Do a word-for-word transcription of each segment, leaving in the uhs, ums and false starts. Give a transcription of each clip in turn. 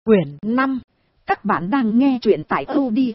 Quyển năm. Các bạn đang nghe truyện tại audio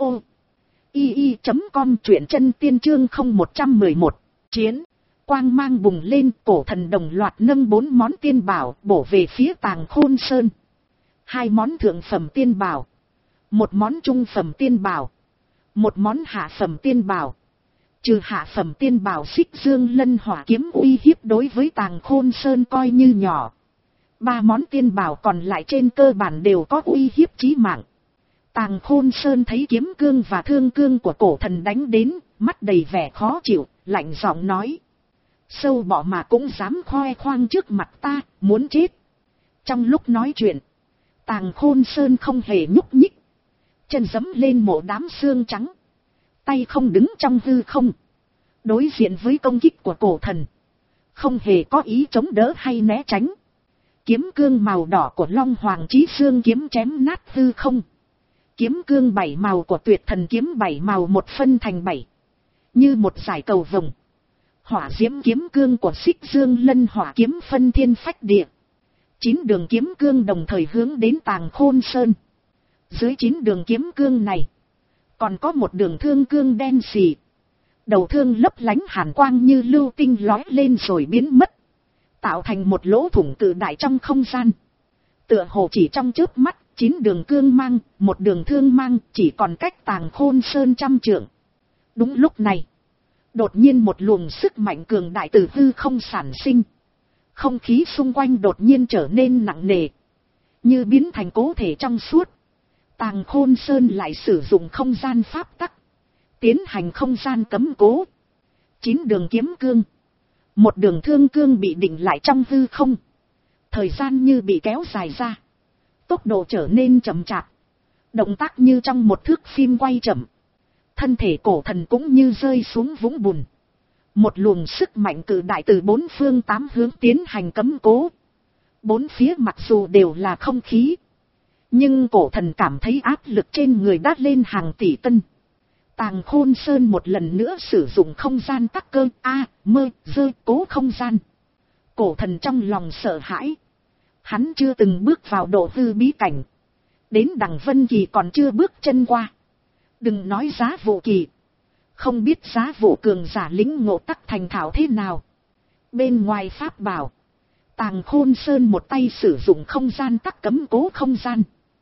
i i chấm com, truyện chân tiên chương không một một một. Chiến. Quang mang bùng lên, cổ thần đồng loạt nâng bốn món tiên bảo bổ về phía Tàng Khôn Sơn. Hai món thượng phẩm tiên bảo, một món trung phẩm tiên bảo, một món hạ phẩm tiên bảo. Trừ hạ phẩm tiên bảo Xích Dương Lân Hỏa Kiếm uy hiếp đối với Tàng Khôn Sơn coi như nhỏ. Ba món tiên bảo còn lại trên cơ bản đều có uy hiếp chí mạng. Tàng Khôn Sơn thấy kiếm cương và thương cương của cổ thần đánh đến, mắt đầy vẻ khó chịu, lạnh giọng nói: sâu bọ mà cũng dám khoe khoang trước mặt ta, muốn chết. Trong lúc nói chuyện, Tàng Khôn Sơn không hề nhúc nhích, chân giẫm lên một đám xương trắng, tay không đứng trong hư không, đối diện với công kích của cổ thần, không hề có ý chống đỡ hay né tránh. Kiếm cương màu đỏ của Long Hoàng Chí Xương kiếm chém nát hư không. Kiếm cương bảy màu của Tuyệt Thần kiếm bảy màu một phân thành bảy, như một dải cầu vồng. Hỏa diễm kiếm cương của Xích Dương Lân Hỏa kiếm phân thiên phách địa. Chín đường kiếm cương đồng thời hướng đến Tàng Khôn Sơn. Dưới chín đường kiếm cương này, còn có một đường thương cương đen xì. Đầu thương lấp lánh hàn quang như lưu tinh lói lên rồi biến mất, tạo thành một lỗ thủng cự đại trong không gian. Tựa hồ chỉ trong chớp mắt, chín đường cương mang, một đường thương mang chỉ còn cách Tàng Khôn Sơn trăm trượng. Đúng lúc này, đột nhiên một luồng sức mạnh cường đại từ hư không sản sinh. Không khí xung quanh đột nhiên trở nên nặng nề, như biến thành cố thể trong suốt. Tàng Khôn Sơn lại sử dụng không gian pháp tắc, tiến hành không gian cấm cố. Chín đường kiếm cương, một đường thương cương bị định lại trong hư không. Thời gian như bị kéo dài ra, tốc độ trở nên chậm chạp, động tác như trong một thước phim quay chậm. Thân thể cổ thần cũng như rơi xuống vũng bùn. Một luồng sức mạnh cự đại từ bốn phương tám hướng tiến hành cấm cố. Bốn phía mặc dù đều là không khí, nhưng cổ thần cảm thấy áp lực trên người đã lên hàng tỷ cân. Tàng Khôn Sơn một lần nữa sử dụng không gian tắc cơ a mơ dơ cố không gian. Cổ thần trong lòng sợ hãi. Hắn chưa từng bước vào độ hư bí cảnh, đến Đằng Vân Kỳ còn chưa bước chân qua, đừng nói Giá Vụ Kỳ. Không biết Giá Vụ cường giả lĩnh ngộ tắc thành thạo thế nào. Bên ngoài pháp bảo, Tàng Khôn Sơn một tay sử dụng không gian tắc cấm cố không gian,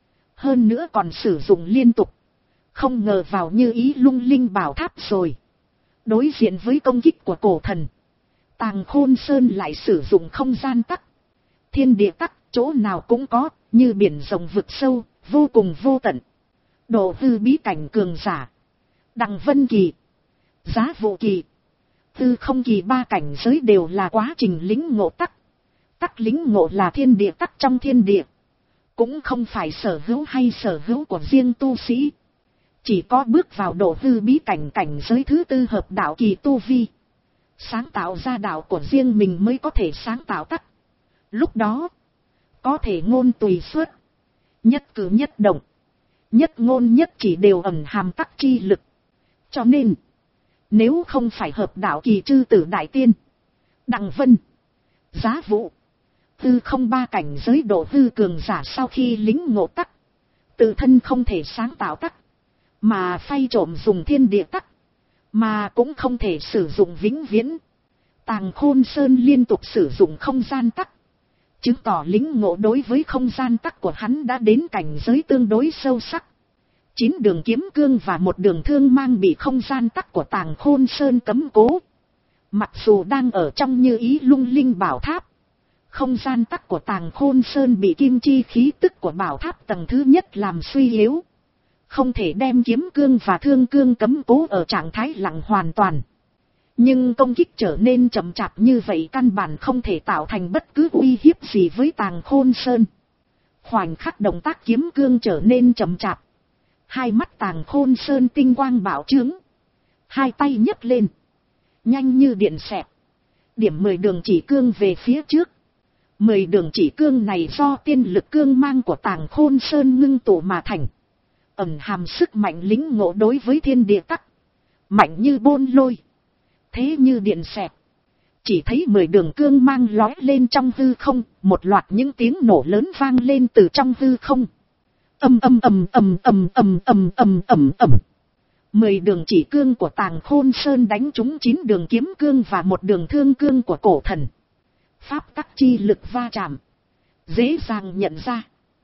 hơn nữa còn sử dụng liên tục. Không ngờ vào như ý lung linh bảo tháp rồi. Đối diện với công kích của cổ thần, Tàng Khôn Sơn lại sử dụng không gian tắc. Thiên địa tắc, chỗ nào cũng có, như biển rộng vực sâu, vô cùng vô tận. Độ hư bí cảnh cường giả, Đằng Vân Kỳ, Giá Vụ Kỳ, Tư Không Kỳ ba cảnh giới đều là quá trình lĩnh ngộ tắc. Tắc lĩnh ngộ là thiên địa tắc trong thiên địa, cũng không phải sở hữu hay sở hữu của riêng tu sĩ. Chỉ có bước vào độ hư bí cảnh cảnh giới thứ tư hợp đạo kỳ tu vi, sáng tạo ra đạo của riêng mình mới có thể sáng tạo tắc. Lúc đó, có thể ngôn tùy xuất, nhất cử nhất động, nhất ngôn nhất chỉ đều ẩn hàm tắc chi lực. Cho nên, nếu không phải hợp đạo kỳ chư tử đại tiên, Đằng Vân, Giá Vụ, Tư Không ba cảnh giới độ hư cường giả sau khi lĩnh ngộ tắc, tự thân không thể sáng tạo tắc, mà phay trộm dùng thiên địa tắc, mà cũng không thể sử dụng vĩnh viễn. Tàng Khôn Sơn liên tục sử dụng không gian tắc, chứng tỏ lĩnh ngộ đối với không gian tắc của hắn đã đến cảnh giới tương đối sâu sắc. Chín đường kiếm cương và một đường thương mang bị không gian tắc của Tàng Khôn Sơn cấm cố. Mặc dù đang ở trong như ý lung linh bảo tháp, không gian tắc của Tàng Khôn Sơn bị kim chi khí tức của bảo tháp tầng thứ nhất làm suy yếu, không thể đem kiếm cương và thương cương cấm cố ở trạng thái lặng hoàn toàn. Nhưng công kích trở nên chậm chạp như vậy căn bản không thể tạo thành bất cứ uy hiếp gì với Tàng Khôn Sơn. Khoảnh khắc động tác kiếm cương trở nên chậm chạp, hai mắt Tàng Khôn Sơn tinh quang bạo trướng, hai tay nhấc lên, nhanh như điện xẹt, điểm mười đường chỉ cương về phía trước. Mười đường chỉ cương này do tiên lực cương mang của Tàng Khôn Sơn ngưng tụ mà thành, ẩn hàm sức mạnh lĩnh ngộ đối với thiên địa tắc, mạnh như bôn lôi, thế như điện xẹt. Chỉ thấy mười đường cương mang lói lên trong hư không, một loạt những tiếng nổ lớn vang lên từ trong hư không. Âm âm ầm ầm ầm ầm ầm ầm ầm ầm. Mười đường chỉ cương của Tàng Khôn Sơn đánh trúng chín đường kiếm cương và một đường thương cương của cổ thần. Pháp tắc chi lực va chạm. Dễ dàng nhận ra.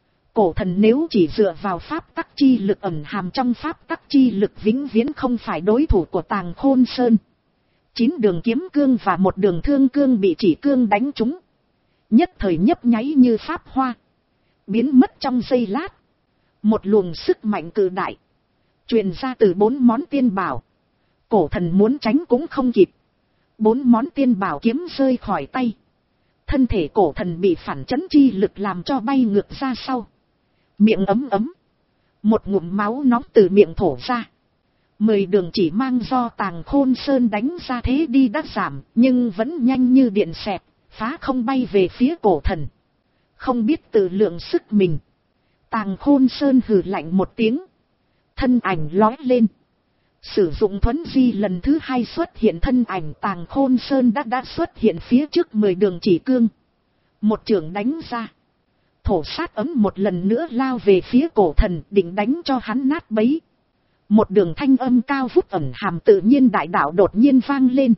Cổ thần nếu chỉ dựa vào pháp tắc chi lực ẩn hàm trong pháp tắc chi lực vĩnh viễn không phải đối thủ của Tàng Khôn Sơn. Chín đường kiếm cương và một đường thương cương bị chỉ cương đánh trúng. Nhất thời nhấp nháy như pháp hoa. Biến mất trong giây lát. Một luồng sức mạnh cự đại. Truyền ra từ bốn món tiên bảo. Cổ thần muốn tránh cũng không kịp. Bốn món tiên bảo kiếm rơi khỏi tay. Thân thể cổ thần bị phản chấn chi lực làm cho bay ngược ra sau. Miệng ấm ấm. Một ngụm máu nóng từ miệng thổ ra. Mười đường chỉ mang do Tàng Khôn Sơn đánh ra thế đi đã giảm. Nhưng vẫn nhanh như điện xẹt. Phá không bay về phía cổ thần. Không biết tự lượng sức mình. Tàng Khôn Sơn hừ lạnh một tiếng. Thân ảnh lói lên. Sử dụng thuấn di lần thứ hai xuất hiện, thân ảnh Tàng Khôn Sơn đã đã xuất hiện phía trước mười đường chỉ cương. Một chưởng đánh ra. Thổ sát ấm một lần nữa lao về phía cổ thần, định đánh cho hắn nát bấy. Một đường thanh âm cao vút ẩn hàm tự nhiên đại đạo đột nhiên vang lên.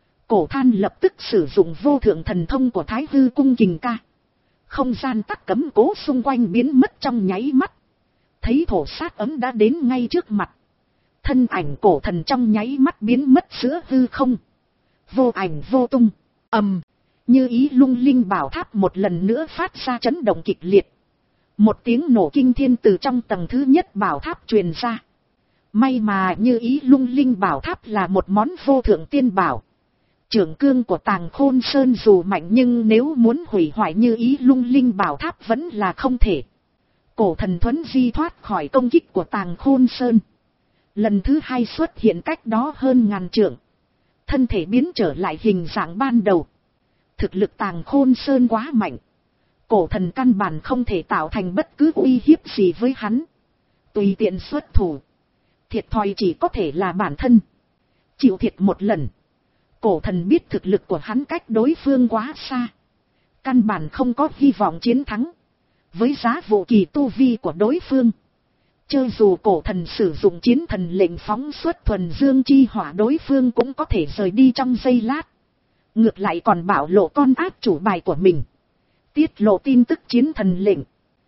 Cổ than lập tức sử dụng vô thượng thần thông của Thái Hư Cung Kình Ca. Không gian tắc cấm cố xung quanh biến mất trong nháy mắt. Thấy thổ sát ấm đã đến ngay trước mặt. Thân ảnh cổ thần trong nháy mắt biến mất giữa hư không. Vô ảnh vô tung. Ầm. Như ý lung linh bảo tháp một lần nữa phát ra chấn động kịch liệt. Một tiếng nổ kinh thiên từ trong tầng thứ nhất bảo tháp truyền ra. May mà như ý lung linh bảo tháp là một món vô thượng tiên bảo. Trưởng cương của Tàng Khôn Sơn dù mạnh nhưng nếu muốn hủy hoại như ý lung linh bảo tháp vẫn là không thể. Cổ thần thuấn di thoát khỏi công kích của Tàng Khôn Sơn. Lần thứ hai xuất hiện cách đó hơn ngàn trượng. Thân thể biến trở lại hình dạng ban đầu. Thực lực Tàng Khôn Sơn quá mạnh. Cổ thần căn bản không thể tạo thành bất cứ uy hiếp gì với hắn. Tùy tiện xuất thủ. Thiệt thòi chỉ có thể là bản thân. Chịu thiệt một lần. Cổ thần biết thực lực của hắn cách đối phương quá xa. Căn bản không có hy vọng chiến thắng. Với giá vũ kỳ tu vi của đối phương. Cho dù cổ thần sử dụng chiến thần lệnh phóng xuất thuần dương chi hỏa, đối phương cũng có thể rời đi trong giây lát. Ngược lại còn bảo lộ con ác chủ bài của mình. Tiết lộ tin tức chiến thần lệnh.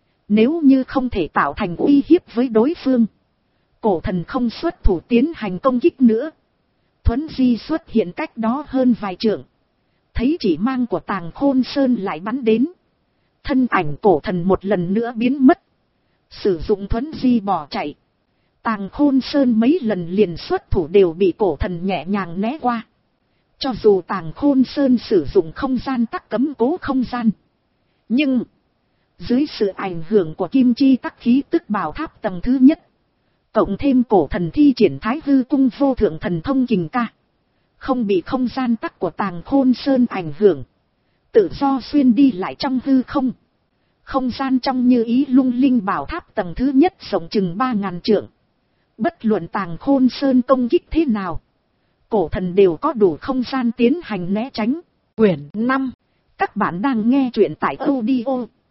Nếu như không thể tạo thành uy hiếp với đối phương. Cổ thần không xuất thủ tiến hành công kích nữa. Thuấn di xuất hiện cách đó hơn vài trượng. Thấy chỉ mang của Tàng Khôn Sơn lại bắn đến. Thân ảnh cổ thần một lần nữa biến mất. Sử dụng thuấn di bỏ chạy. Tàng Khôn Sơn mấy lần liền xuất thủ đều bị cổ thần nhẹ nhàng né qua. Cho dù Tàng Khôn Sơn sử dụng không gian tắc cấm cố không gian. Nhưng, dưới sự ảnh hưởng của kim chi tắc khí tức bảo tháp tầng thứ nhất. Cộng thêm cổ thần thi triển Thái Hư Cung vô thượng thần thông Kình Ca. Không bị không gian tắc của Tàng Khôn Sơn ảnh hưởng. Tự do xuyên đi lại trong hư không. Không gian trong như ý lung linh bảo tháp tầng thứ nhất rộng chừng ba ngàn trượng. Bất luận Tàng Khôn Sơn công kích thế nào. Cổ thần đều có đủ không gian tiến hành né tránh. Quyển năm. Các bạn đang nghe truyện tại audio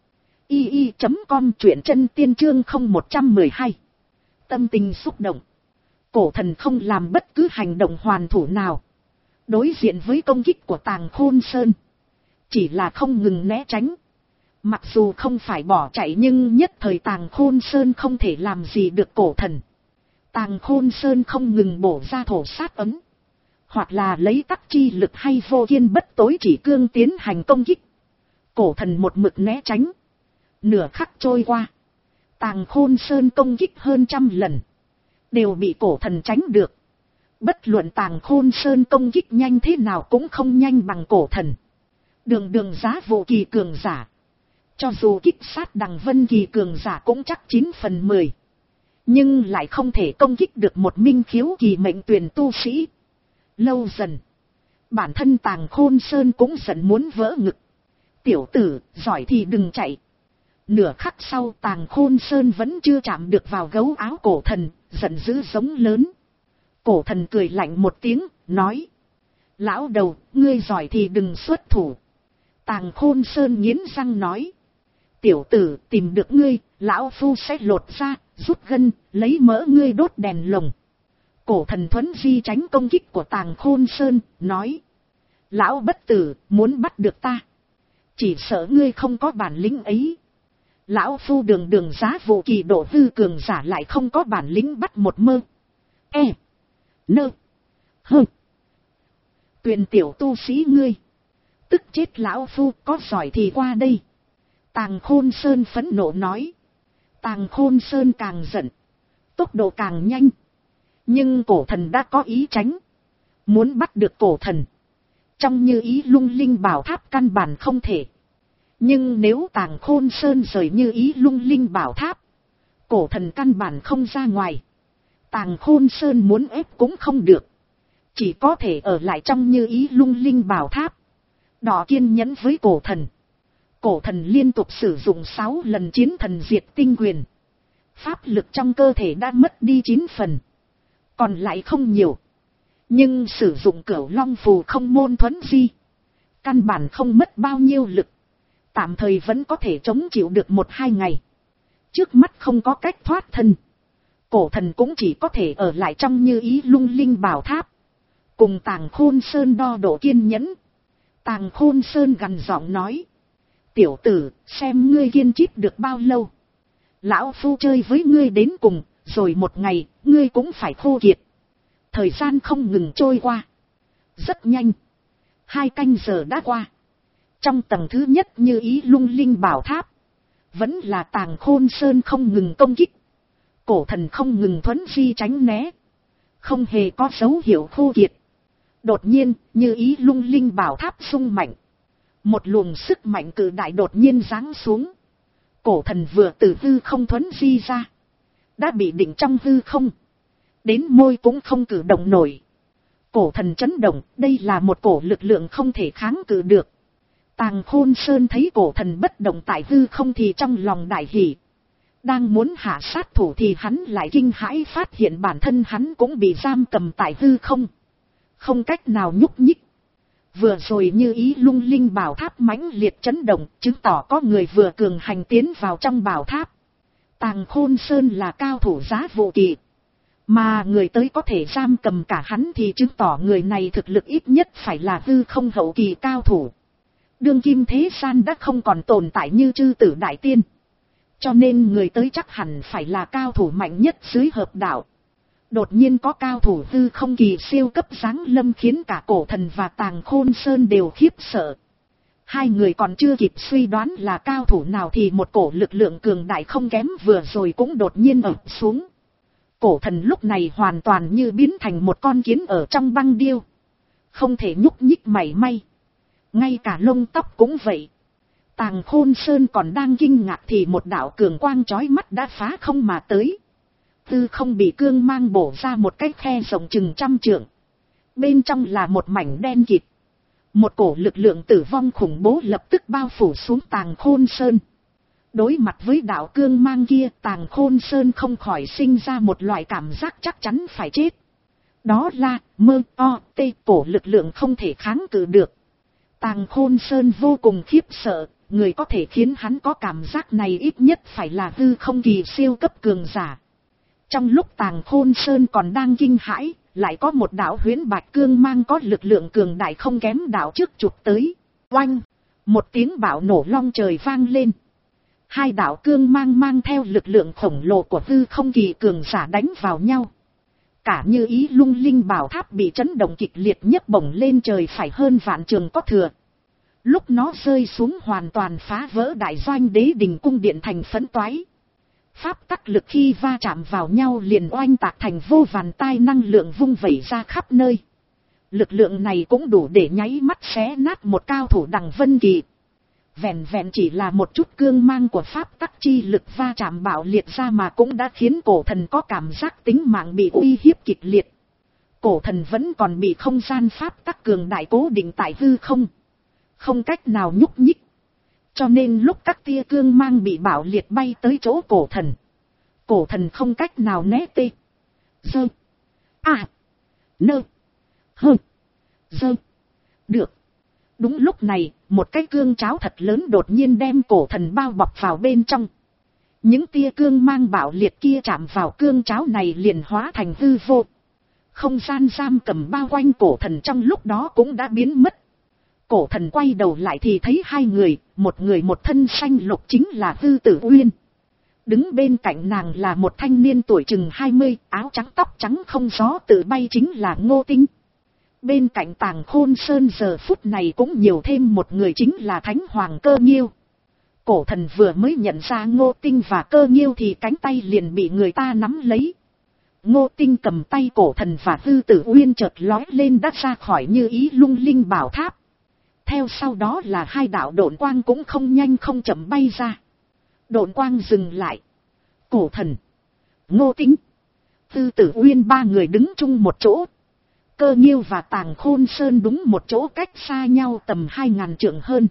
i i chấm com, truyện chân tiên chương không một một hai. Tâm tình xúc động. Cổ thần không làm bất cứ hành động hoàn thủ nào. Đối diện với công kích của Tàng Khôn Sơn. Chỉ là không ngừng né tránh. Mặc dù không phải bỏ chạy nhưng nhất thời Tàng Khôn Sơn không thể làm gì được cổ thần. Tàng Khôn Sơn không ngừng bổ ra thổ sát ấm. Hoặc là lấy tắc chi lực hay vô kiên bất tối chỉ cương tiến hành công kích. Cổ thần một mực né tránh. Nửa khắc trôi qua. Tàng Khôn Sơn công kích hơn trăm lần. Đều bị cổ thần tránh được. Bất luận Tàng Khôn Sơn công kích nhanh thế nào cũng không nhanh bằng cổ thần. Đường đường giá vô kỳ cường giả. Cho dù kích sát Đằng Vân kỳ cường giả cũng chắc chín phần mười. Nhưng lại không thể công kích được một minh khiếu kỳ mệnh tuyển tu sĩ. Lâu dần. Bản thân Tàng Khôn Sơn cũng dần muốn vỡ ngực. Tiểu tử, giỏi thì đừng chạy. Nửa khắc sau Tàng Khôn Sơn vẫn chưa chạm được vào gấu áo cổ thần, giận dữ giống lớn. Cổ thần cười lạnh một tiếng, nói. Lão đầu, ngươi giỏi thì đừng xuất thủ. Tàng Khôn Sơn nghiến răng nói. Tiểu tử, tìm được ngươi, Lão phu sẽ lột ra, rút gân, lấy mỡ ngươi đốt đèn lồng. Cổ thần thuấn di tránh công kích của Tàng Khôn Sơn, nói. Lão bất tử, muốn bắt được ta. Chỉ sợ ngươi không có bản lĩnh ấy. Lão phu đường đường giá vụ kỳ độ hư cường giả lại không có bản lĩnh bắt một mơ. E. Nơ. Hơ. Tuyền tiểu tu sĩ ngươi. Tức chết lão phu, có giỏi thì qua đây. Tàng Khôn Sơn phẫn nộ nói. Tàng Khôn Sơn càng giận, tốc độ càng nhanh. Nhưng cổ thần đã có ý tránh. Muốn bắt được cổ thần, trong Như Ý Lung Linh Bảo Tháp căn bản không thể. Nhưng nếu Tàng Khôn Sơn rời Như Ý Lung Linh Bảo Tháp, cổ thần căn bản không ra ngoài. Tàng Khôn Sơn muốn ép cũng không được. Chỉ có thể ở lại trong Như Ý Lung Linh Bảo Tháp. Đỏ kiên nhẫn với cổ thần. Cổ thần liên tục sử dụng sáu lần chiến thần diệt tinh quyền. Pháp lực trong cơ thể đã mất đi chín phần. Còn lại không nhiều. Nhưng sử dụng cửu long phù không môn thuấn di. Căn bản không mất bao nhiêu lực. Tạm thời vẫn có thể chống chịu được một hai ngày. Trước mắt không có cách thoát thân. Cổ thần cũng chỉ có thể ở lại trong Như Ý Lung Linh Bảo Tháp. Cùng Tàng Khôn Sơn đo độ kiên nhẫn. Tàng Khôn Sơn gằn giọng nói. Tiểu tử, xem ngươi kiên trì được bao lâu. Lão phu chơi với ngươi đến cùng, rồi một ngày, ngươi cũng phải khô kiệt. Thời gian không ngừng trôi qua. Rất nhanh. Hai canh giờ đã qua. Trong tầng thứ nhất Như Ý Lung Linh Bảo Tháp, vẫn là Tàng Khôn Sơn không ngừng công kích. Cổ thần không ngừng thuấn di tránh né. Không hề có dấu hiệu khô kiệt. Đột nhiên, Như Ý Lung Linh Bảo Tháp rung mạnh. Một luồng sức mạnh cự đại đột nhiên giáng xuống. Cổ thần vừa từ hư không thuấn di ra, đã bị định trong hư không. Đến môi cũng không cử động nổi. Cổ thần chấn động, đây là một cổ lực lượng không thể kháng cự được. Tàng Khôn Sơn thấy cổ thần bất động tại hư không thì trong lòng đại hỉ. Đang muốn hạ sát thủ thì hắn lại kinh hãi phát hiện bản thân hắn cũng bị giam cầm tại hư không. Không cách nào nhúc nhích. Vừa rồi Như Ý Lung Linh Bảo Tháp mãnh liệt chấn động, chứng tỏ có người vừa cường hành tiến vào trong bảo tháp. Tàng Khôn Sơn là cao thủ giá vụ kỳ. Mà người tới có thể giam cầm cả hắn thì chứng tỏ người này thực lực ít nhất phải là hư không hậu kỳ cao thủ. Đương kim thế gian đã không còn tồn tại như chư tử đại tiên. Cho nên người tới chắc hẳn phải là cao thủ mạnh nhất dưới hợp đạo. Đột nhiên có cao thủ hư không kỳ siêu cấp giáng lâm khiến cả cổ thần và Tàng Khôn Sơn đều khiếp sợ. Hai người còn chưa kịp suy đoán là cao thủ nào thì một cổ lực lượng cường đại không kém vừa rồi cũng đột nhiên ập xuống. Cổ thần lúc này hoàn toàn như biến thành một con kiến ở trong băng điêu. Không thể nhúc nhích mảy may. Ngay cả lông tóc cũng vậy. Tàng Khôn Sơn còn đang kinh ngạc thì một đạo cường quang chói mắt đã phá không mà tới. Tư không bị cương mang bổ ra một cái khe rộng chừng trăm trượng. Bên trong là một mảnh đen kịt. Một cổ lực lượng tử vong khủng bố lập tức bao phủ xuống Tàng Khôn Sơn. Đối mặt với đạo cương mang kia, Tàng Khôn Sơn không khỏi sinh ra một loại cảm giác chắc chắn phải chết. Đó là mơ o tê cổ lực lượng không thể kháng cự được. Tàng Khôn Sơn vô cùng khiếp sợ, người có thể khiến hắn có cảm giác này ít nhất phải là hư không kỳ siêu cấp cường giả. Trong lúc Tàng Khôn Sơn còn đang kinh hãi, lại có một đạo huyễn bạch cương mang có lực lượng cường đại không kém đạo trước chụp tới. Oanh! Một tiếng bạo nổ long trời vang lên. Hai đạo cương mang mang theo lực lượng khổng lồ của hư không kỳ cường giả đánh vào nhau. Cả Như Ý Lung Linh Bảo Tháp bị chấn động kịch liệt nhấc bổng lên trời phải hơn vạn trường có thừa. Lúc nó rơi xuống hoàn toàn phá vỡ đại doanh đế đình cung điện thành phấn toái. Pháp tắc lực khi va chạm vào nhau liền oanh tạc thành vô vàn tai năng lượng vung vẩy ra khắp nơi. Lực lượng này cũng đủ để nháy mắt xé nát một cao thủ đằng Vân Kỳ. Vẹn vẹn chỉ là một chút cương mang của pháp tắc chi lực va chạm bạo liệt ra mà cũng đã khiến cổ thần có cảm giác tính mạng bị uy hiếp kịch liệt. Cổ thần vẫn còn bị không gian pháp tắc cường đại cố định tại hư không. Không cách nào nhúc nhích. Cho nên lúc các tia cương mang bị bạo liệt bay tới chỗ cổ thần. Cổ thần không cách nào né tê. Dơ. À. Nơ. Hơ. Dơ. Được. Đúng lúc này, một cái cương cháo thật lớn đột nhiên đem cổ thần bao bọc vào bên trong. Những tia cương mang bạo liệt kia chạm vào cương cháo này liền hóa thành hư vô. Không gian giam cầm bao quanh cổ thần trong lúc đó cũng đã biến mất. Cổ thần quay đầu lại thì thấy hai người, một người một thân xanh lục chính là Hư Tử Uyên. Đứng bên cạnh nàng là một thanh niên tuổi chừng hai mươi, áo trắng tóc trắng không gió tự bay chính là Ngô Tinh. Bên cạnh Tàng Khôn Sơn giờ phút này cũng nhiều thêm một người chính là Thánh Hoàng Cơ Nghiêu. Cổ thần vừa mới nhận ra Ngô Tinh và Cơ Nghiêu thì cánh tay liền bị người ta nắm lấy. Ngô Tinh cầm tay cổ thần và Hư Tử Uyên chợt lói lên đắt ra khỏi Như Ý Lung Linh Bảo Tháp. Theo sau đó là hai đạo độn quang cũng không nhanh không chậm bay ra. Độn quang dừng lại. Cổ thần, Ngô Tinh, Hư Tử Uyên ba người đứng chung một chỗ. Cơ Nghiêu và Tàng Khôn Sơn đúng một chỗ cách xa nhau tầm hai ngàn trượng hơn.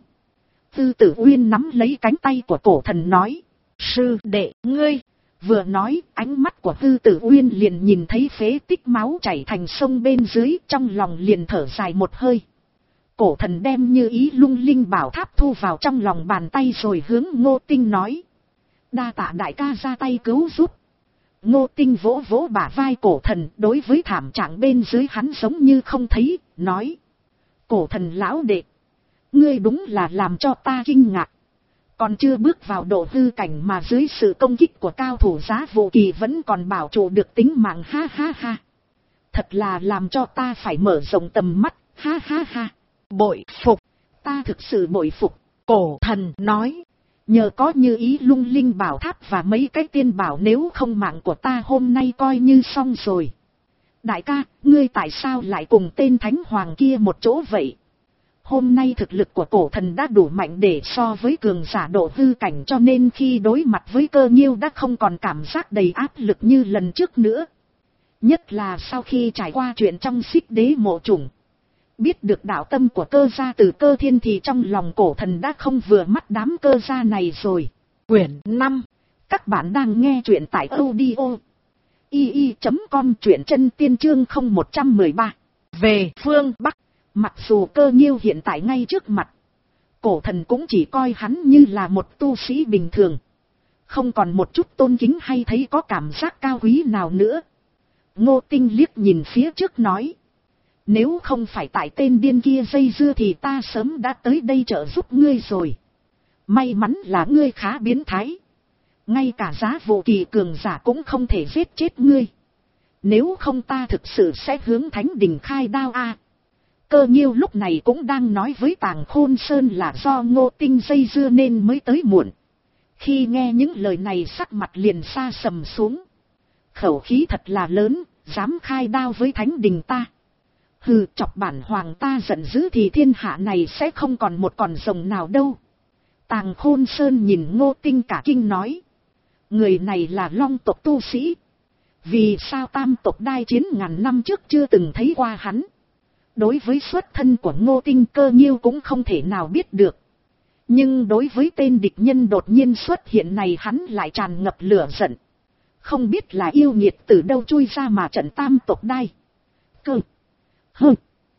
Hư Tử Uyên nắm lấy cánh tay của cổ thần nói. Sư đệ, ngươi. Vừa nói, ánh mắt của Hư Tử Uyên liền nhìn thấy phế tích máu chảy thành sông bên dưới, trong lòng liền thở dài một hơi. Cổ thần đem Như Ý Lung Linh Bảo Tháp thu vào trong lòng bàn tay rồi hướng Ngô Tinh nói. Đa tạ đại ca ra tay cứu giúp. Ngô Tinh vỗ vỗ bả vai cổ thần, đối với thảm trạng bên dưới hắn giống như không thấy, nói. Cổ thần lão đệ, ngươi đúng là làm cho ta kinh ngạc. Còn chưa bước vào độ hư cảnh mà dưới sự công kích của cao thủ Giá Vô Kỳ vẫn còn bảo trụ được tính mạng, ha ha ha. Thật là làm cho ta phải mở rộng tầm mắt, ha ha ha. Bội phục, ta thực sự bội phục. Cổ thần nói. Nhờ có Như Ý Lung Linh Bảo Tháp và mấy cái tiên bảo, nếu không mạng của ta hôm nay coi như xong rồi. Đại ca, ngươi tại sao lại cùng tên Thánh Hoàng kia một chỗ vậy? Hôm nay thực lực của cổ thần đã đủ mạnh để so với cường giả độ hư cảnh, cho nên khi đối mặt với Cơ Nghiêu đã không còn cảm giác đầy áp lực như lần trước nữa. Nhất là sau khi trải qua chuyện trong Xích Đế mộ chủng. Biết được đạo tâm của Cơ gia từ Cơ Thiên thì trong lòng cổ thần đã không vừa mắt đám Cơ gia này rồi. Quyển năm. Các bạn đang nghe truyện tại audio i i chấm com, truyện chân tiên chương không một một ba. Về phương Bắc, mặc dù Cơ Nghiêu hiện tại ngay trước mặt, cổ thần cũng chỉ coi hắn như là một tu sĩ bình thường. Không còn một chút tôn kính hay thấy có cảm giác cao quý nào nữa. Ngô Tinh liếc nhìn phía trước nói. Nếu không phải tại tên điên kia dây dưa thì ta sớm đã tới đây trợ giúp ngươi rồi. May mắn là ngươi khá biến thái. Ngay cả Giá Vô Kỳ cường giả cũng không thể giết chết ngươi. Nếu không ta thực sự sẽ hướng Thánh Đình khai đao a. À, Cơ Nghiêu lúc này cũng đang nói với Tàng Khôn Sơn là do Ngô Tinh dây dưa nên mới tới muộn. Khi nghe những lời này sắc mặt liền xa sầm xuống. Khẩu khí thật là lớn, dám khai đao với Thánh Đình ta. Hừ, chọc bản hoàng ta giận dữ thì thiên hạ này sẽ không còn một con rồng nào đâu. Tàng Khôn Sơn nhìn Ngô Tinh cả kinh nói. Người này là Long tộc tu sĩ. Vì sao Tam tộc đai chiến ngàn năm trước chưa từng thấy qua hắn? Đối với xuất thân của Ngô Tinh, Cơ Nghiêu cũng không thể nào biết được. Nhưng đối với tên địch nhân đột nhiên xuất hiện này hắn lại tràn ngập lửa giận. Không biết là yêu nghiệt từ đâu chui ra mà trận Tam tộc đai. Cơ. Hơ.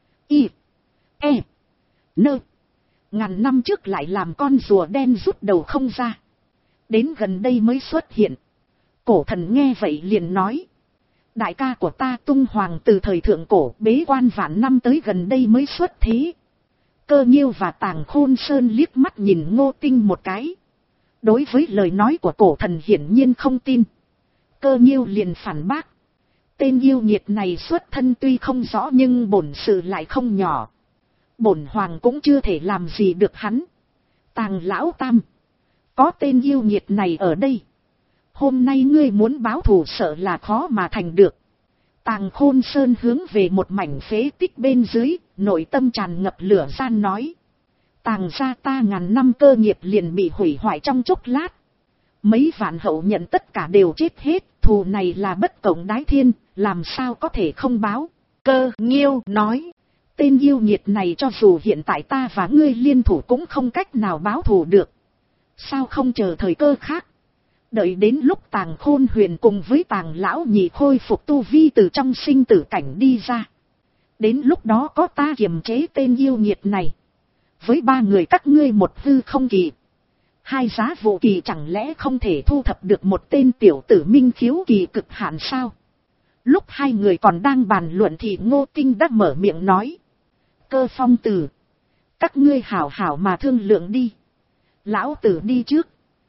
Y. E. Nơ. Ngàn năm trước lại làm con rùa đen rút đầu không ra. Đến gần đây mới xuất hiện. Cổ thần nghe vậy liền nói. Đại ca của ta Tung Hoàng từ thời thượng cổ bế quan vạn năm tới gần đây mới xuất thế. Cơ Nghiêu và Tàng Khôn Sơn liếc mắt nhìn Ngô Tinh một cái. Đối với lời nói của cổ thần hiển nhiên không tin. Cơ Nghiêu liền phản bác. Tên yêu nghiệt này xuất thân tuy không rõ nhưng bổn sự lại không nhỏ. Bổn hoàng cũng chưa thể làm gì được hắn. Tàng lão tam. Có tên yêu nghiệt này ở đây. Hôm nay ngươi muốn báo thù sợ là khó mà thành được. Tàng Khôn Sơn hướng về một mảnh phế tích bên dưới, nội tâm tràn ngập lửa gian nói. Tàng gia ta ngàn năm cơ nghiệp liền bị hủy hoại trong chốc lát. Mấy vạn hậu nhận tất cả đều chết hết, thù này là bất cộng đái thiên, làm sao có thể không báo. Cơ Nghiêu nói, tên yêu nghiệt này cho dù hiện tại ta và ngươi liên thủ cũng không cách nào báo thù được. Sao không chờ thời cơ khác? Đợi đến lúc Tàng Khôn Huyền cùng với Tàng lão nhị khôi phục tu vi từ trong sinh tử cảnh đi ra. Đến lúc đó có ta kiềm chế tên yêu nghiệt này. Với ba người các ngươi một hư không kỳ. Hai giá vụ kỳ chẳng lẽ không thể thu thập được một tên tiểu tử minh khiếu kỳ cực hạn sao? Lúc hai người còn đang bàn luận thì Ngô Tinh đã mở miệng nói. Cơ Phong Tử, các ngươi hảo hảo mà thương lượng đi. Lão tử đi trước.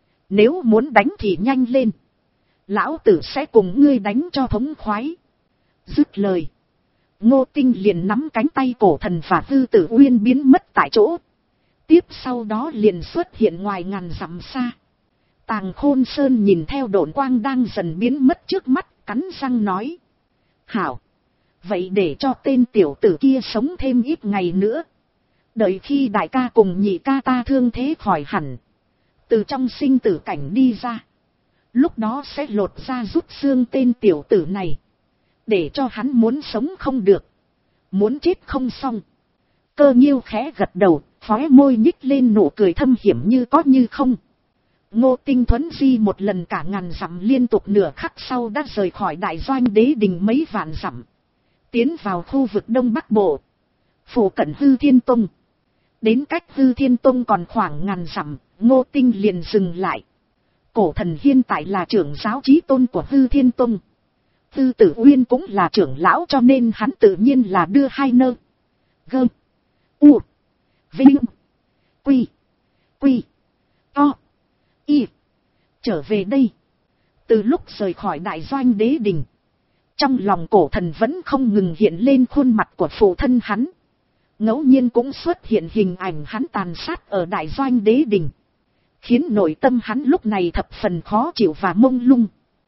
Nếu muốn đánh thì nhanh lên. Lão tử sẽ cùng ngươi đánh cho thống khoái. Dứt lời, Ngô Tinh liền nắm cánh tay Cổ Thần và Hư Tử Uyên biến mất tại chỗ. Tiếp sau đó liền xuất hiện ngoài ngàn dặm xa. Tàng Khôn Sơn nhìn theo độn quang đang dần biến mất trước mắt, cắn răng nói. Hảo, vậy để cho tên tiểu tử kia sống thêm ít ngày nữa. Đợi khi đại ca cùng nhị ca ta thương thế khỏi hẳn, từ trong sinh tử cảnh đi ra, lúc đó sẽ lột ra rút xương tên tiểu tử này, để cho hắn muốn sống không được, muốn chết không xong. Cơ Nhiêu khẽ gật đầu, khóe môi nhích lên nụ cười thâm hiểm như có như không. Ngô Tinh thuấn di một lần cả ngàn dặm liên tục nửa khắc sau đã rời khỏi đại doanh đế đình mấy vạn dặm, tiến vào khu vực đông bắc bộ, phủ cận Hư Thiên Tông. Đến cách Hư Thiên Tông còn khoảng ngàn dặm, Ngô Tinh liền dừng lại. Cổ Thần hiện tại là trưởng giáo chí tôn của Hư Thiên Tông. Hư Tử Uyên cũng là trưởng lão, cho nên hắn tự nhiên là đưa hai nơ. Gơ. U. Vinh. Quy. Quy. To. Y. Trở về đây. Từ lúc rời khỏi đại doanh đế đình, trong lòng Cổ Thần vẫn không ngừng hiện lên khuôn mặt của phụ thân hắn. Ngẫu nhiên cũng xuất hiện hình ảnh hắn tàn sát ở đại doanh đế đình, khiến nội tâm hắn lúc này thập phần khó chịu và mông lung.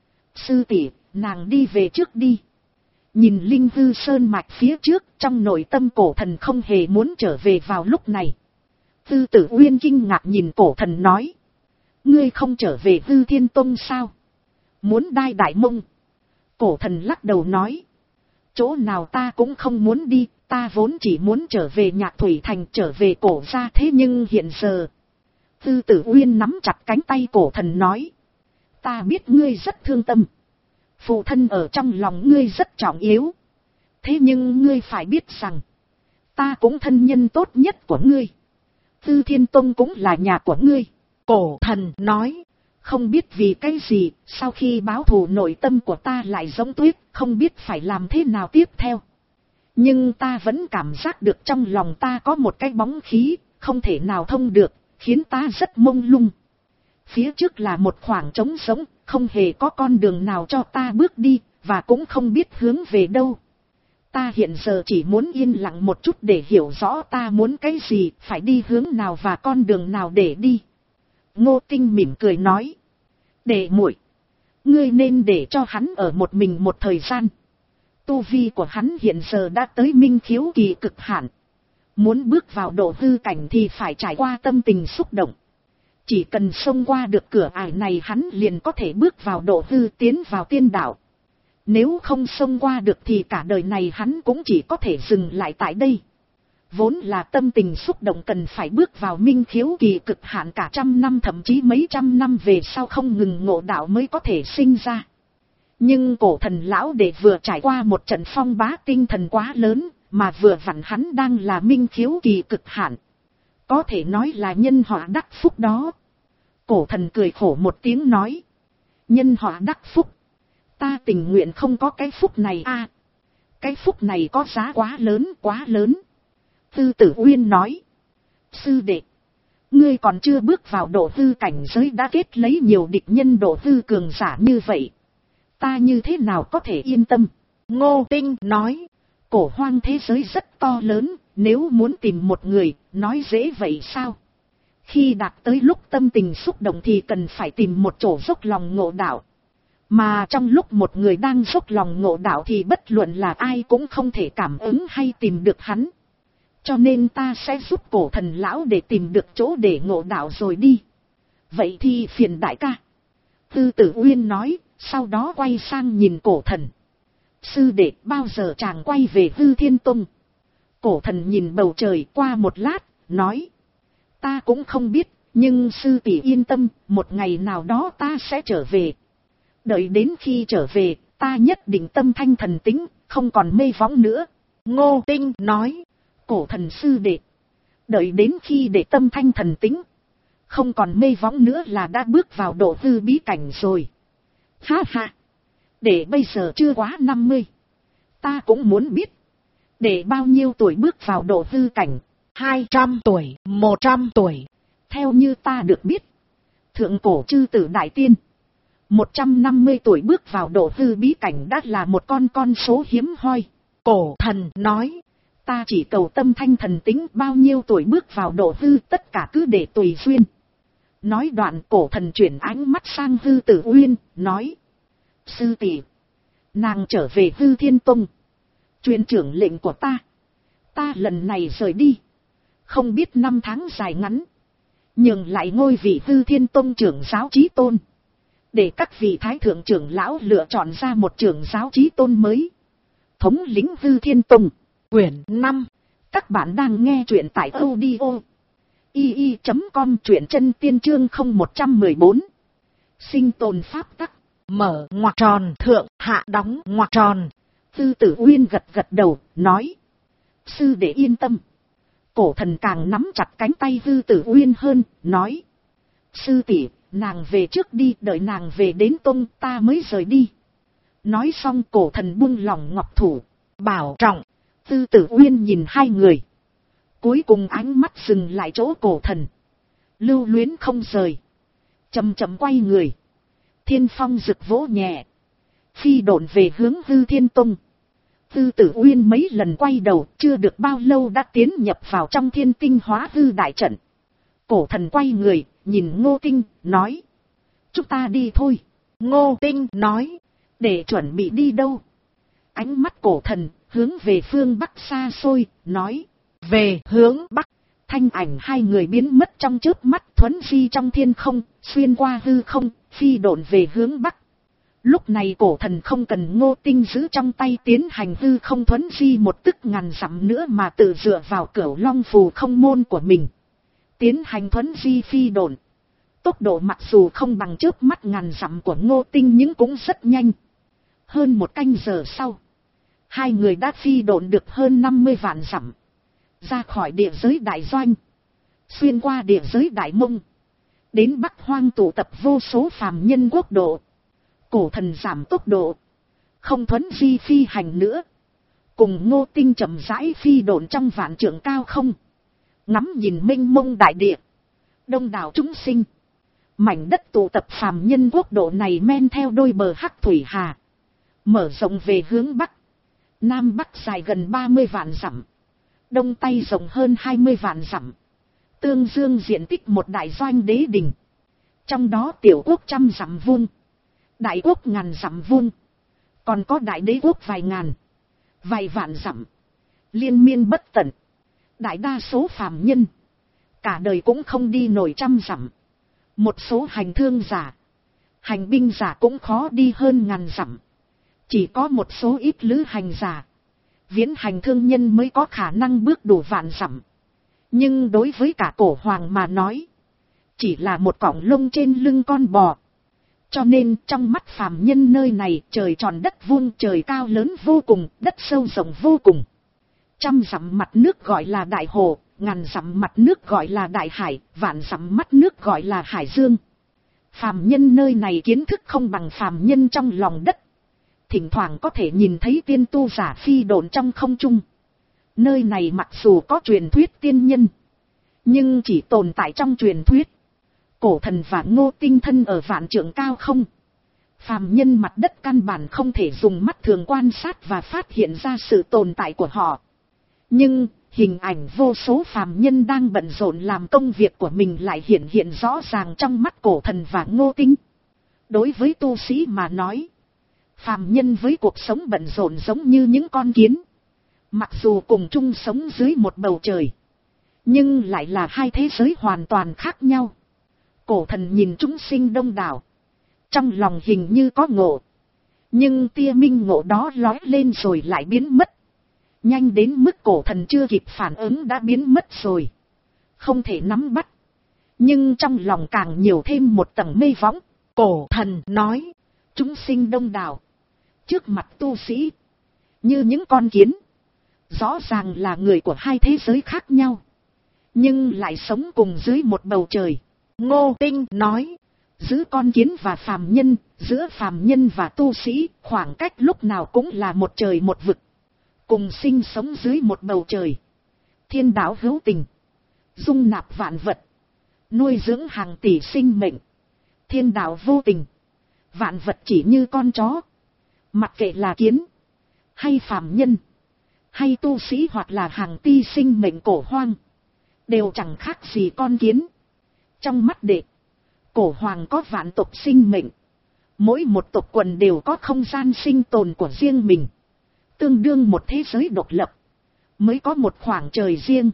Sư tỷ, nàng đi về trước đi. Nhìn Linh Hư Sơn mạch phía trước, trong nội tâm Cổ Thần không hề muốn trở về vào lúc này. Hư Tử Uyên kinh ngạc nhìn Cổ Thần nói. Ngươi không trở về Hư Thiên Tông sao? Muốn đai Đại Mông? Cổ Thần lắc đầu nói. Chỗ nào ta cũng không muốn đi, ta vốn chỉ muốn trở về Nhạc Thủy Thành, trở về Cổ gia, thế nhưng hiện giờ. Hư Tử Uyên nắm chặt cánh tay Cổ Thần nói. Ta biết ngươi rất thương tâm. Phụ thân ở trong lòng ngươi rất trọng yếu. Thế nhưng ngươi phải biết rằng, ta cũng thân nhân tốt nhất của ngươi. Hư Thiên Tông cũng là nhà của ngươi. Cổ Thần nói. Không biết vì cái gì, sau khi báo thù nội tâm của ta lại giống tuyết, không biết phải làm thế nào tiếp theo. Nhưng ta vẫn cảm giác được trong lòng ta có một cái bóng khí, không thể nào thông được, khiến ta rất mông lung. Phía trước là một khoảng trống sống, không hề có con đường nào cho ta bước đi, và cũng không biết hướng về đâu. Ta hiện giờ chỉ muốn yên lặng một chút để hiểu rõ ta muốn cái gì, phải đi hướng nào và con đường nào để đi. Ngô Tinh mỉm cười nói. Đệ muội, ngươi nên để cho hắn ở một mình một thời gian. Tu vi của hắn hiện giờ đã tới minh khiếu kỳ cực hạn. Muốn bước vào độ hư cảnh thì phải trải qua tâm tình xúc động. Chỉ cần xông qua được cửa ải này hắn liền có thể bước vào độ hư, tiến vào tiên đạo. Nếu không xông qua được thì cả đời này hắn cũng chỉ có thể dừng lại tại đây. Vốn là tâm tình xúc động cần phải bước vào minh khiếu kỳ cực hạn cả trăm năm, thậm chí mấy trăm năm về sau không ngừng ngộ đạo mới có thể sinh ra. Nhưng Cổ Thần lão đệ vừa trải qua một trận phong bá tinh thần quá lớn, mà vừa vặn hắn đang là minh khiếu kỳ cực hạn. Có thể nói là nhân họa đắc phúc đó. Cổ Thần cười khổ một tiếng nói. Nhân họa đắc phúc. Ta tình nguyện không có cái phúc này a. À, cái phúc này có giá quá lớn, quá lớn. Tư Tử Uyên nói. Sư đệ, ngươi còn chưa bước vào độ hư cảnh giới đã kết lấy nhiều địch nhân độ hư cường giả như vậy. Ta như thế nào có thể yên tâm? Ngô Tinh nói. Cổ hoang thế giới rất to lớn, nếu muốn tìm một người, nói dễ vậy sao? Khi đạt tới lúc tâm tình xúc động thì cần phải tìm một chỗ dốc lòng ngộ đạo. Mà trong lúc một người đang dốc lòng ngộ đạo thì bất luận là ai cũng không thể cảm ứng hay tìm được hắn. Cho nên ta sẽ giúp Cổ Thần lão để tìm được chỗ để ngộ đạo rồi đi. Vậy thì phiền đại ca. Tư Tử Uyên nói, sau đó quay sang nhìn Cổ Thần. Sư đệ, bao giờ chàng quay về Hư Thiên Tông? Cổ Thần nhìn bầu trời qua một lát, nói. Ta cũng không biết, nhưng sư tỷ yên tâm, một ngày nào đó ta sẽ trở về. Đợi đến khi trở về, ta nhất định tâm thanh thần tĩnh, không còn mê võng nữa. Ngô Tinh nói. Cổ Thần sư đệ, đợi đến khi để tâm thanh thần tĩnh, Không còn mê võng nữa là đã bước vào độ hư bí cảnh rồi. Ha ha. Để bây giờ chưa quá năm mươi. Ta cũng muốn biết. Để bao nhiêu tuổi bước vào độ hư cảnh? Hai trăm tuổi, một trăm tuổi. Theo như ta được biết. Thượng cổ chư tử đại tiên. Một trăm năm mươi tuổi bước vào độ hư bí cảnh đã là một con con số hiếm hoi. Cổ thần nói. Ta chỉ cầu tâm thanh thần tính bao nhiêu tuổi bước vào độ hư tất cả cứ để tùy duyên. Nói đoạn cổ thần chuyển ánh mắt sang Hư Tử Uyên, nói. Sư tỷ, nàng trở về Hư Thiên Tông. Truyền trưởng lệnh của ta. Ta lần này rời đi. Không biết năm tháng dài ngắn. Nhường lại ngôi vị Hư Thiên Tông trưởng giáo chí tôn. Để các vị thái thượng trưởng lão lựa chọn ra một trưởng giáo chí tôn mới. Thống lĩnh Hư Thiên Tông. Quyển năm. Các bạn đang nghe truyện tại audio i i chấm com, truyện chân tiên chương không một một bốn. Sinh tồn pháp tắc. Mở ngoặc tròn thượng hạ đóng ngoặc tròn. Tư Tử Uyên gật gật đầu, nói. Sư đệ yên tâm. Cổ thần càng nắm chặt cánh tay Tư Tử Uyên hơn, nói. Sư tỷ, nàng về trước đi, đợi nàng về đến tông ta mới rời đi. Nói xong cổ thần buông lỏng ngọc thủ. Bảo trọng. Tư Tử Uyên nhìn hai người. Cuối cùng ánh mắt dừng lại chỗ cổ thần. Lưu luyến không rời. Chậm chậm quay người. Thiên phong rực vỗ nhẹ. Phi độn về hướng Hư Thiên Tông. Tư Tử Uyên mấy lần quay đầu, chưa được bao lâu đã tiến nhập vào trong thiên tinh hóa hư đại trận. Cổ thần quay người, nhìn Ngô Tinh, nói. Chúng ta đi thôi. Ngô Tinh nói. Để chuẩn bị đi đâu? Ánh mắt cổ thần, hướng về phương Bắc xa xôi, nói. Về hướng Bắc. Thanh ảnh hai người biến mất trong chớp mắt, thuấn di trong thiên không, xuyên qua hư không, phi độn về hướng Bắc. Lúc này cổ thần không cần Ngô Tinh giữ trong tay tiến hành hư không thuấn di một tức ngàn dặm nữa mà tự dựa vào Cửu Long phù không môn của mình. Tiến hành thuấn di phi độn. Tốc độ mặc dù không bằng chớp mắt ngàn dặm của Ngô Tinh nhưng cũng rất nhanh. Hơn một canh giờ sau, hai người đã phi độn được hơn năm mươi vạn dặm. Ra khỏi địa giới đại doanh. Xuyên qua địa giới đại mông. Đến Bắc Hoang tụ tập vô số phàm nhân quốc độ. Cổ thần giảm tốc độ. Không thuấn di phi hành nữa. Cùng Ngô Tinh chậm rãi phi độn trong vạn trượng cao không. Ngắm nhìn mênh mông đại địa. Đông đảo chúng sinh. Mảnh đất tụ tập phàm nhân quốc độ này men theo đôi bờ Hắc Thủy Hà. Mở rộng về hướng Bắc. Nam Bắc dài gần ba mươi vạn dặm. Đông Tây rộng hơn hai mươi vạn dặm. Tương dương diện tích một đại doanh đế đình. Trong đó tiểu quốc trăm dặm vuông. Đại quốc ngàn dặm vuông. Còn có đại đế quốc vài ngàn. Vài vạn dặm. Liên miên bất tận. Đại đa số phàm nhân. Cả đời cũng không đi nổi trăm dặm. Một số hành thương giả. Hành binh giả cũng khó đi hơn ngàn dặm. Chỉ có một số ít lữ hành giả. Viễn hành thương nhân mới có khả năng bước đủ vạn dặm. Nhưng đối với cả cổ hoàng mà nói. Chỉ là một cọng lông trên lưng con bò. Cho nên trong mắt phàm nhân nơi này trời tròn đất vuông, trời cao lớn vô cùng, đất sâu rộng vô cùng. Trăm dặm mặt nước gọi là đại hồ, ngàn dặm mặt nước gọi là đại hải, vạn dặm mắt nước gọi là hải dương. Phàm nhân nơi này kiến thức không bằng phàm nhân trong lòng đất. Thỉnh thoảng có thể nhìn thấy tiên tu giả phi độn trong không trung. Nơi này mặc dù có truyền thuyết tiên nhân, nhưng chỉ tồn tại trong truyền thuyết. Cổ thần và Ngô Tinh thân ở vạn trượng cao không. Phàm nhân mặt đất căn bản không thể dùng mắt thường quan sát và phát hiện ra sự tồn tại của họ. Nhưng hình ảnh vô số phàm nhân đang bận rộn làm công việc của mình lại hiện hiện rõ ràng trong mắt cổ thần và Ngô Tinh. Đối với tu sĩ mà nói, phàm nhân với cuộc sống bận rộn giống như những con kiến. Mặc dù cùng chung sống dưới một bầu trời, nhưng lại là hai thế giới hoàn toàn khác nhau. Cổ thần nhìn chúng sinh đông đảo. Trong lòng hình như có ngộ. Nhưng tia minh ngộ đó lóe lên rồi lại biến mất. Nhanh đến mức cổ thần chưa kịp phản ứng đã biến mất rồi. Không thể nắm bắt. Nhưng trong lòng càng nhiều thêm một tầng mê võng. Cổ thần nói. Chúng sinh đông đảo. Trước mặt tu sĩ. Như những con kiến. Rõ ràng là người của hai thế giới khác nhau. Nhưng lại sống cùng dưới một bầu trời. Ngô Tinh nói. Giữa con kiến và phàm nhân, giữa phàm nhân và tu sĩ, khoảng cách lúc nào cũng là một trời một vực. Cùng sinh sống dưới một bầu trời. Thiên đạo hữu tình. Dung nạp vạn vật. Nuôi dưỡng hàng tỷ sinh mệnh. Thiên đạo vô tình. Vạn vật chỉ như con chó. Mặc kệ là kiến. Hay phàm nhân. Hay tu sĩ hoặc là hàng ti sinh mệnh cổ hoang. Đều chẳng khác gì con kiến. Trong mắt đệ. Cổ hoàng có vạn tộc sinh mệnh. Mỗi một tộc quần đều có không gian sinh tồn của riêng mình. Tương đương một thế giới độc lập. Mới có một khoảng trời riêng.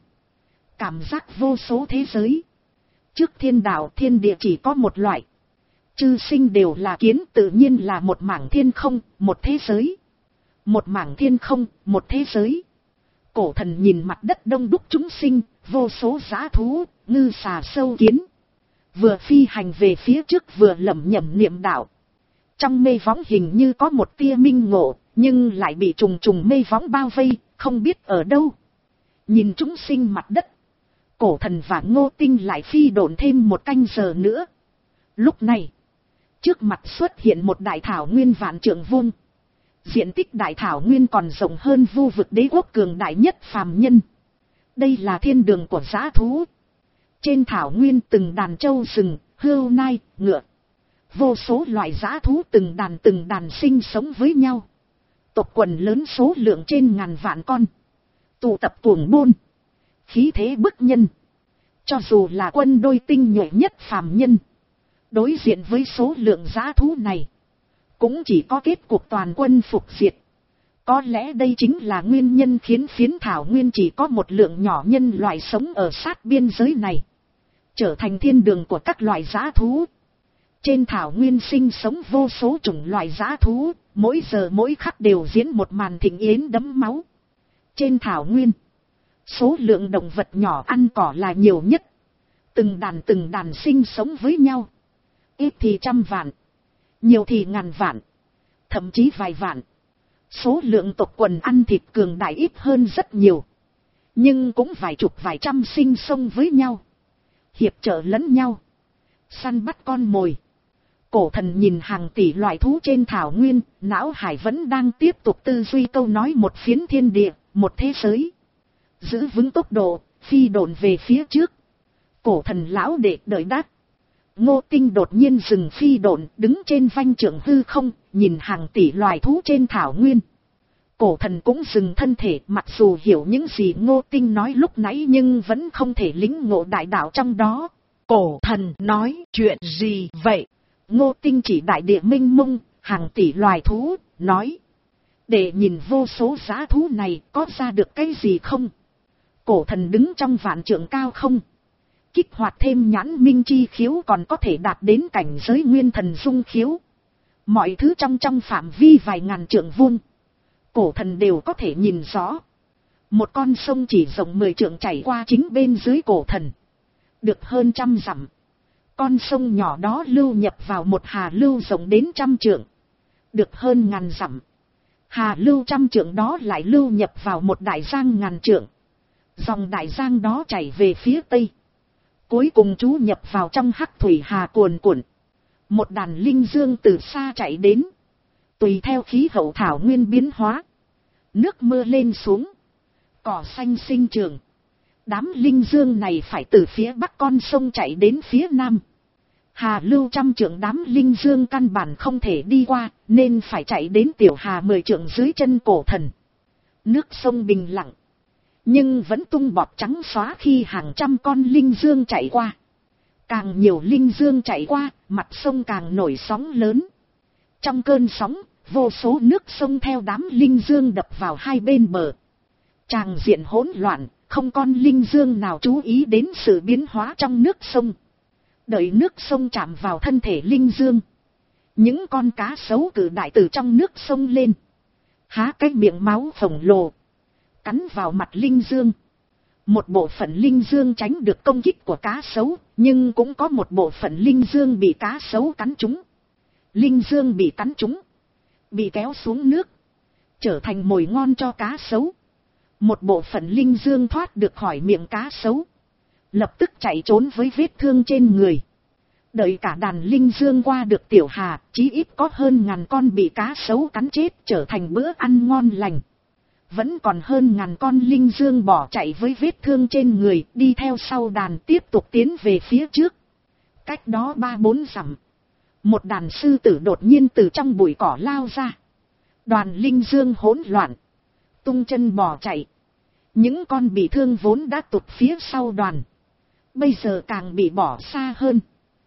Cảm giác vô số thế giới. Trước thiên đạo thiên địa chỉ có một loại. Chư sinh đều là kiến, tự nhiên là một mảng thiên không, một thế giới. Một mảng thiên không, một thế giới. Cổ thần nhìn mặt đất đông đúc chúng sinh, vô số dã thú, ngư xà sâu kiến. Vừa phi hành về phía trước vừa lẩm nhẩm niệm đạo. Trong mê võng hình như có một tia minh ngộ, nhưng lại bị trùng trùng mê võng bao vây, không biết ở đâu. Nhìn chúng sinh mặt đất. Cổ thần và Ngô Tinh lại phi độn thêm một canh giờ nữa. Lúc này, trước mặt xuất hiện một đại thảo nguyên vạn trượng vuông. Diện tích đại thảo nguyên còn rộng hơn vu vực đế quốc cường đại nhất phàm nhân. Đây là thiên đường của dã thú. Trên thảo nguyên từng đàn trâu rừng, hươu nai, ngựa. Vô số loại dã thú từng đàn từng đàn sinh sống với nhau. Tộc quần lớn số lượng trên ngàn vạn con. Tụ tập cuồng bôn. Khí thế bức nhân. Cho dù là quân đôi tinh nhuệ nhất phàm nhân. Đối diện với số lượng dã thú này. Cũng chỉ có kết cục toàn quân phục diệt. Có lẽ đây chính là nguyên nhân khiến phiến thảo nguyên chỉ có một lượng nhỏ nhân loại sống ở sát biên giới này. Trở thành thiên đường của các loại dã thú. Trên thảo nguyên sinh sống vô số chủng loại dã thú. Mỗi giờ mỗi khắc đều diễn một màn thịnh yến đẫm máu. Trên thảo nguyên. Số lượng động vật nhỏ ăn cỏ là nhiều nhất. Từng đàn từng đàn sinh sống với nhau. Ít thì trăm vạn. Nhiều thì ngàn vạn. Thậm chí vài vạn. Số lượng tộc quần ăn thịt cường đại ít hơn rất nhiều. Nhưng cũng vài chục vài trăm sinh sống với nhau. Hiệp trợ lẫn nhau. Săn bắt con mồi. Cổ thần nhìn hàng tỷ loại thú trên thảo nguyên. Não hải vẫn đang tiếp tục tư duy câu nói một phiến thiên địa. Một thế giới. Giữ vững tốc độ. Phi độn về phía trước. Cổ thần lão đệ đợi đáp. Ngô Tinh đột nhiên dừng phi độn, đứng trên vanh trượng hư không, nhìn hàng tỷ loài thú trên thảo nguyên. Cổ thần cũng dừng thân thể, mặc dù hiểu những gì Ngô Tinh nói lúc nãy nhưng vẫn không thể lĩnh ngộ đại đạo trong đó. Cổ thần nói chuyện gì vậy? Ngô Tinh chỉ đại địa minh mông, hàng tỷ loài thú, nói. Để nhìn vô số dã thú này có ra được cái gì không? Cổ thần đứng trong vạn trượng cao không? Kích hoạt thêm nhãn minh chi khiếu còn có thể đạt đến cảnh giới nguyên thần dung khiếu. Mọi thứ trong trong phạm vi vài ngàn trượng vuông. Cổ thần đều có thể nhìn rõ. Một con sông chỉ rộng mười trượng chảy qua chính bên dưới cổ thần. Được hơn trăm dặm. Con sông nhỏ đó lưu nhập vào một hà lưu rộng đến trăm trượng. Được hơn ngàn dặm. Hà lưu trăm trượng đó lại lưu nhập vào một đại giang ngàn trượng. Dòng đại giang đó chảy về phía tây. Cuối cùng trú nhập vào trong hắc thủy hà cuồn cuộn. Một đàn linh dương từ xa chạy đến. Tùy theo khí hậu thảo nguyên biến hóa. Nước mưa lên xuống. Cỏ xanh sinh trường. Đám linh dương này phải từ phía bắc con sông chạy đến phía nam. Hà lưu trăm trượng đám linh dương căn bản không thể đi qua. Nên phải chạy đến tiểu hà mười trượng dưới chân cổ thần. Nước sông bình lặng. Nhưng vẫn tung bọt trắng xóa khi hàng trăm con linh dương chạy qua. Càng nhiều linh dương chạy qua, mặt sông càng nổi sóng lớn. Trong cơn sóng, vô số nước sông theo đám linh dương đập vào hai bên bờ. Tràng diện hỗn loạn, không con linh dương nào chú ý đến sự biến hóa trong nước sông. Đợi nước sông chạm vào thân thể linh dương. Những con cá sấu cử đại từ trong nước sông lên. Há cái miệng máu khổng lồ. Cắn vào mặt linh dương. Một bộ phận linh dương tránh được công kích của cá sấu, nhưng cũng có một bộ phận linh dương bị cá sấu cắn trúng. Linh dương bị cắn trúng, bị kéo xuống nước, trở thành mồi ngon cho cá sấu. Một bộ phận linh dương thoát được khỏi miệng cá sấu, lập tức chạy trốn với vết thương trên người. Đợi cả đàn linh dương qua được tiểu hà, chí ít có hơn ngàn con bị cá sấu cắn chết trở thành bữa ăn ngon lành. Vẫn còn hơn ngàn con linh dương bỏ chạy với vết thương trên người, đi theo sau đàn tiếp tục tiến về phía trước. Cách đó ba bốn dặm, một đàn sư tử đột nhiên từ trong bụi cỏ lao ra. Đoàn linh dương hỗn loạn, tung chân bỏ chạy. Những con bị thương vốn đã tụt phía sau đoàn, bây giờ càng bị bỏ xa hơn.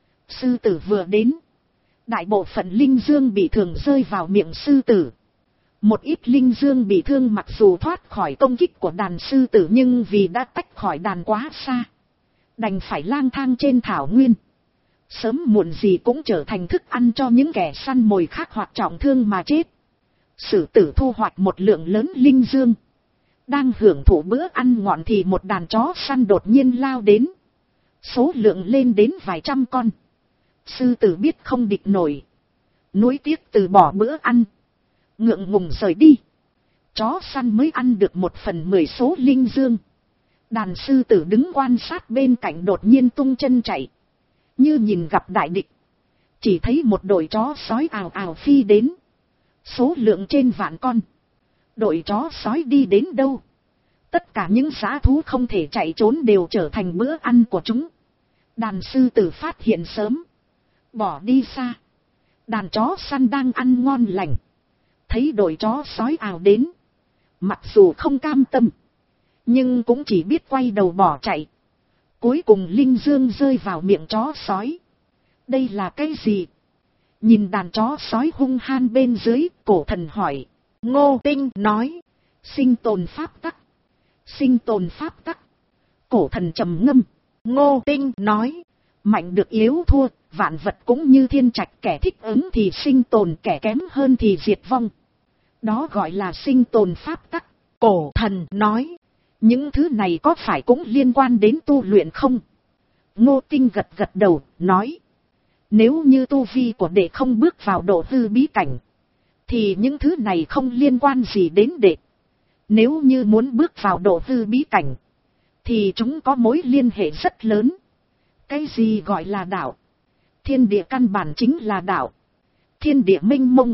Sư tử vừa đến, đại bộ phận linh dương bị thương rơi vào miệng sư tử. Một ít linh dương bị thương mặc dù thoát khỏi công kích của đàn sư tử nhưng vì đã tách khỏi đàn quá xa, đành phải lang thang trên thảo nguyên. Sớm muộn gì cũng trở thành thức ăn cho những kẻ săn mồi khác hoặc trọng thương mà chết. Sử tử thu hoạch một lượng lớn linh dương. Đang hưởng thụ bữa ăn ngọn thì một đàn chó săn đột nhiên lao đến. Số lượng lên đến vài trăm con. Sư tử biết không địch nổi, nuối tiếc từ bỏ bữa ăn, ngượng ngùng rời đi. Chó săn mới ăn được một phần mười số linh dương. Đàn sư tử đứng quan sát bên cạnh đột nhiên tung chân chạy, như nhìn gặp đại địch. Chỉ thấy một đội chó sói ào ào phi đến, số lượng trên vạn con. Đội chó sói đi đến đâu, tất cả những dã thú không thể chạy trốn đều trở thành bữa ăn của chúng. Đàn sư tử phát hiện sớm, bỏ đi xa. Đàn chó săn đang ăn ngon lành, thấy đội chó sói ào đến, mặc dù không cam tâm, nhưng cũng chỉ biết quay đầu bỏ chạy. Cuối cùng linh dương rơi vào miệng chó sói. Đây là cái gì? Nhìn đàn chó sói hung han bên dưới, cổ thần hỏi. Ngô Tinh nói, sinh tồn pháp tắc. Sinh tồn pháp tắc. Cổ thần trầm ngâm. Ngô Tinh nói, mạnh được yếu thua, vạn vật cũng như thiên trạch, kẻ thích ứng thì sinh tồn, kẻ kém hơn thì diệt vong. Đó gọi là sinh tồn pháp tắc. Cổ thần nói, những thứ này có phải cũng liên quan đến tu luyện không? Ngô Tinh gật gật đầu, nói. Nếu như tu vi của đệ không bước vào độ hư bí cảnh, thì những thứ này không liên quan gì đến đệ. Nếu như muốn bước vào độ hư bí cảnh, thì chúng có mối liên hệ rất lớn. Cái gì gọi là đạo? Thiên địa căn bản chính là đạo. Thiên địa mênh mông,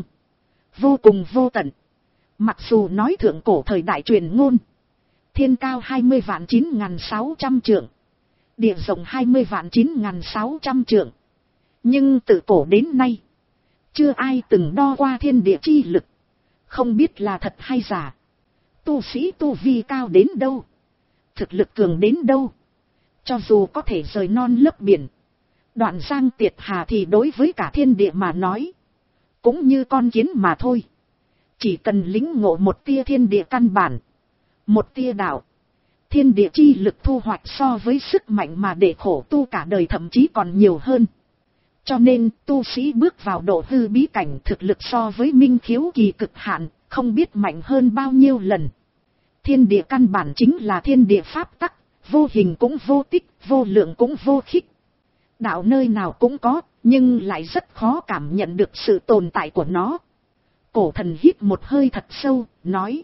vô cùng vô tận. Mặc dù nói thượng cổ thời đại truyền ngôn, thiên cao hai mươi vạn chín ngàn sáu trăm trượng, địa rộng hai mươi vạn chín ngàn sáu trăm trượng. Nhưng từ cổ đến nay, chưa ai từng đo qua thiên địa chi lực, không biết là thật hay giả. Tu sĩ tu vi cao đến đâu, thực lực cường đến đâu, cho dù có thể rời non lấp biển, đoạn giang tiệt hà thì đối với cả thiên địa mà nói, cũng như con kiến mà thôi. Chỉ cần lĩnh ngộ một tia thiên địa căn bản, một tia đạo, thiên địa chi lực thu hoạch so với sức mạnh mà để khổ tu cả đời thậm chí còn nhiều hơn. Cho nên tu sĩ bước vào độ hư bí cảnh thực lực so với minh khiếu kỳ cực hạn, không biết mạnh hơn bao nhiêu lần. Thiên địa căn bản chính là thiên địa pháp tắc, vô hình cũng vô tích, vô lượng cũng vô khích. Đạo nơi nào cũng có, nhưng lại rất khó cảm nhận được sự tồn tại của nó. Cổ thần hít một hơi thật sâu, nói.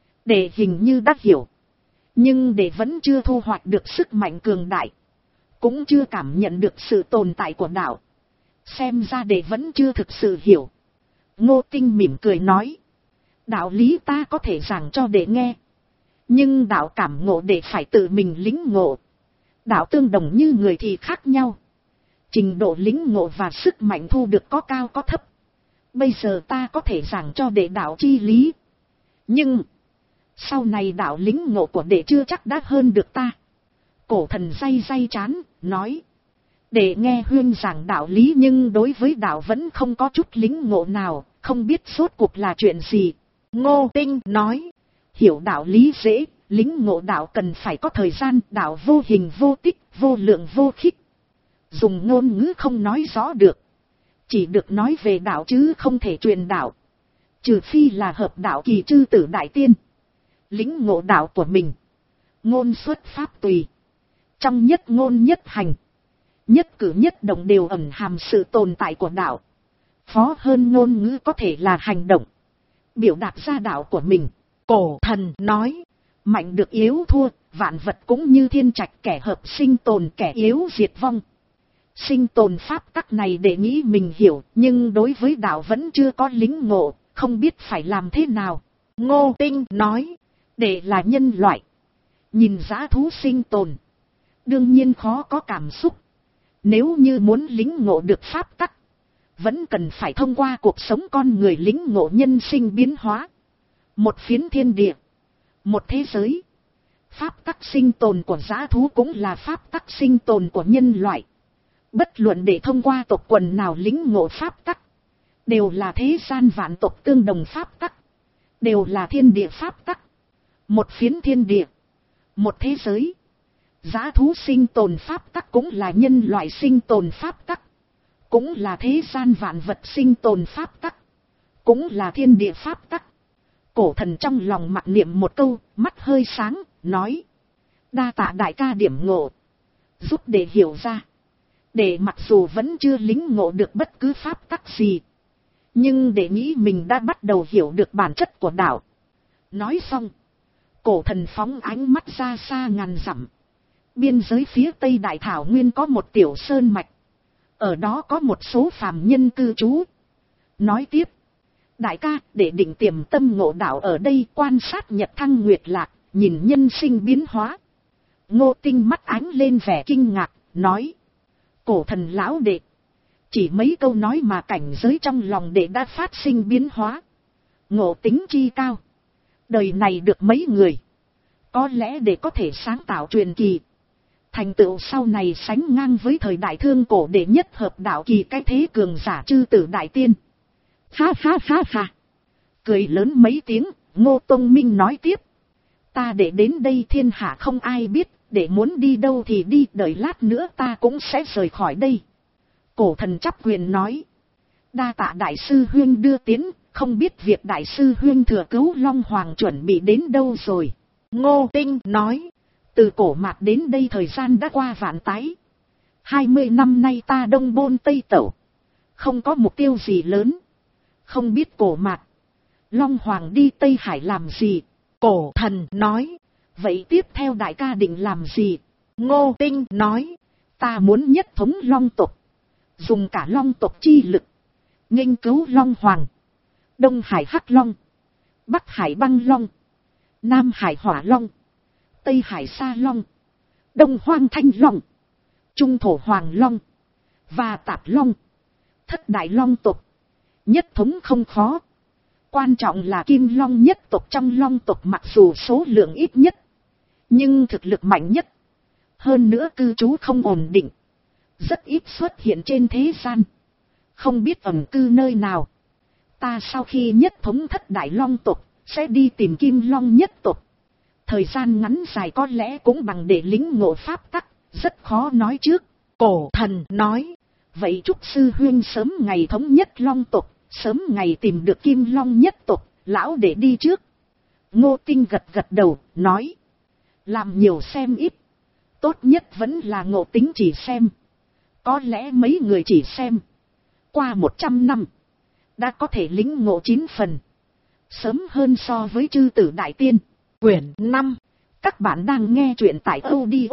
Đệ hình như đã hiểu, nhưng đệ vẫn chưa thu hoạch được sức mạnh cường đại, cũng chưa cảm nhận được sự tồn tại của đạo. Xem ra đệ vẫn chưa thực sự hiểu. Ngô Tinh mỉm cười nói. Đạo lý ta có thể giảng cho đệ nghe, nhưng đạo cảm ngộ đệ phải tự mình lĩnh ngộ. Đạo tương đồng như người thì khác nhau, trình độ lĩnh ngộ và sức mạnh thu được có cao có thấp. Bây giờ ta có thể giảng cho đệ đạo chi lý, nhưng sau này đạo lĩnh ngộ của đệ chưa chắc đã hơn được ta. Cổ thần day day chán, nói. Để nghe huyên giảng đạo lý nhưng đối với đạo vẫn không có chút lĩnh ngộ nào, không biết rốt cuộc là chuyện gì. Ngô Tinh nói, hiểu đạo lý dễ, lĩnh ngộ đạo cần phải có thời gian. Đạo vô hình vô tích, vô lượng vô khích, dùng ngôn ngữ không nói rõ được, chỉ được nói về đạo chứ không thể truyền đạo. Trừ phi là hợp đạo kỳ chư tử đại tiên, lĩnh ngộ đạo của mình, ngôn xuất pháp tùy, trong nhất ngôn nhất hành, nhất cử nhất động đều ẩn hàm sự tồn tại của đạo. Phó hơn ngôn ngữ có thể là hành động, biểu đạt ra đạo của mình. Cổ thần nói, mạnh được yếu thua, vạn vật cũng như thiên trạch, kẻ hợp sinh tồn, kẻ yếu diệt vong. sinh tồn pháp tắc này để nghĩ mình hiểu, nhưng đối với đạo vẫn chưa có lĩnh ngộ, không biết phải làm thế nào. Ngô Tinh nói, để là nhân loại, nhìn dã thú sinh tồn, đương nhiên khó có cảm xúc. Nếu như muốn lĩnh ngộ được pháp tắc, vẫn cần phải thông qua cuộc sống con người lĩnh ngộ nhân sinh biến hóa. Một phiến thiên địa, một thế giới. Pháp tắc sinh tồn của dã thú cũng là pháp tắc sinh tồn của nhân loại. Bất luận để thông qua tộc quần nào lĩnh ngộ pháp tắc, đều là thế gian vạn tộc tương đồng pháp tắc, đều là thiên địa pháp tắc. Một phiến thiên địa, một thế giới. Dã thú sinh tồn pháp tắc cũng là nhân loại sinh tồn pháp tắc, cũng là thế gian vạn vật sinh tồn pháp tắc, cũng là thiên địa pháp tắc. Cổ thần trong lòng mặc niệm một câu, mắt hơi sáng, nói: đa tạ đại ca điểm ngộ, giúp để hiểu ra. Để mặc dù vẫn chưa lĩnh ngộ được bất cứ pháp tắc gì, nhưng để nghĩ mình đã bắt đầu hiểu được bản chất của đạo. Nói xong, cổ thần phóng ánh mắt ra xa ngàn dặm. Biên giới phía tây đại thảo nguyên có một tiểu sơn mạch, ở đó có một số phàm nhân cư trú. Nói tiếp: đại ca, để định tiềm tâm ngộ đạo ở đây, quan sát nhật thăng nguyệt lạc, nhìn nhân sinh biến hóa. Ngô Tinh mắt ánh lên vẻ kinh ngạc, nói: cổ thần lão đệ, chỉ mấy câu nói mà cảnh giới trong lòng đệ đã phát sinh biến hóa. Ngộ tính chi cao, đời này được mấy người. Có lẽ để có thể sáng tạo truyền kỳ, thành tựu sau này sánh ngang với thời đại thương cổ đệ nhất hợp đạo kỳ cái thế cường giả chư tử đại tiên. Ha ha ha ha. Cười lớn mấy tiếng, Ngô Tông Minh nói tiếp: ta để đến đây thiên hạ không ai biết, để muốn đi đâu thì đi, đợi lát nữa ta cũng sẽ rời khỏi đây. Cổ thần chắp quyền nói: đa tạ đại sư huynh đưa tiến, không biết việc đại sư huynh thừa cứu Long Hoàng chuẩn bị đến đâu rồi. Ngô Tinh nói: từ cổ mạc đến đây thời gian đã qua vạn tái. Hai mươi năm nay ta đông bôn tây tẩu, không có mục tiêu gì lớn. Không biết cổ mạc, Long Hoàng đi Tây Hải làm gì. Cổ thần nói: vậy tiếp theo đại ca định làm gì? Ngô Tinh nói: ta muốn nhất thống Long tộc, dùng cả Long tộc chi lực, nghênh cứu Long Hoàng. Đông Hải Hắc Long, Bắc Hải Băng Long, Nam Hải Hỏa Long, Tây Hải Sa Long, Đông Hoang Thanh Long, Trung Thổ Hoàng Long, và Tạp Long. Thất đại Long tộc, nhất thống không khó. Quan trọng là Kim Long nhất tộc trong Long tộc mặc dù số lượng ít nhất, nhưng thực lực mạnh nhất. Hơn nữa cư trú không ổn định, rất ít xuất hiện trên thế gian, không biết ẩn cư nơi nào. Ta sau khi nhất thống thất đại Long tộc, sẽ đi tìm Kim Long nhất tộc. Thời gian ngắn dài có lẽ cũng bằng để lĩnh ngộ pháp tắc, rất khó nói trước. Cổ thần nói: vậy chúc sư huynh sớm ngày thống nhất Long tộc, sớm ngày tìm được Kim Long nhất tộc, lão để đi trước. Ngô Tinh gật gật đầu, nói: làm nhiều xem ít, tốt nhất vẫn là ngộ tính chỉ xem. Có lẽ mấy người chỉ xem, qua một trăm năm, đã có thể lĩnh ngộ chín phần, sớm hơn so với chư tử đại tiên. Quyển năm, các bạn đang nghe truyện tại audio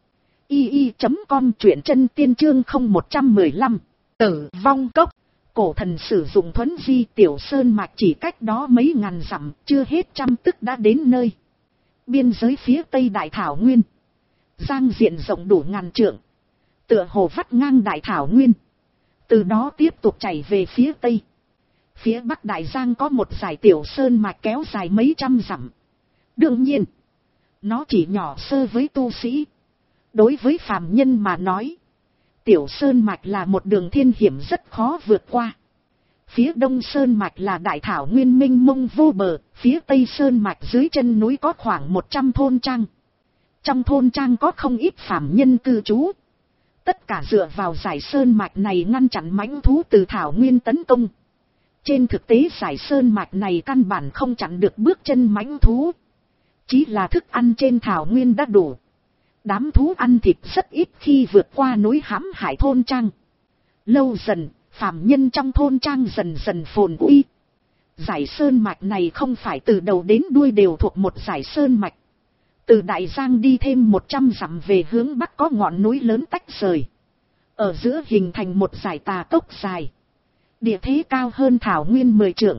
i i chấm com, truyện chân tiên chương không một trăm mười lăm. Tử vong cốc. Cổ thần sử dụng thuấn di, tiểu sơn mạch chỉ cách đó mấy ngàn dặm, chưa hết trăm tức đã đến nơi. Biên giới phía tây đại thảo nguyên, giang diện rộng đủ ngàn trượng, tựa hồ vắt ngang đại thảo nguyên, từ đó tiếp tục chảy về phía tây. Phía bắc đại giang có một dải tiểu sơn mạch kéo dài mấy trăm dặm. Đương nhiên, nó chỉ nhỏ sơ với tu sĩ. Đối với phàm nhân mà nói, tiểu sơn mạch là một đường thiên hiểm rất khó vượt qua. Phía đông sơn mạch là đại thảo nguyên mênh mông vô bờ, phía tây sơn mạch dưới chân núi có khoảng một trăm thôn trang. Trong thôn trang có không ít phàm nhân cư trú. Tất cả dựa vào dải sơn mạch này ngăn chặn mãnh thú từ thảo nguyên tấn công. Trên thực tế dải sơn mạch này căn bản không chặn được bước chân mãnh thú. Chỉ là thức ăn trên thảo nguyên đã đủ. Đám thú ăn thịt rất ít khi vượt qua núi hãm hại thôn trang. Lâu dần, phàm nhân trong thôn trang dần dần phồn uy. Dải sơn mạch này không phải từ đầu đến đuôi đều thuộc một dải sơn mạch. Từ đại giang đi thêm một trăm dặm về hướng bắc có ngọn núi lớn tách rời. Ở giữa hình thành một dải tà cốc dài. Địa thế cao hơn thảo nguyên mười trượng.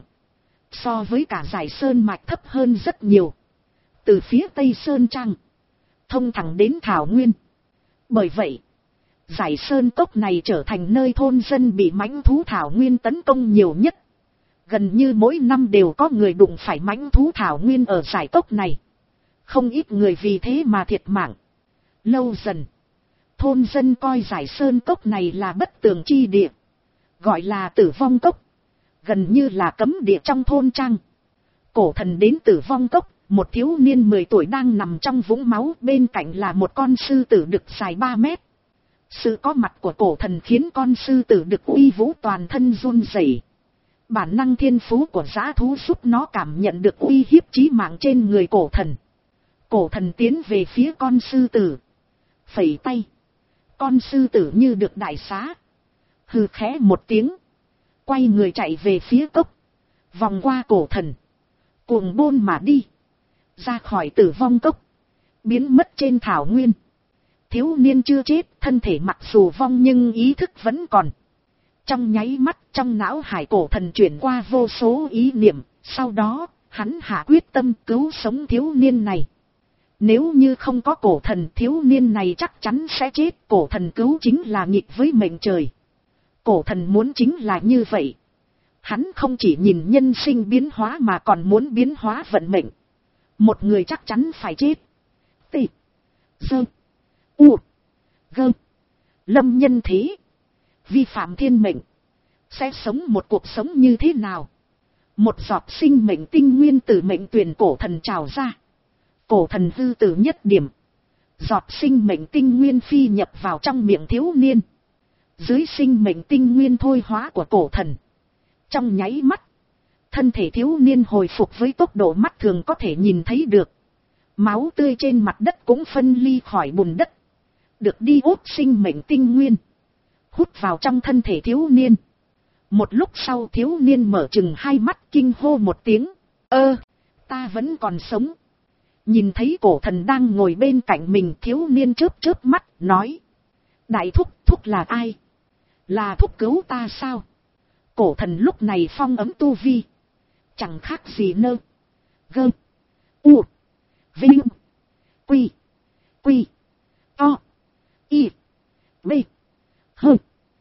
So với cả dải sơn mạch thấp hơn rất nhiều. Từ phía tây sơn trang. Thông thẳng đến thảo nguyên. Bởi vậy, dải sơn cốc này trở thành nơi thôn dân bị mãnh thú thảo nguyên tấn công nhiều nhất. Gần như mỗi năm đều có người đụng phải mãnh thú thảo nguyên ở dải cốc này. Không ít người vì thế mà thiệt mạng. Lâu dần, thôn dân coi dải sơn cốc này là bất tường chi địa. Gọi là tử vong cốc. Gần như là cấm địa trong thôn trang. Cổ thần đến tử vong cốc. Một thiếu niên mười tuổi đang nằm trong vũng máu, bên cạnh là một con sư tử đực dài ba mét. Sự có mặt của cổ thần khiến con sư tử đực uy vũ toàn thân run rẩy. Bản năng thiên phú của dã thú giúp nó cảm nhận được uy hiếp chí mạng trên người cổ thần. Cổ thần tiến về phía con sư tử. Phẩy tay. Con sư tử như được đại xá. Hừ khẽ một tiếng. Quay người chạy về phía cốc. Vòng qua cổ thần. Cuồng bôn mà đi. Ra khỏi tử vong cốc. Biến mất trên thảo nguyên. Thiếu niên chưa chết, thân thể mặc dù vong nhưng ý thức vẫn còn. Trong nháy mắt, trong não hải cổ thần chuyển qua vô số ý niệm. Sau đó, hắn hạ quyết tâm cứu sống thiếu niên này. Nếu như không có cổ thần, thiếu niên này chắc chắn sẽ chết. Cổ thần cứu chính là nghịch với mệnh trời. Cổ thần muốn chính là như vậy. Hắn không chỉ nhìn nhân sinh biến hóa mà còn muốn biến hóa vận mệnh. Một người chắc chắn phải chết. T. Dơ. U. Gơ. Lâm nhân thế. Vi phạm thiên mệnh. Sẽ sống một cuộc sống như thế nào? Một giọt sinh mệnh tinh nguyên từ mệnh tuyển cổ thần trào ra. Cổ thần hư tử nhất điểm. Giọt sinh mệnh tinh nguyên phi nhập vào trong miệng thiếu niên. Dưới sinh mệnh tinh nguyên thôi hóa của cổ thần. Trong nháy mắt. Thân thể thiếu niên hồi phục với tốc độ mắt thường có thể nhìn thấy được. Máu tươi trên mặt đất cũng phân ly khỏi bùn đất. Được đi ốt sinh mệnh tinh nguyên. Hút vào trong thân thể thiếu niên. Một lúc sau thiếu niên mở chừng hai mắt kinh hô một tiếng. Ơ, ta vẫn còn sống. Nhìn thấy cổ thần đang ngồi bên cạnh mình, thiếu niên chớp chớp mắt, nói. Đại thúc, thúc là ai? Là thúc cứu ta sao? Cổ thần lúc này phong ấm tu vi. Chẳng khác gì nơ. Gơ. U. Vinh. Quy. Quy. To. Y. B. Hơ.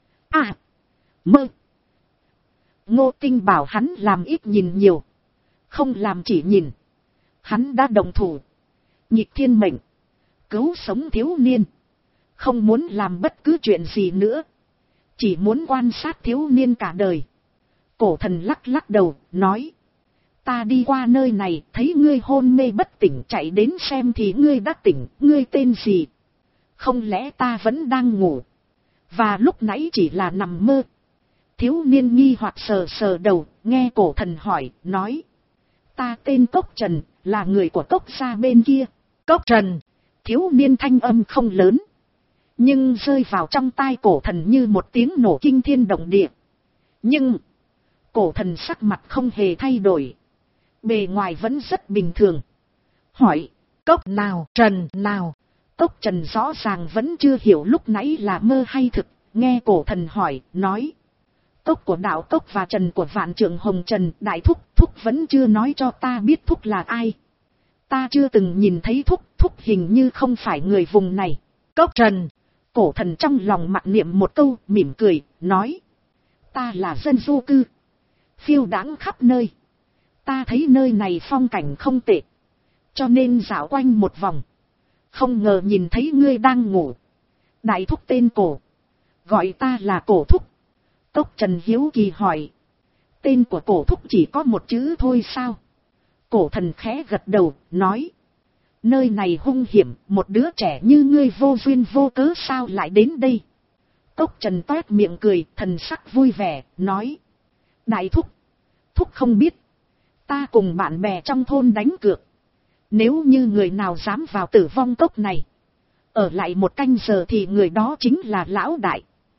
A. Mơ. Ngô Tinh bảo hắn làm ít nhìn nhiều. Không làm chỉ nhìn. Hắn đã đồng thủ. Nhịp thiên mệnh. Cứu sống thiếu niên. Không muốn làm bất cứ chuyện gì nữa. Chỉ muốn quan sát thiếu niên cả đời. Cổ thần lắc lắc đầu, nói. Ta đi qua nơi này, thấy ngươi hôn mê bất tỉnh, chạy đến xem thì ngươi đã tỉnh, ngươi tên gì? Không lẽ ta vẫn đang ngủ? Và lúc nãy chỉ là nằm mơ. Thiếu niên nghi hoặc sờ sờ đầu, nghe cổ thần hỏi, nói. Ta tên Cốc Trần, là người của Cốc gia bên kia. Cốc Trần. Thiếu niên thanh âm không lớn. Nhưng rơi vào trong tai cổ thần như một tiếng nổ kinh thiên động địa. Nhưng, cổ thần sắc mặt không hề thay đổi. Bề ngoài vẫn rất bình thường. Hỏi, Cốc nào, Trần nào? Cốc Trần rõ ràng vẫn chưa hiểu lúc nãy là mơ hay thực. Nghe cổ thần hỏi, nói. Cốc của đạo Cốc và Trần của Vạn Trượng Hồng Trần, đại thúc, thúc vẫn chưa nói cho ta biết thúc là ai. Ta chưa từng nhìn thấy thúc, thúc hình như không phải người vùng này. Cốc Trần. Cổ thần trong lòng mặc niệm một câu, mỉm cười, nói. Ta là dân du cư. Phiêu đãng khắp nơi. Ta thấy nơi này phong cảnh không tệ. Cho nên dạo quanh một vòng. Không ngờ nhìn thấy ngươi đang ngủ. Đại thúc tên Cổ. Gọi ta là Cổ thúc. Cốc Trần hiếu kỳ hỏi. Tên của Cổ thúc chỉ có một chữ thôi sao? Cổ thần khẽ gật đầu, nói. Nơi này hung hiểm, một đứa trẻ như ngươi vô duyên vô cớ sao lại đến đây? Cốc Trần toét miệng cười, thần sắc vui vẻ, nói. Đại thúc, thúc không biết. Ta cùng bạn bè trong thôn đánh cược. Nếu như người nào dám vào tử vong cốc này, ở lại một canh giờ thì người đó chính là lão đại.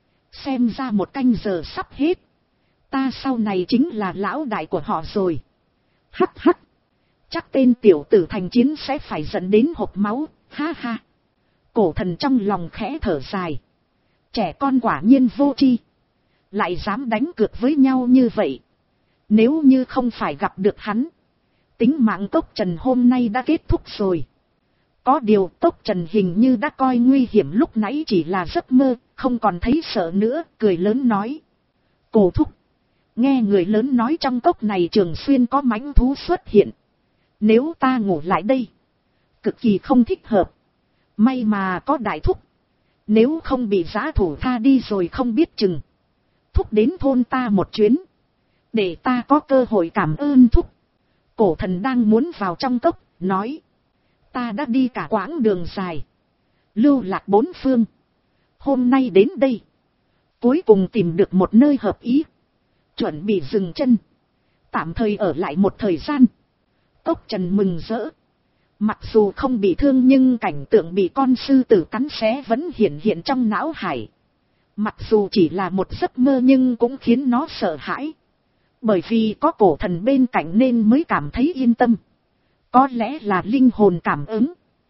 Xem ra một canh giờ sắp hết. Ta sau này chính là lão đại của họ rồi. Hắc hắc. Chắc tên tiểu tử thành chiến sẽ phải dẫn đến hộc máu, ha ha. Cổ thần trong lòng khẽ thở dài. Trẻ con quả nhiên vô tri, lại dám đánh cược với nhau như vậy. Nếu như không phải gặp được hắn, tính mạng Cốc Trần hôm nay đã kết thúc rồi. Có điều Cốc Trần hình như đã coi nguy hiểm lúc nãy chỉ là giấc mơ, không còn thấy sợ nữa, cười lớn nói. Cổ thúc, nghe người lớn nói trong cốc này thường xuyên có mãnh thú xuất hiện. Nếu ta ngủ lại đây, cực kỳ không thích hợp. May mà có đại thúc, nếu không bị giã thủ tha đi rồi không biết chừng. Thúc đến thôn ta một chuyến, để ta có cơ hội cảm ơn thúc. Cổ thần đang muốn vào trong cốc, nói. Ta đã đi cả quãng đường dài, lưu lạc bốn phương. Hôm nay đến đây, cuối cùng tìm được một nơi hợp ý. Chuẩn bị dừng chân, tạm thời ở lại một thời gian. Cốc Trần mừng rỡ. Mặc dù không bị thương nhưng cảnh tượng bị con sư tử cắn xé vẫn hiện hiện trong não hải. Mặc dù chỉ là một giấc mơ nhưng cũng khiến nó sợ hãi. Bởi vì có cổ thần bên cạnh nên mới cảm thấy yên tâm. Có lẽ là linh hồn cảm ứng.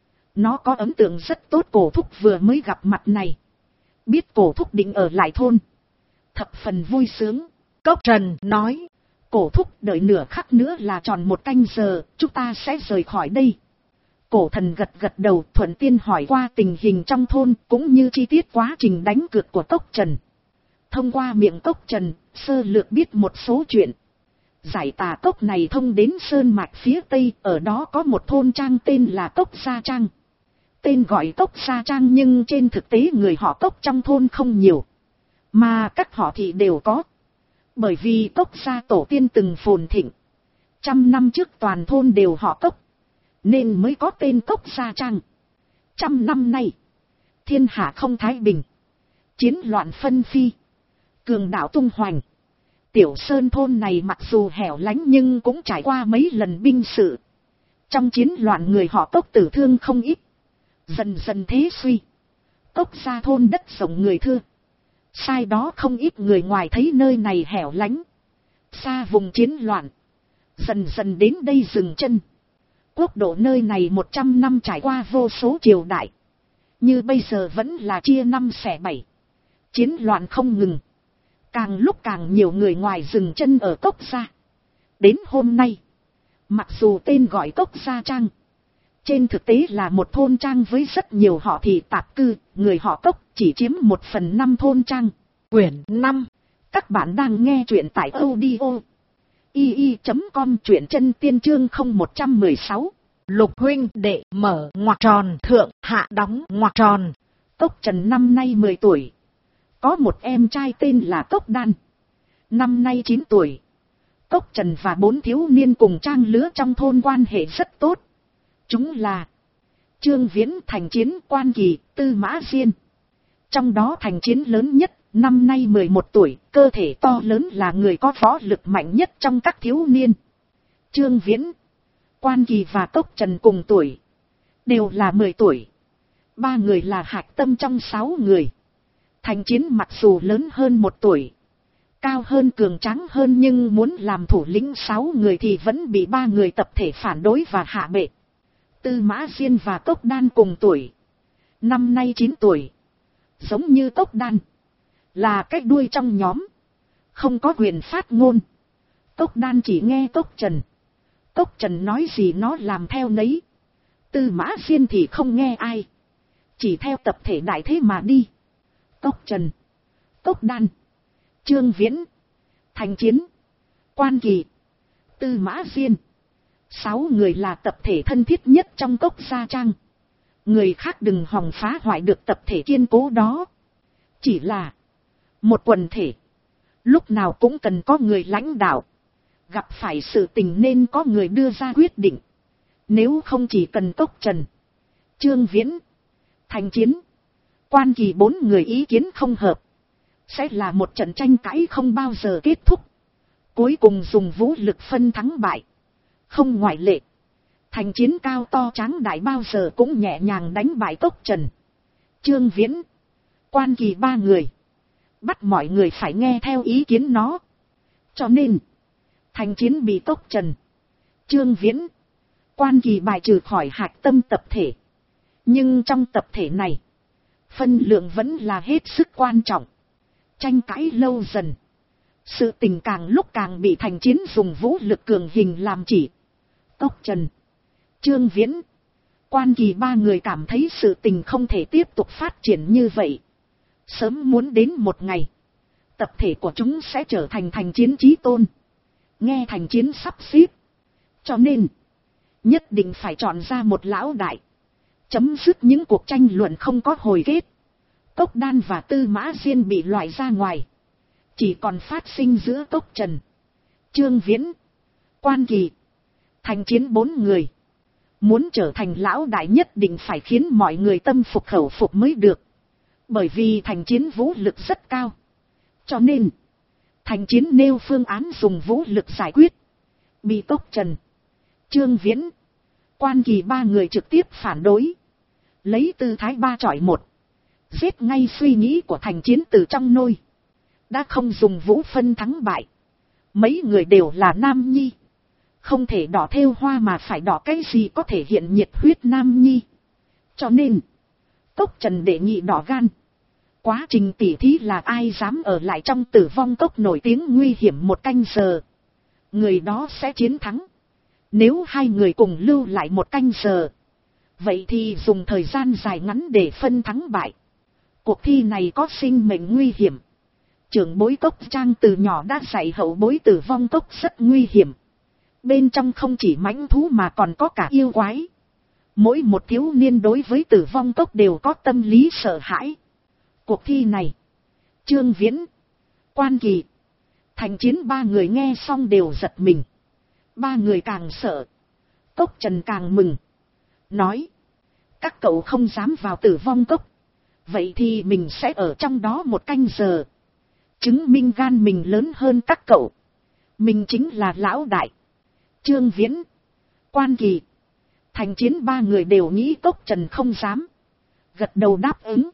Nó có ấn tượng rất tốt cổ thúc vừa mới gặp mặt này. Biết cổ thúc định ở lại thôn, thập phần vui sướng. Cốc Trần nói. Cổ thúc đợi nửa khắc nữa là tròn một canh giờ, chúng ta sẽ rời khỏi đây. Cổ thần gật gật đầu, thuận tiên hỏi qua tình hình trong thôn cũng như chi tiết quá trình đánh cược của Cốc Trần. Thông qua miệng Cốc Trần, sơ lược biết một số chuyện. Giải tà cốc này thông đến sơn mạch phía tây, ở đó có một thôn trang tên là Cốc Gia Trang. Tên gọi Cốc Gia Trang nhưng trên thực tế người họ Cốc trong thôn không nhiều, mà các họ thì đều có. Bởi vì Cốc Gia tổ tiên từng phồn thịnh, trăm năm trước toàn thôn đều họ Cốc, nên mới có tên Cốc Gia Trang. Trăm năm nay, thiên hạ không thái bình, chiến loạn phân phi, cường đạo tung hoành. Tiểu sơn thôn này mặc dù hẻo lánh nhưng cũng trải qua mấy lần binh sự. Trong chiến loạn người họ Cốc tử thương không ít. Dần dần thế suy, Cốc Gia thôn đất rộng người thưa. Sai đó không ít người ngoài thấy nơi này hẻo lánh, xa vùng chiến loạn, dần dần đến đây dừng chân. Quốc độ nơi này một trăm năm trải qua vô số triều đại, như bây giờ vẫn là chia năm xẻ bảy, chiến loạn không ngừng. Càng lúc càng nhiều người ngoài dừng chân ở Cốc Gia. Đến hôm nay, mặc dù tên gọi Cốc Gia Trang, trên thực tế là một thôn trang với rất nhiều họ thị tạp cư, người họ Cốc chỉ chiếm một phần năm thôn trang. Quyển năm. Các bạn đang nghe truyện tại audio i i chấm com, truyện chân tiên chương không một trăm mười sáu. Lục huynh đệ mở ngoặc tròn thượng hạ đóng ngoặc tròn. Cốc Trần năm nay mười tuổi. Có một em trai tên là Cốc Đan, năm nay chín tuổi. Cốc Trần và bốn thiếu niên cùng trang lứa trong thôn quan hệ rất tốt. Chúng là Trương Viễn, Thành Chiến, Quan Kỳ, Tư Mã Diên. Trong đó Thành Chiến lớn nhất, năm nay mười một tuổi, cơ thể to lớn, là người có võ lực mạnh nhất trong các thiếu niên. Trương Viễn, Quan Kỳ và Cốc Trần cùng tuổi, đều là mười tuổi. Ba người là hạch tâm trong sáu người. Thành Chiến mặc dù lớn hơn một tuổi, cao hơn cường tráng hơn, nhưng muốn làm thủ lĩnh sáu người thì vẫn bị ba người tập thể phản đối và hạ bệ. Tư Mã Diên và Cốc Đan cùng tuổi, năm nay chín tuổi. Giống như Cốc Đan, là cái đuôi trong nhóm, không có quyền phát ngôn. Cốc Đan chỉ nghe Cốc Trần, Cốc Trần nói gì nó làm theo nấy. Tư Mã Diên thì không nghe ai, chỉ theo tập thể đại thế mà đi. Cốc Trần, Cốc Đan, Trương Viễn, Thành Chiến, Quan Kỳ, Tư Mã Diên, sáu người là tập thể thân thiết nhất trong Cốc Gia Trang. Người khác đừng hòng phá hoại được tập thể kiên cố đó. Chỉ là một quần thể, lúc nào cũng cần có người lãnh đạo. Gặp phải sự tình nên có người đưa ra quyết định. Nếu không chỉ cần Cốc Trần, Trương Viễn, Thành Chiến, Quan Kỳ bốn người ý kiến không hợp, sẽ là một trận tranh cãi không bao giờ kết thúc. Cuối cùng dùng vũ lực phân thắng bại. Không ngoại lệ. Thành Chiến cao to tráng đại bao giờ cũng nhẹ nhàng đánh bại Cốc Trần, Trương Viễn, Quan Kỳ ba người. Bắt mọi người phải nghe theo ý kiến nó. Cho nên Thành Chiến bị Cốc Trần, Trương Viễn, Quan Kỳ bài trừ khỏi hạch tâm tập thể. Nhưng trong tập thể này, phân lượng vẫn là hết sức quan trọng. Tranh cãi lâu dần, sự tình càng lúc càng bị Thành Chiến dùng vũ lực cường hình làm chỉ. Cốc Trần, Trương Viễn, Quan Kỳ ba người cảm thấy sự tình không thể tiếp tục phát triển như vậy. Sớm muốn đến một ngày, tập thể của chúng sẽ trở thành Thành Chiến chí tôn. Nghe Thành Chiến sắp xếp, cho nên nhất định phải chọn ra một lão đại, chấm dứt những cuộc tranh luận không có hồi kết. Cốc Đan và Tư Mã Diên bị loại ra ngoài, chỉ còn phát sinh giữa Cốc Trần, Trương Viễn, Quan Kỳ, Thành Chiến bốn người. Muốn trở thành lão đại nhất định phải khiến mọi người tâm phục khẩu phục mới được. Bởi vì Thành Chiến vũ lực rất cao, cho nên Thành Chiến nêu phương án dùng vũ lực giải quyết, bị Cốc Trần, Trương Viễn, Quan Kỳ ba người trực tiếp phản đối. Lấy tư thái ba chọi một, giết ngay suy nghĩ của Thành Chiến từ trong nôi. Đã không dùng vũ phân thắng bại, mấy người đều là nam nhi, không thể đỏ thêu hoa mà phải đỏ cái gì có thể hiện nhiệt huyết nam nhi. Cho nên Cốc Trần đề nghị đỏ gan. Quá trình tỉ thí là ai dám ở lại trong Tử Vong Cốc nổi tiếng nguy hiểm một canh giờ, người đó sẽ chiến thắng. Nếu hai người cùng lưu lại một canh giờ, vậy thì dùng thời gian dài ngắn để phân thắng bại. Cuộc thi này có sinh mệnh nguy hiểm. Trưởng bối Cốc Trang từ nhỏ đã dạy hậu bối Tử Vong Cốc rất nguy hiểm. Bên trong không chỉ mãnh thú mà còn có cả yêu quái. Mỗi một thiếu niên đối với Tử Vong Cốc đều có tâm lý sợ hãi. Cuộc thi này, Trương Viễn, Quan Kỳ, Thành Chiến ba người nghe xong đều giật mình. Ba người càng sợ, Cốc Trần càng mừng. Nói, các cậu không dám vào Tử Vong Cốc, vậy thì mình sẽ ở trong đó một canh giờ, chứng minh gan mình lớn hơn các cậu. Mình chính là lão đại. Trương Viễn, Quan Kỳ, Thành Chiến ba người đều nghĩ Cốc Trần không dám, gật đầu đáp ứng.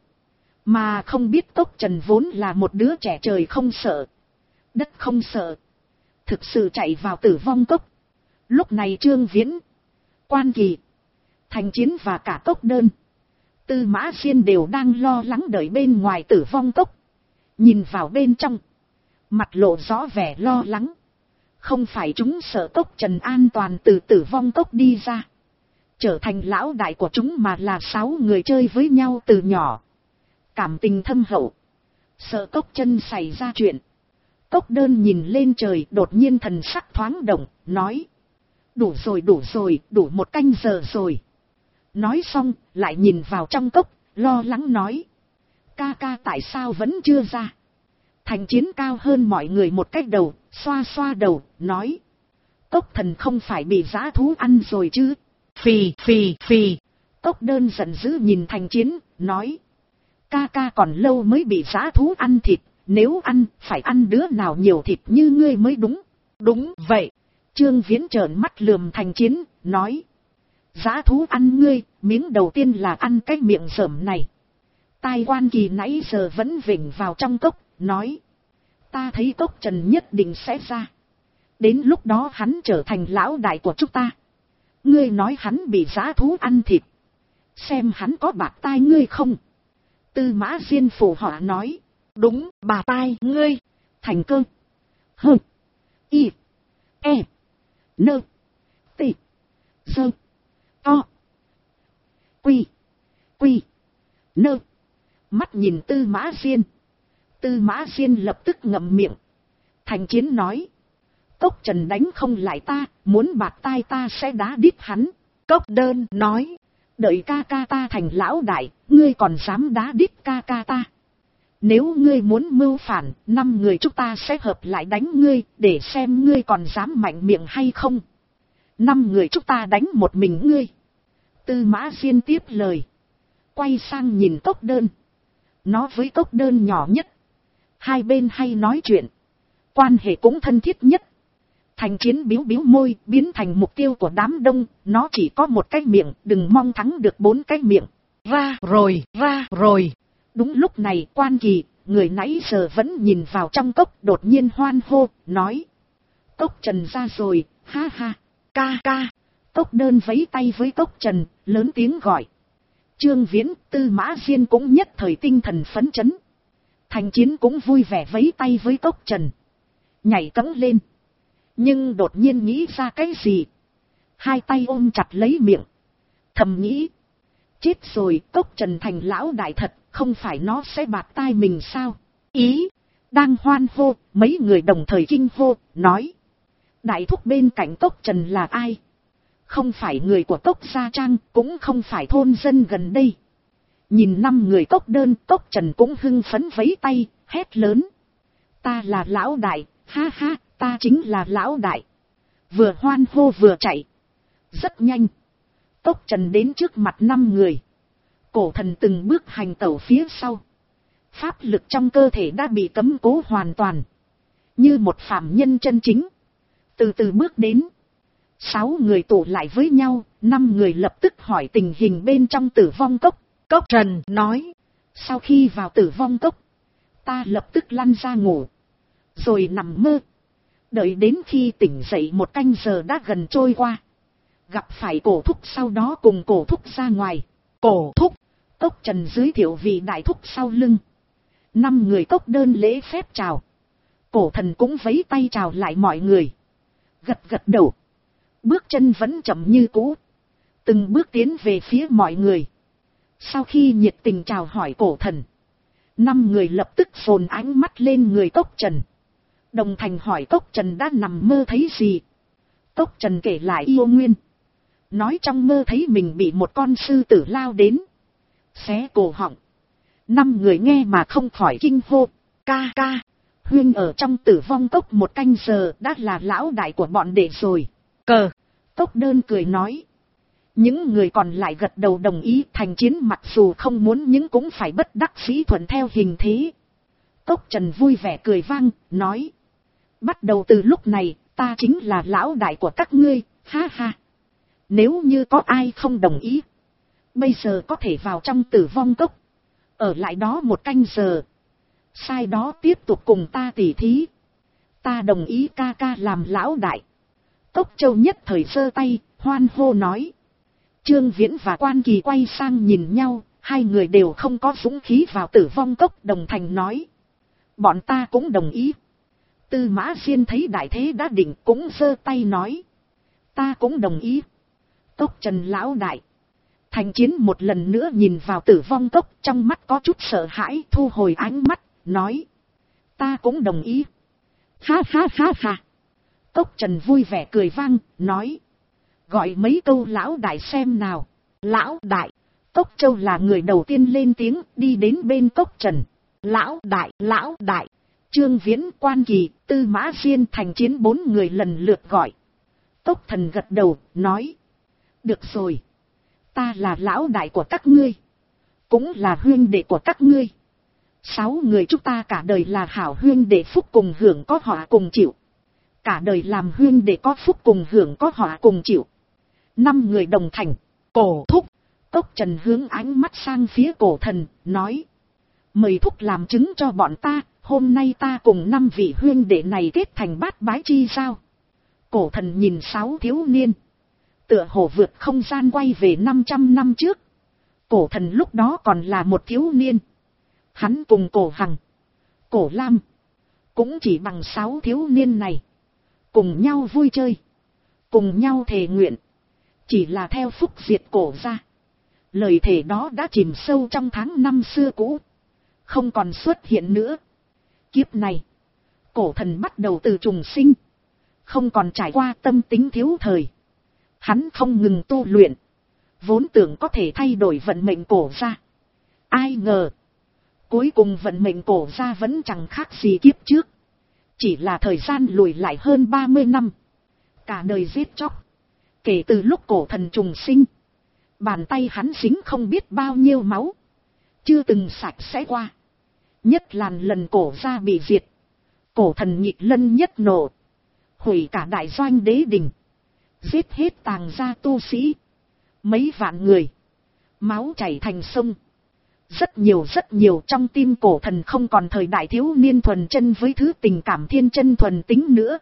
Mà không biết Cốc Trần vốn là một đứa trẻ trời không sợ, đất không sợ, thực sự chạy vào Tử Vong Cốc. Lúc này Trương Viễn, Quan Kỳ, Thành Chiến và cả Cốc Đơn, Tư Mã Diên đều đang lo lắng đợi bên ngoài Tử Vong Cốc. Nhìn vào bên trong, mặt lộ rõ vẻ lo lắng. Không phải chúng sợ Cốc Trần an toàn từ Tử Vong Cốc đi ra, trở thành lão đại của chúng, mà là sáu người chơi với nhau từ nhỏ, cảm tình thâm hậu, sợ Cốc Chân xảy ra chuyện. Cốc Đơn nhìn lên trời, đột nhiên thần sắc thoáng động, nói, đủ rồi đủ rồi, đủ một canh giờ rồi. Nói xong, lại nhìn vào trong cốc, lo lắng nói, ca ca tại sao vẫn chưa ra. Thành Chiến cao hơn mọi người một cách đầu, xoa xoa đầu, nói, Cốc thần không phải bị dã thú ăn rồi chứ. Phì phì phì. Cốc Đơn giận dữ nhìn Thành Chiến, nói, ca ca còn lâu mới bị dã thú ăn thịt, nếu ăn, phải ăn đứa nào nhiều thịt như ngươi mới đúng. Đúng vậy. Trương Viễn trợn mắt lườm Thành Chiến, nói, dã thú ăn ngươi, miếng đầu tiên là ăn cái miệng rởm này. Tai Quan Kỳ nãy giờ vẫn vểnh vào trong cốc, nói, ta thấy Cốc Trần nhất định sẽ ra. Đến lúc đó hắn trở thành lão đại của chúng ta. Ngươi nói hắn bị dã thú ăn thịt, xem hắn có bạc tai ngươi không. Tư Mã Diên phụ họa nói, đúng, bà tai ngươi. Thành Cơ, Hơ, Y, E, Nơ, T, Sơ, To, Quy, Quy, Nơ. Mắt nhìn Tư Mã Diên, Tư Mã Diên lập tức ngậm miệng. Thành Chiến nói, Cốc Trần đánh không lại ta, muốn bạt tai ta sẽ đá đít hắn. Cốc Đơn nói, đợi ca ca ta thành lão đại, ngươi còn dám đá đít ca ca ta. Nếu ngươi muốn mưu phản, năm người chúng ta sẽ hợp lại đánh ngươi, để xem ngươi còn dám mạnh miệng hay không. Năm người chúng ta đánh một mình ngươi. Tư Mã Diên tiếp lời, quay sang nhìn Cốc Đơn. Nó với Cốc Đơn nhỏ nhất, hai bên hay nói chuyện, quan hệ cũng thân thiết nhất. Thành Chiến biếu biếu môi, biến thành mục tiêu của đám đông. Nó chỉ có một cái miệng, đừng mong thắng được bốn cái miệng. Ra rồi, ra rồi. Đúng lúc này Quan Kỳ, người nãy giờ vẫn nhìn vào trong cốc, đột nhiên hoan hô, nói, Cốc Trần ra rồi, ha ha. Ca ca. Cốc Đơn vẫy tay với Cốc Trần, lớn tiếng gọi. Trương Viễn, Tư Mã Diên cũng nhất thời tinh thần phấn chấn. Thành Chiến cũng vui vẻ vẫy tay với Cốc Trần. Nhảy cẫng lên. Nhưng đột nhiên nghĩ ra cái gì. Hai tay ôm chặt lấy miệng. Thầm nghĩ. Chết rồi, Cốc Trần thành lão đại thật, không phải nó sẽ bạt tai mình sao? Ý, đang hoan hô, mấy người đồng thời kinh hô, nói. Đại thúc bên cạnh Cốc Trần là ai? Không phải người của Cốc Gia Trang, cũng không phải thôn dân gần đây. Nhìn năm người Cốc Đơn, Cốc Trần cũng hưng phấn vẫy tay, hét lớn. Ta là lão đại, ha ha, ta chính là lão đại. Vừa hoan hô vừa chạy. Rất nhanh. Cốc Trần đến trước mặt năm người. Cổ thần từng bước hành tẩu phía sau. Pháp lực trong cơ thể đã bị cấm cố hoàn toàn. Như một phàm nhân chân chính. Từ từ bước đến. Sáu người tụ lại với nhau. Năm người lập tức hỏi tình hình bên trong Tử Vong Cốc. Cốc Trần nói. Sau khi vào Tử Vong Cốc, ta lập tức lăn ra ngủ. Rồi nằm mơ. Đợi đến khi tỉnh dậy một canh giờ đã gần trôi qua. Gặp phải cổ thúc, sau đó cùng cổ thúc ra ngoài. Cổ thúc. Cốc Trần giới thiệu vị đại thúc sau lưng. Năm người Cốc Đơn lễ phép chào. Cổ thần cũng vẫy tay chào lại mọi người. Gật gật đầu. Bước chân vẫn chậm như cũ. Từng bước tiến về phía mọi người. Sau khi nhiệt tình chào hỏi cổ thần, năm người lập tức phồn ánh mắt lên người Cốc Trần. Đồng thành hỏi Cốc Trần đã nằm mơ thấy gì. Cốc Trần kể lại yêu nguyên. Nói trong mơ thấy mình bị một con sư tử lao đến. Xé cổ họng. Năm người nghe mà không khỏi kinh hô. Ca ca. Huyên ở trong Tử Vong Cốc một canh giờ đã là lão đại của bọn đệ rồi. Cờ. Cốc Đơn cười nói. Những người còn lại gật đầu đồng ý. Thành Chiến mặc dù không muốn nhưng cũng phải bất đắc dĩ thuận theo hình thế. Cốc Trần vui vẻ cười vang, nói. Bắt đầu từ lúc này, ta chính là lão đại của các ngươi, ha ha. Nếu như có ai không đồng ý, bây giờ có thể vào trong Tử Vong Cốc. Ở lại đó một canh giờ. Sai đó tiếp tục cùng ta tỉ thí. Ta đồng ý ca ca làm lão đại. Cốc Châu nhất thời giơ tay, hoan hô nói. Trương Viễn và Quan Kỳ quay sang nhìn nhau, hai người đều không có dũng khí vào Tử Vong Cốc. Đồng thành nói. Bọn ta cũng đồng ý. Tư Mã Diên thấy đại thế đã định cũng giơ tay nói. Ta cũng đồng ý. Cốc Trần lão đại. Thành Chiến một lần nữa nhìn vào Tử Vong Cốc, trong mắt có chút sợ hãi, thu hồi ánh mắt, nói. Ta cũng đồng ý. Ha ha ha ha. Cốc Trần vui vẻ cười vang, nói. Gọi mấy câu lão đại xem nào. Lão đại. Cốc Châu là người đầu tiên lên tiếng, đi đến bên Cốc Trần. Lão đại, lão đại. Trương Viễn, Quan Kỳ, Tư Mã Diên, Thành Chiến bốn người lần lượt gọi. Cốc Thần gật đầu, nói. Được rồi. Ta là lão đại của các ngươi. Cũng là huyên đệ của các ngươi. Sáu người chúng ta cả đời là hảo huyên đệ, phúc cùng hưởng có họa cùng chịu. Cả đời làm huyên đệ có phúc cùng hưởng có họa cùng chịu. Năm người đồng thành. Cổ thúc. Cốc Trần hướng ánh mắt sang phía cổ thần, nói. Mời thúc làm chứng cho bọn ta. Hôm nay ta cùng năm vị huyên đệ này kết thành bát bái chi sao. Cổ thần nhìn sáu thiếu niên. Tựa hồ vượt không gian quay về năm trăm năm trước. Cổ thần lúc đó còn là một thiếu niên. Hắn cùng cổ Hằng, cổ Lam, cũng chỉ bằng sáu thiếu niên này. Cùng nhau vui chơi. Cùng nhau thề nguyện. Chỉ là theo phúc diệt cổ ra. Lời thề đó đã chìm sâu trong tháng năm xưa cũ. Không còn xuất hiện nữa. Kiếp này, cổ thần bắt đầu từ trùng sinh. Không còn trải qua tâm tính thiếu thời. Hắn không ngừng tu luyện. Vốn tưởng có thể thay đổi vận mệnh cổ ra. Ai ngờ. Cuối cùng vận mệnh cổ ra vẫn chẳng khác gì kiếp trước. Chỉ là thời gian lùi lại hơn ba mươi năm. Cả đời giết chóc. Kể từ lúc cổ thần trùng sinh. Bàn tay hắn dính không biết bao nhiêu máu. Chưa từng sạch sẽ qua. Nhất là lần cổ ra bị diệt. Cổ thần nhịp lân nhất nộ. Hủy cả đại doanh đế đình. Giết hết tàng gia tu sĩ. Mấy vạn người. Máu chảy thành sông. Rất nhiều rất nhiều trong tim cổ thần không còn thời đại thiếu niên thuần chân với thứ tình cảm thiên chân thuần tính nữa.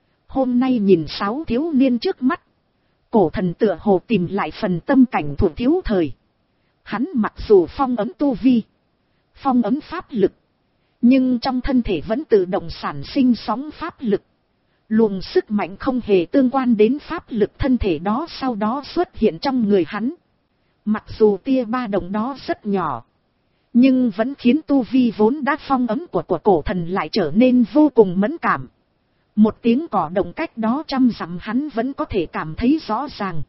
Hôm nay nhìn sáu thiếu niên trước mắt. Cổ thần tựa hồ tìm lại phần tâm cảnh thuộc thiếu thời. Hắn mặc dù phong ấn tu vi, phong ấn pháp lực, nhưng trong thân thể vẫn tự động sản sinh sóng pháp lực. Luồng sức mạnh không hề tương quan đến pháp lực thân thể đó sau đó xuất hiện trong người hắn. Mặc dù tia ba động đó rất nhỏ, nhưng vẫn khiến tu vi vốn đã phong ấn của của cổ thần lại trở nên vô cùng mẫn cảm. Một tiếng cỏ động cách đó trăm dặm hắn vẫn có thể cảm thấy rõ ràng.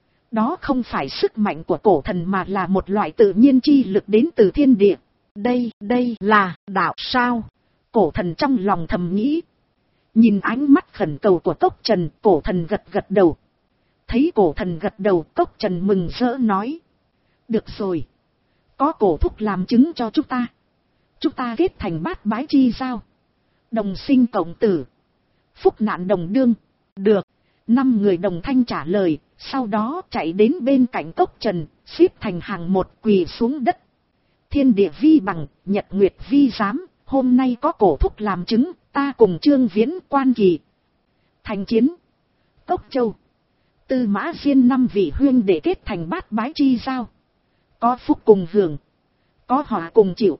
Đó không phải sức mạnh của cổ thần mà là một loại tự nhiên chi lực đến từ thiên địa. Đây, đây là đạo sao? Cổ thần trong lòng thầm nghĩ. Nhìn ánh mắt khẩn cầu của Cốc Trần, cổ thần gật gật đầu. Thấy cổ thần gật đầu, Cốc Trần mừng rỡ nói. Được rồi. Có cổ thúc làm chứng cho chúng ta. Chúng ta kết thành bát bái chi giao. Đồng sinh cộng tử. Phúc nạn đồng đương. Được. Năm người đồng thanh trả lời. Sau đó chạy đến bên cạnh Cốc Trần, xếp thành hàng một quỳ xuống đất. Thiên địa vi bằng, nhật nguyệt vi giám. Hôm nay có cổ thúc làm chứng, ta cùng Trương Viễn Quan Kỳ thành chiến. Cốc Châu, Tư Mã Diên năm vị huyên để kết thành bát bái chi giao. Có phúc cùng hưởng, có họa cùng chịu.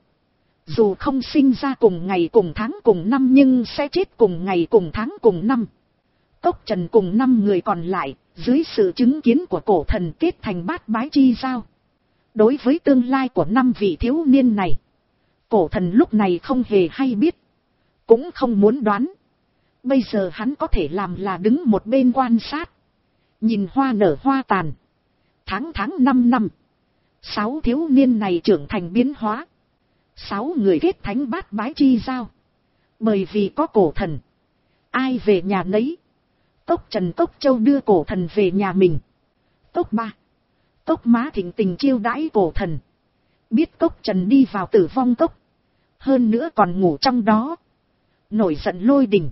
Dù không sinh ra cùng ngày cùng tháng cùng năm nhưng sẽ chết cùng ngày cùng tháng cùng năm. Cốc Trần cùng năm người còn lại, dưới sự chứng kiến của cổ thần kết thành bát bái chi giao. Đối với tương lai của năm vị thiếu niên này, cổ thần lúc này không hề hay biết, cũng không muốn đoán. Bây giờ hắn có thể làm là đứng một bên quan sát, nhìn hoa nở hoa tàn, tháng tháng năm năm. Sáu thiếu niên này trưởng thành biến hóa, sáu người kết thánh bát bái chi giao. Bởi vì có cổ thần, ai về nhà nấy. Cốc Trần Cốc Châu đưa cổ thần về nhà mình. Cốc Ba, Cốc Má thịnh tình chiêu đãi cổ thần. Biết Cốc Trần đi vào tử vong cốc, hơn nữa còn ngủ trong đó, nổi giận lôi đình,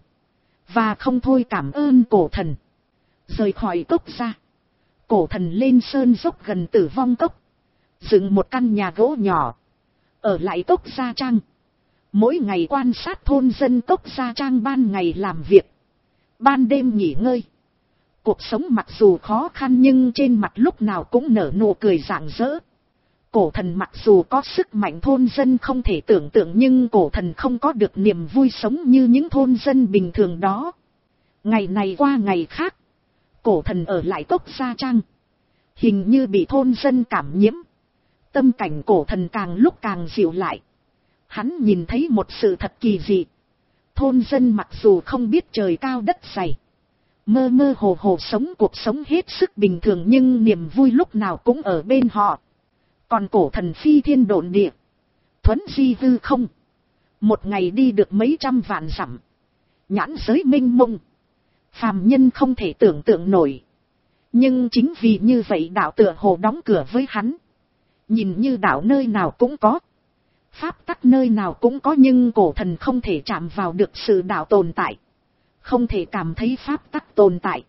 và không thôi cảm ơn cổ thần. Rời khỏi cốc ra, cổ thần lên sơn dốc gần tử vong cốc, dựng một căn nhà gỗ nhỏ, ở lại cốc Gia Trang. Mỗi ngày quan sát thôn dân cốc Gia Trang ban ngày làm việc, ban đêm nghỉ ngơi. Cuộc sống mặc dù khó khăn nhưng trên mặt lúc nào cũng nở nụ cười rạng rỡ. Cổ thần mặc dù có sức mạnh thôn dân không thể tưởng tượng nhưng cổ thần không có được niềm vui sống như những thôn dân bình thường đó. Ngày này qua ngày khác, cổ thần ở lại cốc Gia Trang, hình như bị thôn dân cảm nhiễm. Tâm cảnh cổ thần càng lúc càng dịu lại. Hắn nhìn thấy một sự thật kỳ dị. Thôn dân mặc dù không biết trời cao đất dày, mơ mơ hồ hồ sống cuộc sống hết sức bình thường nhưng niềm vui lúc nào cũng ở bên họ. Còn cổ thần phi thiên độn địa, thuấn di hư không, một ngày đi được mấy trăm vạn dặm, nhãn giới mênh mông, phàm nhân không thể tưởng tượng nổi. Nhưng chính vì như vậy đạo tựa hồ đóng cửa với hắn. Nhìn như đạo nơi nào cũng có, pháp tắc nơi nào cũng có nhưng cổ thần không thể chạm vào được sự đạo tồn tại, không thể cảm thấy pháp tắc tồn tại.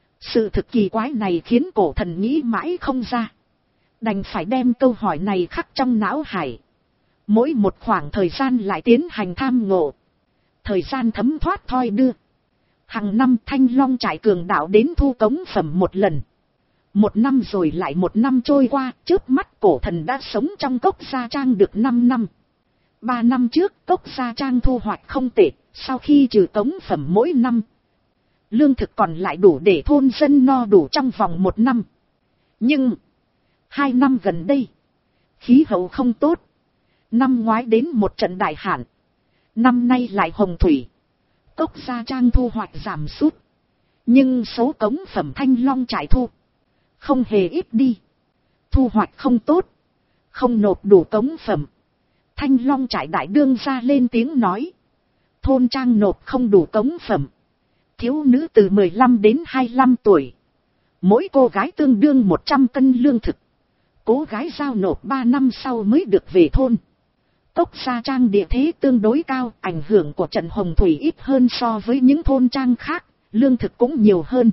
Sự thực kỳ quái này khiến cổ thần nghĩ mãi không ra. Đành phải đem câu hỏi này khắc trong não hải. Mỗi một khoảng thời gian lại tiến hành tham ngộ. Thời gian thấm thoát thoi đưa. Hằng năm Thanh Long trại cường đạo đến thu cống phẩm một lần. Một năm rồi lại một năm trôi qua, chớp mắt cổ thần đã sống trong cốc Gia Trang được năm năm. Ba năm trước cốc Gia Trang thu hoạch không tệ, sau khi trừ cống phẩm mỗi năm, lương thực còn lại đủ để thôn dân no đủ trong vòng một năm. Nhưng hai năm gần đây, khí hậu không tốt. Năm ngoái đến một trận đại hạn, năm nay lại hồng thủy. Cốc Gia Trang thu hoạch giảm sút, nhưng số cống phẩm Thanh Long trại thu không hề ít đi. Thu hoạch không tốt, không nộp đủ cống phẩm. Thanh Long trại đại đương ra lên tiếng nói, thôn trang nộp không đủ cống phẩm. Thiếu nữ từ mười lăm đến hai mươi lăm tuổi, mỗi cô gái tương đương một trăm cân lương thực. Cô gái giao nộp ba năm sau mới được về thôn. Cốc Gia Trang địa thế tương đối cao, ảnh hưởng của trận hồng thủy ít hơn so với những thôn trang khác, lương thực cũng nhiều hơn.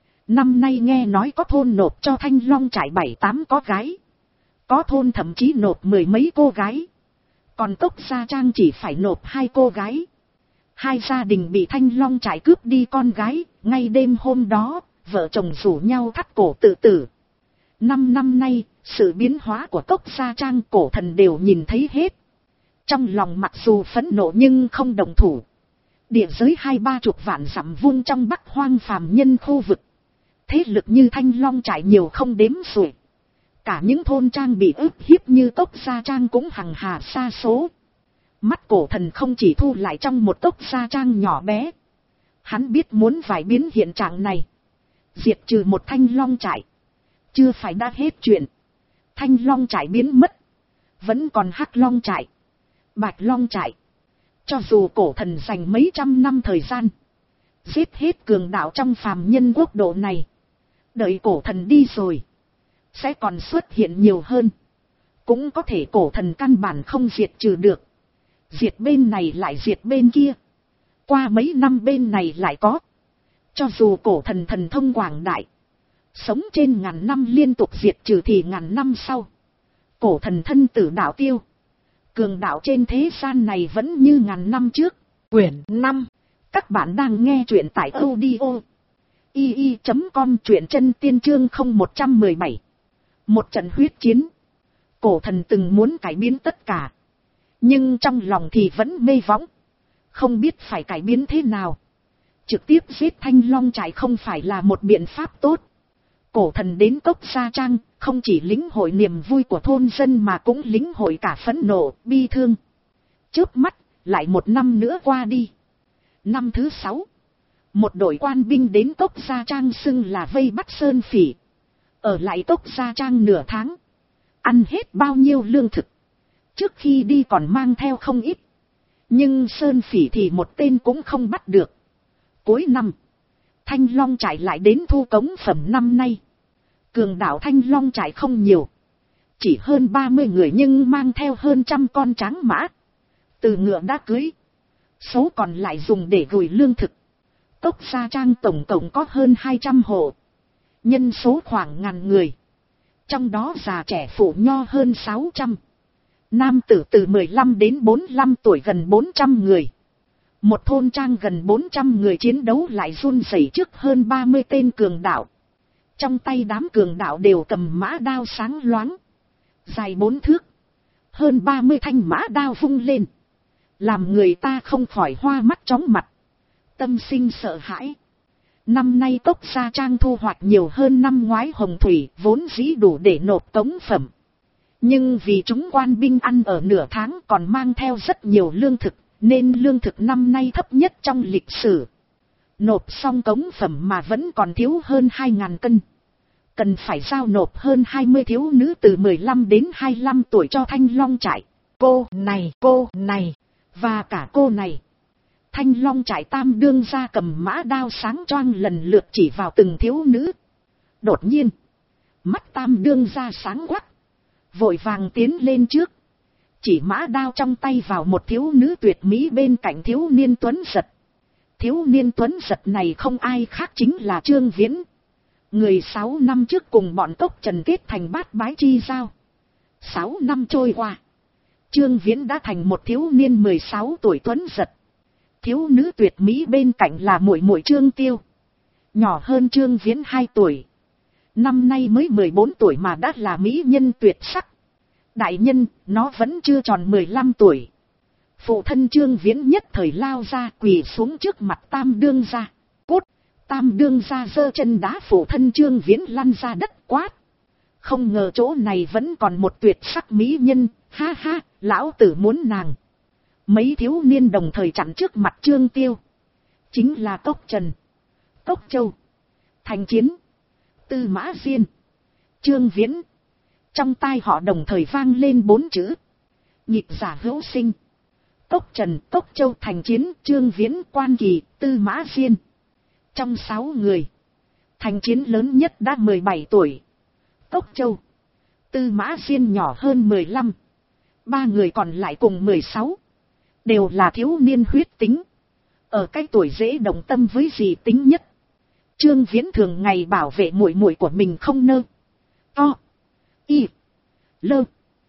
Năm nay nghe nói có thôn nộp cho Thanh Long trại bảy tám có gái, có thôn thậm chí nộp mười mấy cô gái. Còn Cốc Gia Trang chỉ phải nộp hai cô gái. Hai gia đình bị Thanh Long trại cướp đi con gái, ngay đêm hôm đó, vợ chồng rủ nhau thắt cổ tự tử. Năm năm nay, sự biến hóa của Cốc Gia Trang cổ thần đều nhìn thấy hết. Trong lòng mặc dù phẫn nộ nhưng không đồng thủ. Địa giới hai ba chục vạn dặm vuông trong Bắc Hoang phàm nhân khu vực. Thế lực như Thanh Long trải nhiều không đếm xuể. Cả những thôn trang bị ức hiếp như Cốc Gia Trang cũng hằng hà xa số. Mắt cổ thần không chỉ thu lại trong một Cốc Gia Trang nhỏ bé. Hắn biết muốn vải biến hiện trạng này. Diệt trừ một Thanh Long trại. Chưa phải đã hết chuyện. Thanh Long trại biến mất. Vẫn còn Hắc Long trại. Bạch Long trại. Cho dù cổ thần dành mấy trăm năm thời gian. Giết hết cường đạo trong phàm nhân quốc độ này. Đợi cổ thần đi rồi. Sẽ còn xuất hiện nhiều hơn. Cũng có thể cổ thần căn bản không diệt trừ được. Diệt bên này lại diệt bên kia. Qua mấy năm bên này lại có. Cho dù cổ thần thần thông quảng đại. Sống trên ngàn năm liên tục diệt trừ thì ngàn năm sau. Cổ thần thân tử đạo tiêu. Cường đạo trên thế gian này vẫn như ngàn năm trước. Quyển năm. Các bạn đang nghe truyện tại audio i i chấm com, truyện chân tiên chương không một một bảy. Một trận huyết chiến. Cổ thần từng muốn cải biến tất cả. Nhưng trong lòng thì vẫn mê võng. Không biết phải cải biến thế nào. Trực tiếp giết Thanh Long trại không phải là một biện pháp tốt. Cổ thần đến Cốc Gia Trang, không chỉ lĩnh hội niềm vui của thôn dân mà cũng lĩnh hội cả phẫn nộ, bi thương. Chớp mắt, lại một năm nữa qua đi. Năm thứ sáu, một đội quan binh đến Cốc Gia Trang xưng là vây bắt Sơn Phỉ. Ở lại Cốc Gia Trang nửa tháng. Ăn hết bao nhiêu lương thực. Trước khi đi còn mang theo không ít. Nhưng Sơn Phỉ thì một tên cũng không bắt được. Cuối năm, Thanh Long trại lại đến thu cống phẩm năm nay. Cường đạo Thanh Long trại không nhiều. Chỉ hơn ba mươi người nhưng mang theo hơn trăm con tráng mã. Từ ngựa đã cưới. Số còn lại dùng để gửi lương thực. Cốc Gia Trang tổng cộng có hơn hai trăm hộ. Nhân số khoảng ngàn người. Trong đó già trẻ phụ nho hơn sáu trăm. Nam tử từ mười lăm đến bốn mươi lăm tuổi gần bốn trăm người. Một thôn trang gần bốn trăm người chiến đấu lại run rẩy trước hơn ba mươi tên cường đạo. Trong tay đám cường đạo đều cầm mã đao sáng loáng. Dài bốn thước. Hơn ba mươi thanh mã đao vung lên. Làm người ta không khỏi hoa mắt chóng mặt. Tâm sinh sợ hãi. Năm nay Cốc Gia Trang thu hoạch nhiều hơn năm ngoái hồng thủy vốn dĩ đủ để nộp cống phẩm. Nhưng vì chúng quan binh ăn ở nửa tháng còn mang theo rất nhiều lương thực. Nên lương thực năm nay thấp nhất trong lịch sử. Nộp xong cống phẩm mà vẫn còn thiếu hơn hai ngàn cân. Cần phải giao nộp hơn hai mươi thiếu nữ từ mười lăm đến hai mươi lăm tuổi cho Thanh Long trại. Cô này, cô này, và cả cô này. Thanh Long trại tam đương ra cầm mã đao sáng choang lần lượt chỉ vào từng thiếu nữ. Đột nhiên, mắt tam đương ra sáng quắc. Vội vàng tiến lên trước. Chỉ mã đao trong tay vào một thiếu nữ tuyệt mỹ bên cạnh thiếu niên tuấn giật. Thiếu niên tuấn giật này không ai khác chính là Trương Viễn. Người sáu năm trước cùng bọn Cốc Trần kết thành bát bái chi giao. Sáu năm trôi qua. Trương Viễn đã thành một thiếu niên mười sáu tuổi tuấn giật. Thiếu nữ tuyệt mỹ bên cạnh là muội muội Trương Tiêu. Nhỏ hơn Trương Viễn hai tuổi. Năm nay mới mười bốn tuổi mà đã là mỹ nhân tuyệt sắc. Đại nhân, nó vẫn chưa tròn mười lăm tuổi. Phụ thân Trương Viễn nhất thời lao ra quỳ xuống trước mặt tam đương gia. Cút, tam đương gia giơ chân đá phụ thân Trương Viễn lăn ra đất quát. Không ngờ chỗ này vẫn còn một tuyệt sắc mỹ nhân, ha ha, lão tử muốn nàng. Mấy thiếu niên đồng thời chặn trước mặt Trương Tiêu. Chính là Cốc Trần, Cốc Châu, Thành Chiến, Tư Mã Diên, Trương Viễn. Trong tai họ đồng thời vang lên bốn chữ. Nhịp giả hữu sinh. Cốc Trần, Cốc Châu, Thành Chiến, Trương Viễn, Quan Kỳ, Tư Mã Diên. Trong sáu người, Thành Chiến lớn nhất đã mười bảy tuổi. Cốc Châu, Tư Mã Diên nhỏ hơn mười lăm. Ba người còn lại cùng mười sáu. Đều là thiếu niên huyết tính. Ở cái tuổi dễ động tâm với dị tính nhất. Trương Viễn thường ngày bảo vệ muội muội của mình không nơ. To. Y. Lơ.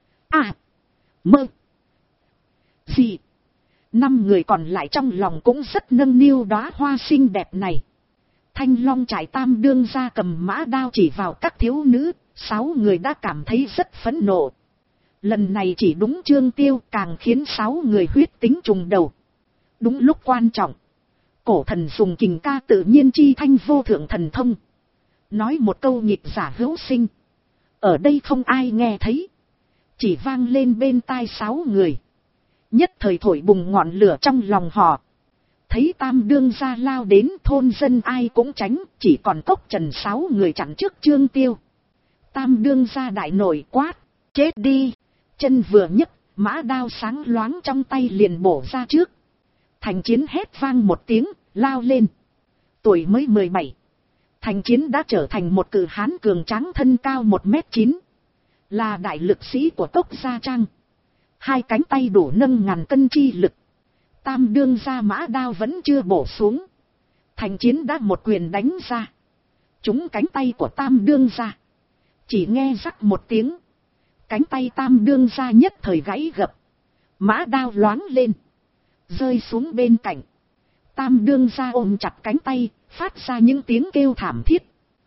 À. Mơ. Gì. Năm người còn lại trong lòng cũng rất nâng niu đóa hoa xinh đẹp này. Thanh Long trại tam đương ra cầm mã đao chỉ vào các thiếu nữ, Sáu người đã cảm thấy rất phẫn nộ. Lần này chỉ đúng Trương Tiêu càng khiến sáu người huyết tính trùng đầu. Đúng lúc quan trọng, cổ thần dùng kình ca tự nhiên chi thanh vô thượng thần thông. Nói một câu nghịch giả hữu sinh. Ở đây không ai nghe thấy. Chỉ vang lên bên tai sáu người. Nhất thời thổi bùng ngọn lửa trong lòng họ. Thấy Tam Đương gia lao đến, thôn dân ai cũng tránh, chỉ còn Cốc Trần sáu người chặn trước Trương Tiêu. Tam Đương gia đại nổi quát, chết đi. Chân vừa nhấc, mã đao sáng loáng trong tay liền bổ ra trước. Thành Chiến hét vang một tiếng, lao lên. Tuổi mới mười bảy. Thành Chiến đã trở thành một cự hán cường tráng thân cao một mét chín. Là đại lực sĩ của Cốc Gia Trang. Hai cánh tay đủ nâng ngàn cân chi lực. Tam Đương gia mã đao vẫn chưa bổ xuống. Thành Chiến đã một quyền đánh ra. Trúng cánh tay của Tam Đương gia. Chỉ nghe rắc một tiếng. Cánh tay Tam Đương gia nhất thời gãy gập. Mã đao loáng lên. Rơi xuống bên cạnh. Tam Đương gia ôm chặt cánh tay, phát ra những tiếng kêu thảm thiết.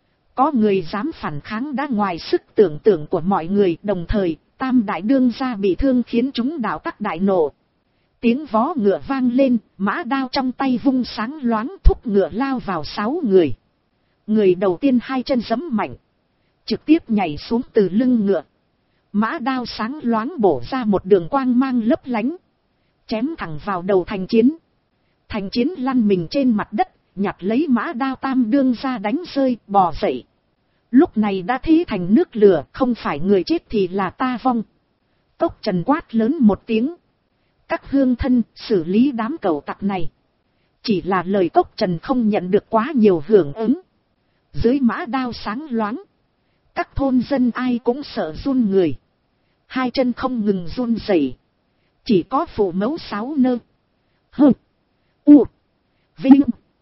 Có người dám phản kháng đã ngoài sức tưởng tượng của mọi người. Đồng thời, Tam Đại Đương gia bị thương khiến chúng đạo tắc đại nộ. Tiếng vó ngựa vang lên, mã đao trong tay vung sáng loáng thúc ngựa lao vào sáu người. Người đầu tiên hai chân giẫm mạnh. Trực tiếp nhảy xuống từ lưng ngựa. Mã đao sáng loáng bổ ra một đường quang mang lấp lánh. Chém thẳng vào đầu Thành Chiến. Thành Chiến lăn mình trên mặt đất, nhặt lấy mã đao Tam Đương gia đánh rơi, bò dậy. Lúc này đã thế thành nước lửa, không phải người chết thì là ta vong. Cốc Trần quát lớn một tiếng. Các hương thân xử lý đám cẩu tặc này. Chỉ là lời Cốc Trần không nhận được quá nhiều hưởng ứng. Dưới mã đao sáng loáng. Các thôn dân ai cũng sợ run người. Hai chân không ngừng run rẩy. Chỉ có phụ mẫu sáu nơ. Hơ. U. Vinh.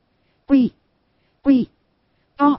Quy. Quy. To.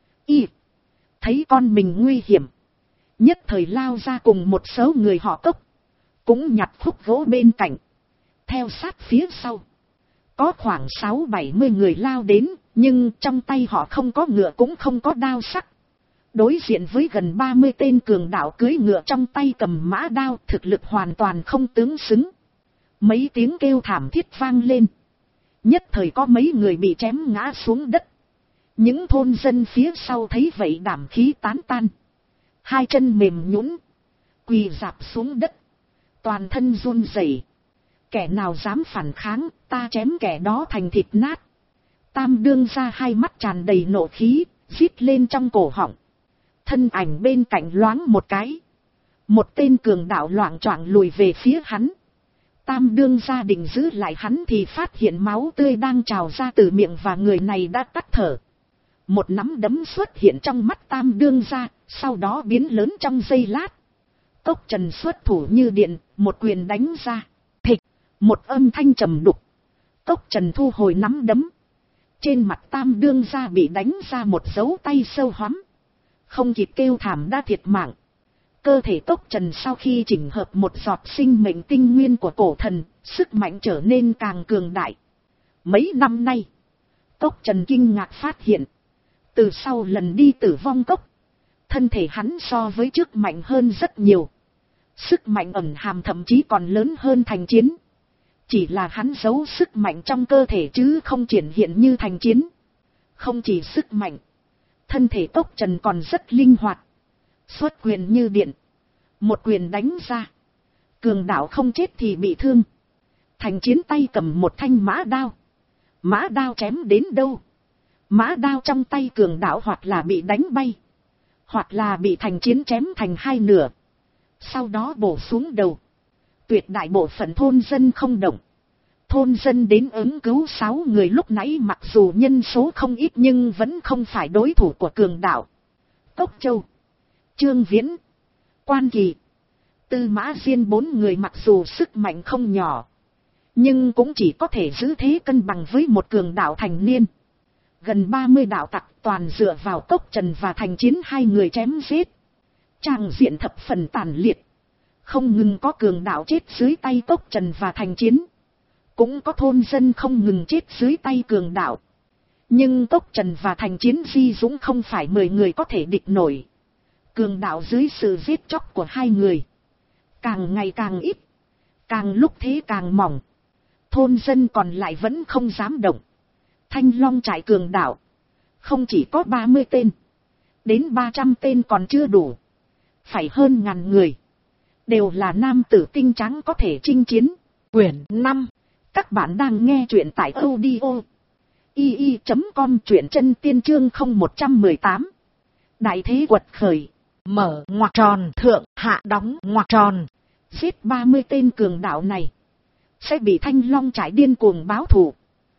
Y. Thấy con mình nguy hiểm. Nhất thời lao ra cùng một số người họ Cốc. Cũng nhặt khúc gỗ bên cạnh. Theo sát phía sau. Có khoảng sáu bảy mươi người lao đến. Nhưng trong tay họ không có ngựa cũng không có đao sắc. Đối diện với gần ba mươi tên cường đạo cưỡi ngựa trong tay cầm mã đao, thực lực hoàn toàn không tương xứng. Mấy tiếng kêu thảm thiết vang lên. Nhất thời có mấy người bị chém ngã xuống đất. Những thôn dân phía sau thấy vậy đảm khí tán tan. Hai chân mềm nhũn, quỳ rạp xuống đất. Toàn thân run rẩy. Kẻ nào dám phản kháng, ta chém kẻ đó thành thịt nát. Tam Đương gia hai mắt tràn đầy nộ khí, rít lên trong cổ họng. Thân ảnh bên cạnh loáng một cái. Một tên cường đạo loạng choạng lùi về phía hắn. Tam Đương gia định giữ lại hắn thì phát hiện máu tươi đang trào ra từ miệng và người này đã tắt thở. Một nắm đấm xuất hiện trong mắt Tam Đương gia, sau đó biến lớn trong giây lát. Cốc Trần xuất thủ như điện, một quyền đánh ra. Thịch, một âm thanh trầm đục. Cốc Trần thu hồi nắm đấm. Trên mặt Tam Đương gia bị đánh ra một dấu tay sâu hoắm. Không kịp kêu thảm đã thiệt mạng. Cơ thể Cốc Trần sau khi chỉnh hợp một giọt sinh mệnh tinh nguyên của cổ thần, sức mạnh trở nên càng cường đại. Mấy năm nay, Cốc Trần kinh ngạc phát hiện. Từ sau lần đi Tử Vong Cốc, thân thể hắn so với trước mạnh hơn rất nhiều. Sức mạnh ẩn hàm thậm chí còn lớn hơn Thành Chiến. Chỉ là hắn giấu sức mạnh trong cơ thể chứ không triển hiện như Thành Chiến. Không chỉ sức mạnh, thân thể Cốc Trần còn rất linh hoạt. Xuất quyền như điện. Một quyền đánh ra. Cường đạo không chết thì bị thương. Thành Chiến tay cầm một thanh mã đao. Mã đao chém đến đâu, mã đao trong tay cường đạo hoặc là bị đánh bay, hoặc là bị Thành Chiến chém thành hai nửa. Sau đó bổ xuống đầu. Tuyệt đại bộ phận thôn dân không động. Thôn dân đến ứng cứu sáu người lúc nãy mặc dù nhân số không ít nhưng vẫn không phải đối thủ của cường đạo. Cốc Châu, Trương Viễn, Quan Kỳ, Tư Mã Diên bốn người mặc dù sức mạnh không nhỏ, nhưng cũng chỉ có thể giữ thế cân bằng với một cường đạo thành niên. Gần ba mươi đạo tặc toàn dựa vào Cốc Trần và Thành Chiến hai người chém giết. Tràng diện thập phần tàn liệt. Không ngừng có cường đạo chết dưới tay Cốc Trần và Thành Chiến. Cũng có thôn dân không ngừng chết dưới tay cường đạo. Nhưng Cốc Trần và Thành Chiến di dũng không phải mười người có thể địch nổi. Cường đạo dưới sự giết chóc của hai người, càng ngày càng ít, càng lúc thế càng mỏng. Thôn dân còn lại vẫn không dám động. Thanh Long trại cường đạo không chỉ có ba mươi tên, đến ba trăm tên còn chưa đủ, phải hơn ngàn người, đều là nam tử tinh trắng có thể chinh chiến. Quyển năm. Các bạn đang nghe truyện tại audio i i chấm com, truyện chân tiên chương không một trăm mười tám. Đại thế quật khởi. Mở ngoặc tròn thượng hạ đóng ngoặc tròn. Giết ba mươi tên cường đạo này, sẽ bị Thanh Long trại điên cuồng báo thù.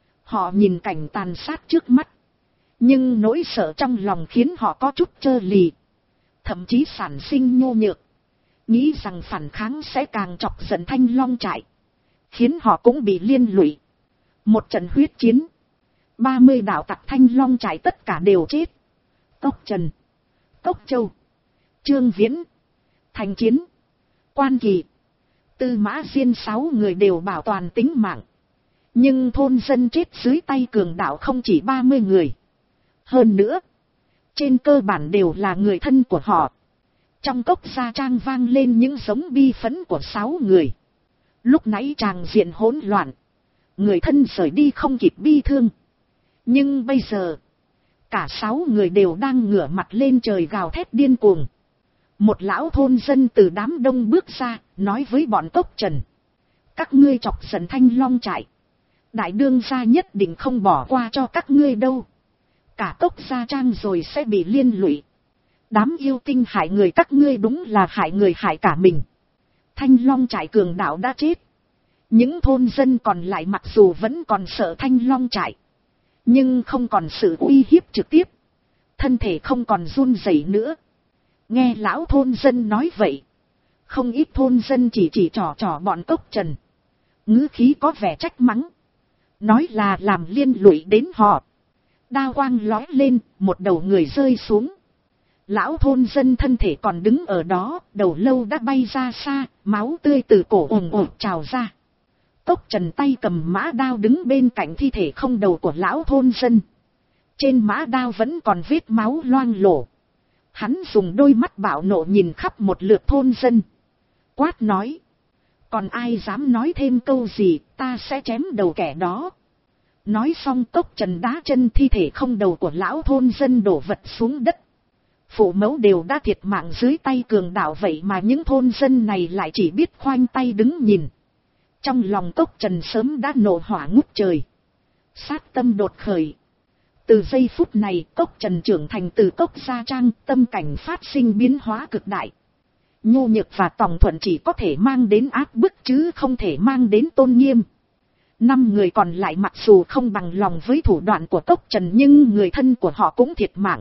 Họ nhìn cảnh tàn sát trước mắt, nhưng nỗi sợ trong lòng khiến họ có chút chơ lì, thậm chí sản sinh nhô nhược, nghĩ rằng phản kháng sẽ càng chọc giận Thanh Long trại, khiến họ cũng bị liên lụy. Một trận huyết chiến, ba mươi đạo tặc Thanh Long trại tất cả đều chết. Cốc Trần, Cốc Châu, Trương Viễn, Thành Chiến, Quan Kỳ, Tư Mã Diên sáu người đều bảo toàn tính mạng. Nhưng thôn dân chết dưới tay cường đạo không chỉ ba mươi người. Hơn nữa, trên cơ bản đều là người thân của họ. Trong Cốc Gia Trang vang lên những giống bi phẫn của sáu người. Lúc nãy tràng diện hỗn loạn, người thân rời đi không kịp bi thương. Nhưng bây giờ, cả sáu người đều đang ngửa mặt lên trời gào thét điên cuồng. Một lão thôn dân từ đám đông bước ra, nói với bọn Cốc Trần: các ngươi chọc giận Thanh Long trại, đại đương gia nhất định không bỏ qua cho các ngươi đâu. Cả Cốc Gia Trang rồi sẽ bị liên lụy. Đám yêu tinh hại người các ngươi đúng là hại người hại cả mình. Thanh Long trại cường đạo đã chết. Những thôn dân còn lại mặc dù vẫn còn sợ Thanh Long trại, nhưng không còn sự uy hiếp trực tiếp, thân thể không còn run rẩy nữa. Nghe lão thôn dân nói vậy, không ít thôn dân chỉ chỉ trò trò bọn Cốc Trần, ngữ khí có vẻ trách mắng, nói là làm liên lụy đến họ. Đao quang lói lên, một đầu người rơi xuống. Lão thôn dân thân thể còn đứng ở đó, đầu lâu đã bay ra xa, máu tươi từ cổ ồn ồn trào ra. Cốc Trần tay cầm mã đao đứng bên cạnh thi thể không đầu của lão thôn dân. Trên mã đao vẫn còn vết máu loang lổ. Hắn dùng đôi mắt bạo nộ nhìn khắp một lượt thôn dân, quát nói: còn ai dám nói thêm câu gì, ta sẽ chém đầu kẻ đó. Nói xong Cốc Trần đá chân thi thể không đầu của lão thôn dân đổ vật xuống đất. Phụ mẫu đều đã thiệt mạng dưới tay cường đạo, vậy mà những thôn dân này lại chỉ biết khoanh tay đứng nhìn. Trong lòng Cốc Trần sớm đã nổ hỏa ngút trời, sát tâm đột khởi. Từ giây phút này Cốc Trần trưởng thành từ Cốc Gia Trang, tâm cảnh phát sinh biến hóa cực đại. Nhu nhược và tòng thuận chỉ có thể mang đến áp bức chứ không thể mang đến tôn nghiêm. Năm người còn lại mặc dù không bằng lòng với thủ đoạn của Cốc Trần, nhưng người thân của họ cũng thiệt mạng.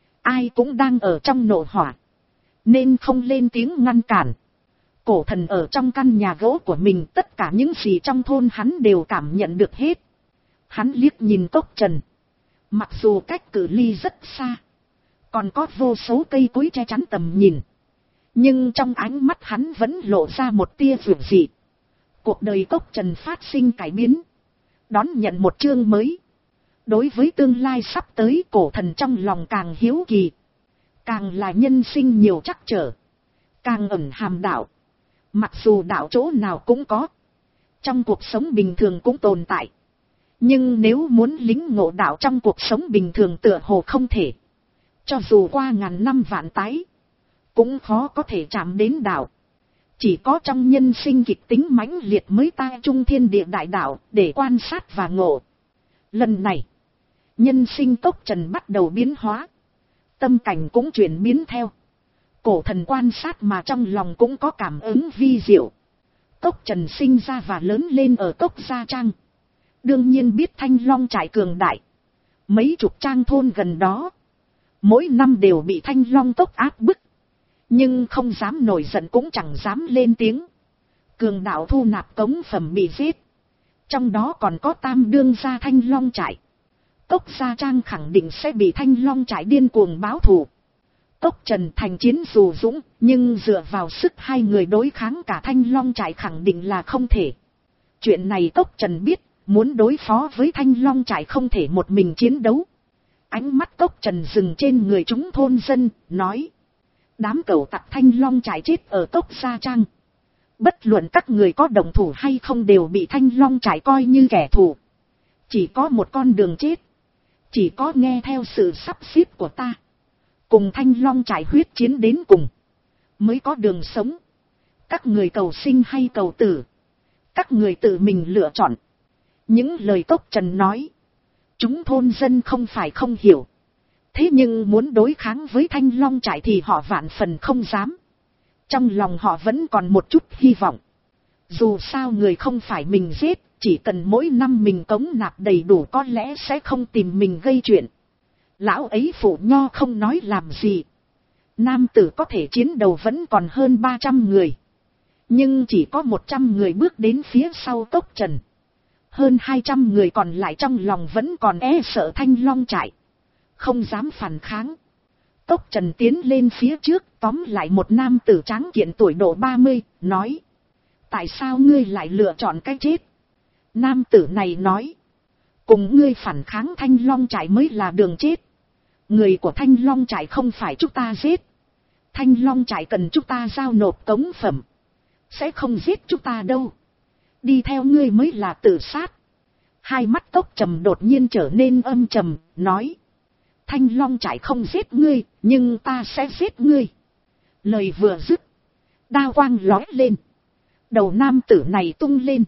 Ai cũng đang ở trong nộ hỏa, nên không lên tiếng ngăn cản. Cổ Thần ở trong căn nhà gỗ của mình, tất cả những gì trong thôn hắn đều cảm nhận được hết. Hắn liếc nhìn Cốc Trần, mặc dù cách cự ly rất xa, còn có vô số cây cối che chắn tầm nhìn, nhưng trong ánh mắt hắn vẫn lộ ra một tia dịu dị. Cuộc đời Cốc Trần phát sinh cải biến, đón nhận một chương mới. Đối với tương lai sắp tới, Cổ Thần trong lòng càng hiếu kỳ. Càng là nhân sinh nhiều trắc trở, càng ẩn hàm đạo. Mặc dù đạo chỗ nào cũng có, trong cuộc sống bình thường cũng tồn tại, nhưng nếu muốn lĩnh ngộ đạo trong cuộc sống bình thường tựa hồ không thể. Cho dù qua ngàn năm vạn tái, cũng khó có thể chạm đến đạo. Chỉ có trong nhân sinh kịch tính mãnh liệt mới tai trung thiên địa đại đạo để quan sát và ngộ. Lần này, nhân sinh Cốc Trần bắt đầu biến hóa, tâm cảnh cũng chuyển biến theo. Cổ Thần quan sát mà trong lòng cũng có cảm ứng vi diệu. Cốc Trần sinh ra và lớn lên ở Cốc Gia Trang, đương nhiên biết Thanh Long trại cường đại. Mấy chục trang thôn gần đó, mỗi năm đều bị Thanh Long tốc áp bức, nhưng không dám nổi giận cũng chẳng dám lên tiếng. Cường đạo thu nạp cống phẩm bị giết, trong đó còn có tam đương gia Thanh Long trại. Cốc Gia Trang khẳng định sẽ bị Thanh Long trại điên cuồng báo thù. Cốc Trần Thành Chiến dù dũng, nhưng dựa vào sức hai người đối kháng cả Thanh Long trại khẳng định là không thể. Chuyện này Cốc Trần biết, muốn đối phó với Thanh Long trại không thể một mình chiến đấu. Ánh mắt Cốc Trần dừng trên người chúng thôn dân, nói: Đám cẩu tặc Thanh Long trại chết ở Cốc Gia Trang. Bất luận các người có đồng thủ hay không đều bị Thanh Long trại coi như kẻ thù. Chỉ có một con đường chết. Chỉ có nghe theo sự sắp xếp của ta. Cùng Thanh Long trại huyết chiến đến cùng. Mới có đường sống. Các người cầu sinh hay cầu tử. Các người tự mình lựa chọn. Những lời Cốc Trần nói. Chúng thôn dân không phải không hiểu. Thế nhưng muốn đối kháng với Thanh Long trại thì họ vạn phần không dám. Trong lòng họ vẫn còn một chút hy vọng. Dù sao người không phải mình giết. Chỉ cần mỗi năm mình cống nạp đầy đủ có lẽ sẽ không tìm mình gây chuyện. Lão ấy phụ nho không nói làm gì. Nam tử có thể chiến đầu vẫn còn hơn ba trăm người. Nhưng chỉ có một trăm người bước đến phía sau Cốc Trần. Hơn hai trăm người còn lại trong lòng vẫn còn e sợ Thanh Long trại. Không dám phản kháng. Cốc Trần tiến lên phía trước tóm lại một nam tử tráng kiện tuổi độ ba mươi, nói. Tại sao ngươi lại lựa chọn cái chết? Nam tử này nói. Cùng ngươi phản kháng Thanh Long trại mới là đường chết. Người của Thanh Long trại không phải chúng ta giết. Thanh Long trại cần chúng ta giao nộp cống phẩm. Sẽ không giết chúng ta đâu. Đi theo ngươi mới là tự sát. Hai mắt Cốc Trầm đột nhiên trở nên âm trầm, nói. Thanh Long trại không giết ngươi, nhưng ta sẽ giết ngươi. Lời vừa dứt. Đao quang lóe lên. Đầu nam tử này tung lên.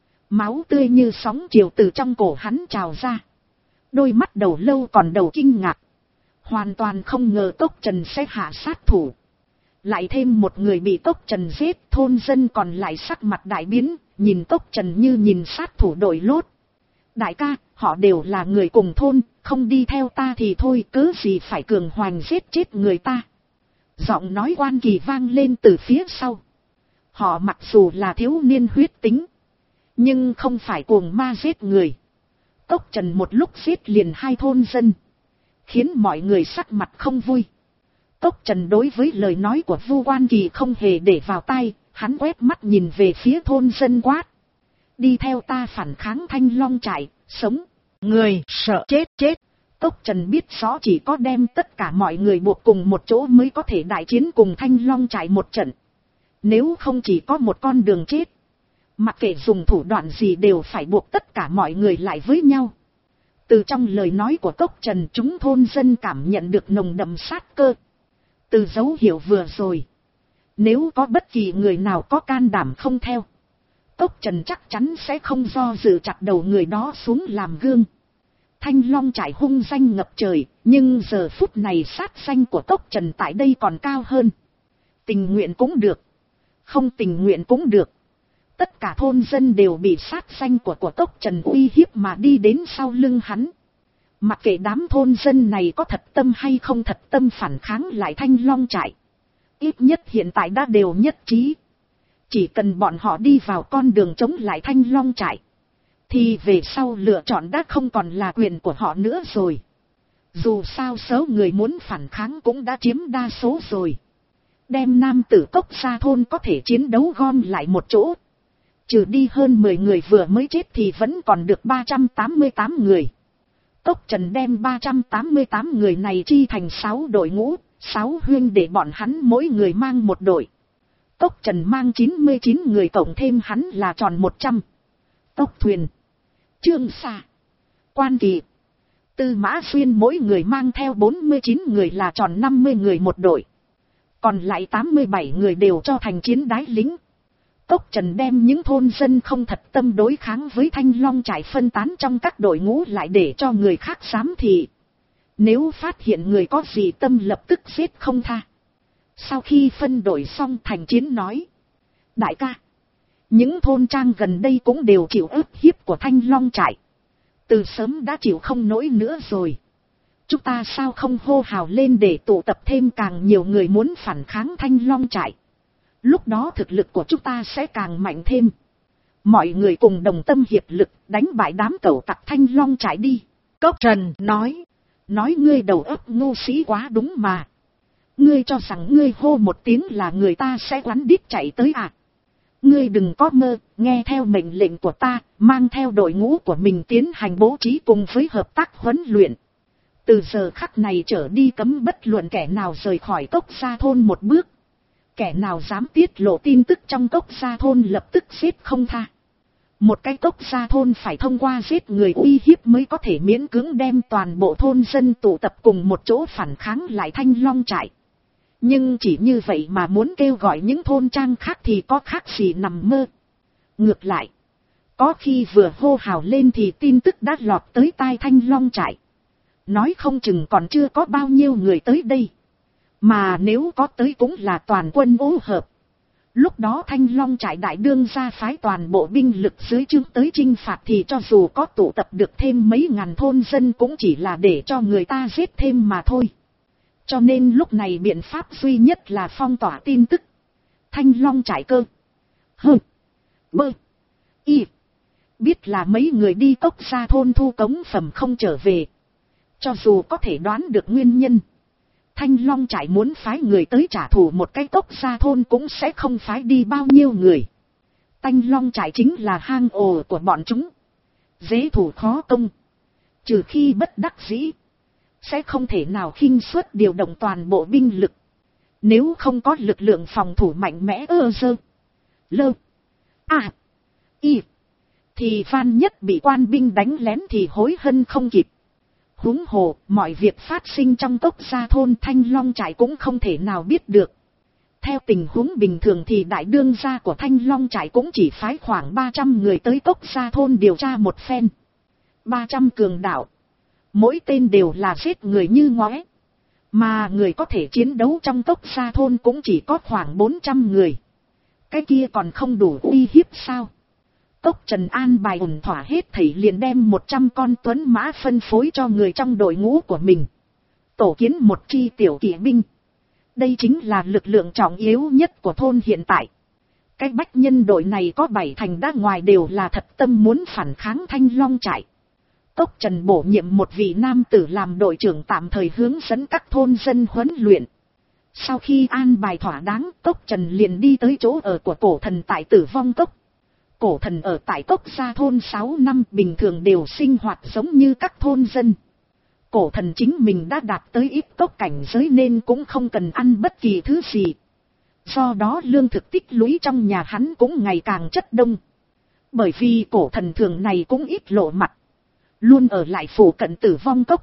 Máu tươi như sóng chiều từ trong cổ hắn trào ra. Đôi mắt đầu lâu còn đầu kinh ngạc. Hoàn toàn không ngờ Cốc Trần sẽ hạ sát thủ. Lại thêm một người bị Cốc Trần giết, thôn dân còn lại sắc mặt đại biến, nhìn Cốc Trần như nhìn sát thủ đội lốt. Đại ca, họ đều là người cùng thôn, không đi theo ta thì thôi, cớ gì phải cường hoành giết chết người ta. Giọng nói Quan Kỳ vang lên từ phía sau. Họ mặc dù là thiếu niên huyết tính, nhưng không phải cuồng ma giết người. Cốc Trần một lúc giết liền hai thôn dân, khiến mọi người sắc mặt không vui. Cốc Trần đối với lời nói của Vu Quan Kỳ không hề để vào tai, hắn quét mắt nhìn về phía thôn dân quát. Đi theo ta phản kháng Thanh Long trại, sống. Người sợ chết chết. Cốc Trần biết rõ chỉ có đem tất cả mọi người buộc cùng một chỗ mới có thể đại chiến cùng Thanh Long trại một trận. Nếu không chỉ có một con đường chết. Mặc kệ dùng thủ đoạn gì đều phải buộc tất cả mọi người lại với nhau. Từ trong lời nói của Cốc Trần chúng thôn dân cảm nhận được nồng đậm sát cơ. Từ dấu hiệu vừa rồi. Nếu có bất kỳ người nào có can đảm không theo. Cốc Trần chắc chắn sẽ không do dự chặt đầu người đó xuống làm gương. Thanh Long trại hung danh ngập trời. Nhưng giờ phút này sát danh của Cốc Trần tại đây còn cao hơn. Tình nguyện cũng được. Không tình nguyện cũng được. Tất cả thôn dân đều bị sát danh của của Cốc Trần uy hiếp mà đi đến sau lưng hắn. Mặc kệ đám thôn dân này có thật tâm hay không thật tâm phản kháng lại Thanh Long trại. Ít nhất hiện tại đã đều nhất trí. Chỉ cần bọn họ đi vào con đường chống lại Thanh Long trại. Thì về sau lựa chọn đã không còn là quyền của họ nữa rồi. Dù sao số người muốn phản kháng cũng đã chiếm đa số rồi. Đem nam tử Cốc Gia thôn có thể chiến đấu gom lại một chỗ. Trừ đi hơn mười người vừa mới chết thì vẫn còn được ba trăm tám mươi tám người. Cốc Trần đem ba trăm tám mươi tám người này chi thành sáu đội ngũ, sáu huyên để bọn hắn mỗi người mang một đội. Cốc Trần mang chín mươi chín người cộng thêm hắn là tròn một trăm. Cốc Thuyền, Trương Sa, Quan Kỳ, Tư Mã Xuyên mỗi người mang theo bốn mươi chín người là tròn năm mươi người một đội. Còn lại tám mươi bảy người đều cho thành chiến đái lính. Cốc Trần đem những thôn dân không thật tâm đối kháng với Thanh Long trại phân tán trong các đội ngũ lại để cho người khác giám thị. Nếu phát hiện người có gì tâm lập tức giết không tha. Sau khi phân đội xong thành chiến nói. Đại ca, những thôn trang gần đây cũng đều chịu ức hiếp của Thanh Long trại. Từ sớm đã chịu không nổi nữa rồi. Chúng ta sao không hô hào lên để tụ tập thêm càng nhiều người muốn phản kháng Thanh Long trại. Lúc đó thực lực của chúng ta sẽ càng mạnh thêm. Mọi người cùng đồng tâm hiệp lực đánh bại đám cẩu tặc Thanh Long trại đi. Cốc Trần nói. Nói ngươi đầu óc ngu sĩ quá đúng mà. Ngươi cho rằng ngươi hô một tiếng là người ta sẽ quắn đít chạy tới à. Ngươi đừng có mơ, nghe theo mệnh lệnh của ta, mang theo đội ngũ của mình tiến hành bố trí cùng với hợp tác huấn luyện. Từ giờ khắc này trở đi cấm bất luận kẻ nào rời khỏi Cốc Gia Thôn một bước. Kẻ nào dám tiết lộ tin tức trong Cốc Gia Thôn lập tức giết không tha. Một cái Cốc Gia Thôn phải thông qua giết người uy hiếp mới có thể miễn cưỡng đem toàn bộ thôn dân tụ tập cùng một chỗ phản kháng lại Thanh Long trại. Nhưng chỉ như vậy mà muốn kêu gọi những thôn trang khác thì có khác gì nằm mơ. Ngược lại, có khi vừa hô hào lên thì tin tức đã lọt tới tai Thanh Long trại. Nói không chừng còn chưa có bao nhiêu người tới đây. Mà nếu có tới cũng là toàn quân ô hợp. Lúc đó Thanh Long trại đại đương ra phái toàn bộ binh lực dưới trướng tới chinh phạt thì cho dù có tụ tập được thêm mấy ngàn thôn dân cũng chỉ là để cho người ta giết thêm mà thôi. Cho nên lúc này biện pháp duy nhất là phong tỏa tin tức. Thanh Long trại cơ. Hơ. Bơ. Y. Biết là mấy người đi Cốc Gia Thôn thu cống phẩm không trở về. Cho dù có thể đoán được nguyên nhân. Thanh Long trại muốn phái người tới trả thù một cái Cốc Gia Thôn cũng sẽ không phái đi bao nhiêu người. Thanh Long trại chính là hang ổ của bọn chúng. Dễ thủ khó công. Trừ khi bất đắc dĩ. Sẽ không thể nào khinh suất điều động toàn bộ binh lực. Nếu không có lực lượng phòng thủ mạnh mẽ ơ dơ. Lơ. À. Y. Thì van nhất bị quan binh đánh lén thì hối hân không kịp. Huống hồ, mọi việc phát sinh trong Cốc Gia Thôn Thanh Long trại cũng không thể nào biết được. Theo tình huống bình thường thì đại đương gia của Thanh Long trại cũng chỉ phái khoảng ba trăm người tới Cốc Gia Thôn điều tra một phen. ba trăm cường đạo. Mỗi tên đều là giết người như ngoé. Mà người có thể chiến đấu trong Cốc Gia Thôn cũng chỉ có khoảng bốn trăm người. Cái kia còn không đủ uy hiếp sao? Cốc Trần an bài ổn thỏa hết thảy liền đem một trăm con tuấn mã phân phối cho người trong đội ngũ của mình. Tổ kiến một chi tiểu kỵ binh. Đây chính là lực lượng trọng yếu nhất của thôn hiện tại. Cái bách nhân đội này có bảy thành đã ngoài đều là thật tâm muốn phản kháng Thanh Long trại. Cốc Trần bổ nhiệm một vị nam tử làm đội trưởng tạm thời hướng dẫn các thôn dân huấn luyện. Sau khi an bài thỏa đáng, Cốc Trần liền đi tới chỗ ở của cổ thần tại Tử Vong Cốc. Cổ thần ở tại Cốc Gia Thôn sáu năm bình thường đều sinh hoạt giống như các thôn dân. Cổ thần chính mình đã đạt tới ít cốc cảnh giới nên cũng không cần ăn bất kỳ thứ gì. Do đó lương thực tích lũy trong nhà hắn cũng ngày càng chất đông. Bởi vì cổ thần thường này cũng ít lộ mặt. Luôn ở lại phủ cận Tử Vong Cốc.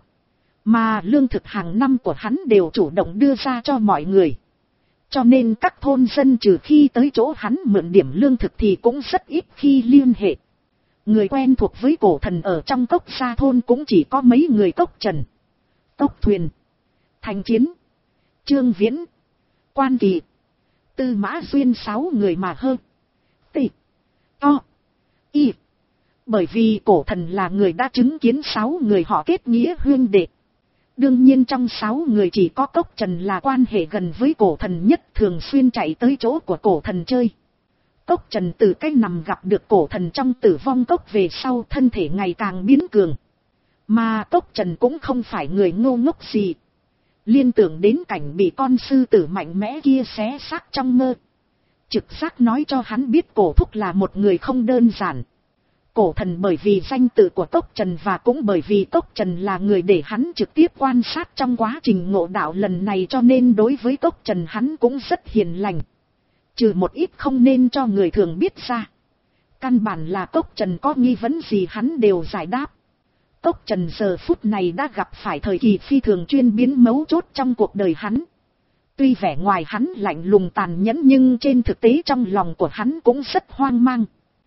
Mà lương thực hàng năm của hắn đều chủ động đưa ra cho mọi người. Cho nên các thôn dân trừ khi tới chỗ hắn mượn điểm lương thực thì cũng rất ít khi liên hệ. Người quen thuộc với cổ thần ở trong Cốc Gia Thôn cũng chỉ có mấy người Cốc Trần, Cốc Thuyền, Thành Chiến, Trương Viễn, Quan Kỳ, Tư Mã Duyên sáu người mà hơn. Tị, To, Y. Bởi vì cổ thần là người đã chứng kiến sáu người họ kết nghĩa huynh đệ. Đương nhiên trong sáu người chỉ có Cốc Trần là quan hệ gần với cổ thần nhất, thường xuyên chạy tới chỗ của cổ thần chơi. Cốc Trần từ cái nằm gặp được cổ thần trong Tử Vong Cốc về sau thân thể ngày càng biến cường. Mà Cốc Trần cũng không phải người ngu ngốc gì. Liên tưởng đến cảnh bị con sư tử mạnh mẽ kia xé xác trong mơ. Trực giác nói cho hắn biết cổ thúc là một người không đơn giản. Cổ thần bởi vì danh tự của Cốc Trần và cũng bởi vì Cốc Trần là người để hắn trực tiếp quan sát trong quá trình ngộ đạo lần này cho nên đối với Cốc Trần hắn cũng rất hiền lành. Trừ một ít không nên cho người thường biết ra. Căn bản là Cốc Trần có nghi vấn gì hắn đều giải đáp. Cốc Trần giờ phút này đã gặp phải thời kỳ phi thường chuyên biến mấu chốt trong cuộc đời hắn. Tuy vẻ ngoài hắn lạnh lùng tàn nhẫn nhưng trên thực tế trong lòng của hắn cũng rất hoang mang.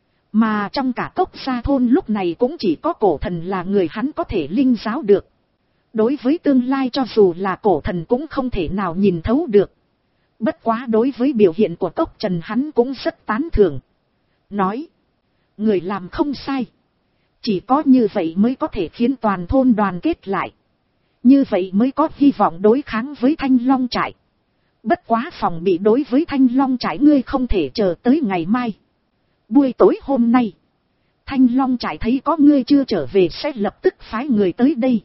Mà trong cả Cốc Gia Thôn lúc này cũng chỉ có cổ thần là người hắn có thể linh giáo được. Đối với tương lai cho dù là cổ thần cũng không thể nào nhìn thấu được. Bất quá đối với biểu hiện của Cốc Trần hắn cũng rất tán thưởng. Nói, người làm không sai. Chỉ có như vậy mới có thể khiến toàn thôn đoàn kết lại. Như vậy mới có hy vọng đối kháng với Thanh Long trại. Bất quá phòng bị đối với Thanh Long trại ngươi không thể chờ tới ngày mai. Buổi tối hôm nay, Thanh Long trại thấy có ngươi chưa trở về sẽ lập tức phái người tới đây.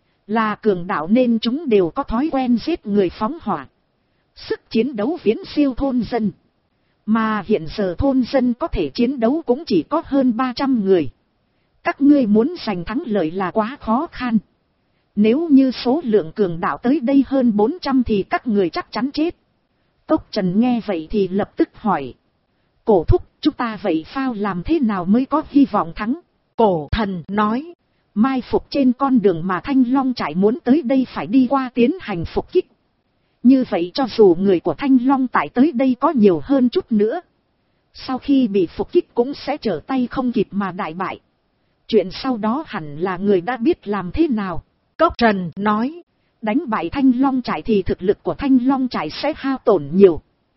Là cường đạo nên chúng đều có thói quen giết người phóng hỏa. Sức chiến đấu viễn siêu thôn dân. Mà hiện giờ thôn dân có thể chiến đấu cũng chỉ có hơn ba trăm người. Các ngươi muốn giành thắng lợi là quá khó khăn. Nếu như số lượng cường đạo tới đây hơn bốn trăm thì các người chắc chắn chết. Cốc Trần nghe vậy thì lập tức hỏi. Cổ thúc, chúng ta vậy phao làm thế nào mới có hy vọng thắng? Cổ thần nói. Mai phục trên con đường mà Thanh Long trại muốn tới đây phải đi qua tiến hành phục kích. Như vậy cho dù người của Thanh Long trại tới đây có nhiều hơn chút nữa, sau khi bị phục kích cũng sẽ trở tay không kịp mà đại bại. Chuyện sau đó hẳn là người đã biết làm thế nào. Cốc Trần nói. Đánh bại Thanh Long trại thì thực lực của Thanh Long trại sẽ hao tổn nhiều,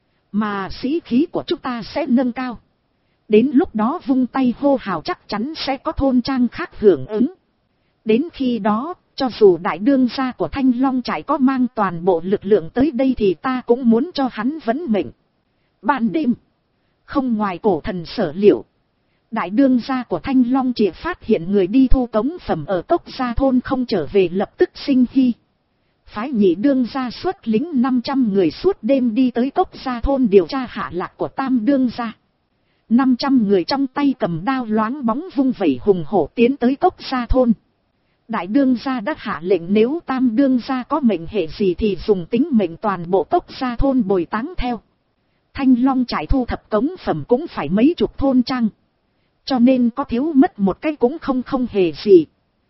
mà sĩ khí của chúng ta sẽ nâng cao. Đến lúc đó vung tay hô hào chắc chắn sẽ có thôn trang khác hưởng ứng. Đến khi đó, cho dù đại đương gia của Thanh Long trại có mang toàn bộ lực lượng tới đây thì ta cũng muốn cho hắn vấn mệnh. Ban đêm, không ngoài cổ thần sở liệu, đại đương gia của Thanh Long chỉ phát hiện người đi thu cống phẩm ở Cốc Gia thôn không trở về, lập tức sinh hy. Phái nhị đương gia xuất lính năm trăm người suốt đêm đi tới Cốc Gia thôn điều tra hạ lạc của tam đương gia. năm trăm người trong tay cầm đao loáng bóng vung vẩy hùng hổ tiến tới Cốc Gia thôn. Đại đương gia đã hạ lệnh nếu tam đương gia có mệnh hệ gì thì dùng tính mệnh toàn bộ Cốc Gia thôn bồi táng theo. Thanh Long trại thu thập cống phẩm cũng phải mấy chục thôn trang, cho nên có thiếu mất một cái cũng không không hề gì,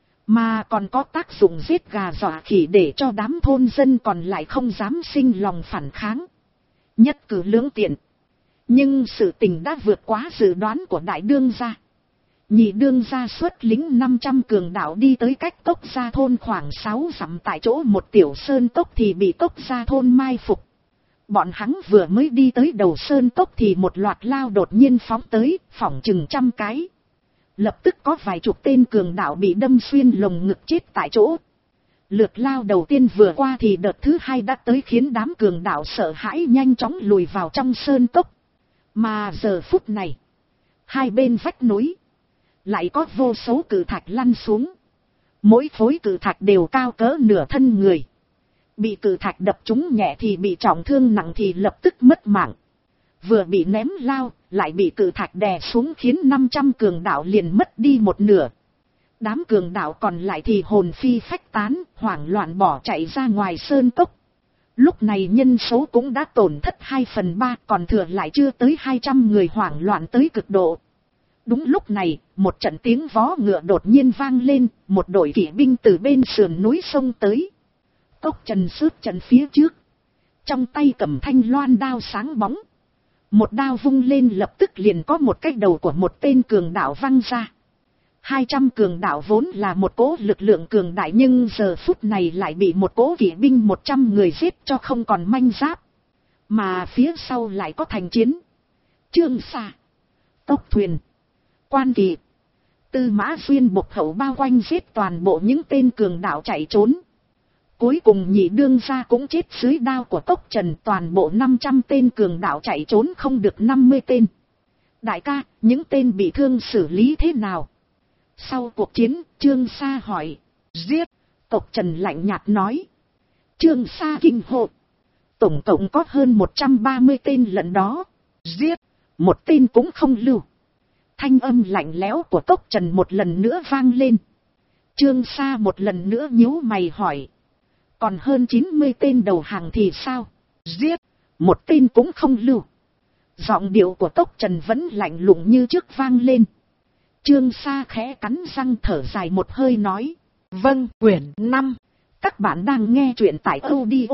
mà còn có tác dụng giết gà dọa khỉ để cho đám thôn dân còn lại không dám sinh lòng phản kháng. Nhất cử lưỡng tiện. Nhưng sự tình đã vượt quá dự đoán của đại đương gia. Nhị đương gia xuất lính năm trăm cường đạo đi tới cách Cốc Gia thôn khoảng sáu dặm tại chỗ một tiểu sơn cốc thì bị Cốc Gia thôn mai phục. Bọn hắn vừa mới đi tới đầu sơn cốc thì một loạt lao đột nhiên phóng tới, phỏng chừng trăm cái. Lập tức có vài chục tên cường đạo bị đâm xuyên lồng ngực chết tại chỗ. Lượt lao đầu tiên vừa qua thì đợt thứ hai đã tới khiến đám cường đạo sợ hãi nhanh chóng lùi vào trong sơn cốc. Mà giờ phút này, hai bên vách núi lại có vô số cự thạch lăn xuống. Mỗi khối cự thạch đều cao cỡ nửa thân người. Bị cự thạch đập trúng nhẹ thì bị trọng thương nặng thì lập tức mất mạng. Vừa bị ném lao, lại bị cự thạch đè xuống khiến năm trăm cường đạo liền mất đi một nửa. Đám cường đạo còn lại thì hồn phi phách tán, hoảng loạn bỏ chạy ra ngoài sơn cốc. Lúc này nhân số cũng đã tổn thất hai phần ba, còn thừa lại chưa tới hai trăm người, hoảng loạn tới cực độ. Đúng lúc này, một trận tiếng vó ngựa đột nhiên vang lên, một đội kỵ binh từ bên sườn núi sông tới. Cốc Trần sướt trận phía trước, trong tay cầm thanh loan đao sáng bóng. Một đao vung lên lập tức liền có một cái đầu của một tên cường đạo văng ra. Hai trăm cường đạo vốn là một cỗ lực lượng cường đại nhưng giờ phút này lại bị một cỗ kỵ binh một trăm người giết cho không còn manh giáp. Mà phía sau lại có thành chiến. Trương Sa, Tốc Thuyền, Quan Kỳ, Tư Mã Xuyên bộc hậu bao quanh giết toàn bộ những tên cường đạo chạy trốn. Cuối cùng nhị đương gia cũng chết dưới đao của Cốc Trần, toàn bộ năm trăm tên cường đạo chạy trốn không được năm mươi tên. Đại ca, những tên bị thương xử lý thế nào? Sau cuộc chiến, Trương Sa hỏi. Giết, Cốc Trần lạnh nhạt nói. Trương Sa kinh hô. Tổng cộng có hơn một trăm ba mươi tên lẫn đó. Giết, một tên cũng không lưu. Thanh âm lạnh lẽo của Cốc Trần một lần nữa vang lên. Trương Sa một lần nữa nhíu mày hỏi. Còn hơn chín mươi tên đầu hàng thì sao? Giết, một tên cũng không lưu. Giọng điệu của Cốc Trần vẫn lạnh lùng như trước vang lên. Trương Sa khẽ cắn răng thở dài một hơi nói. Vâng, quyển năm. Các bạn đang nghe truyện tại audio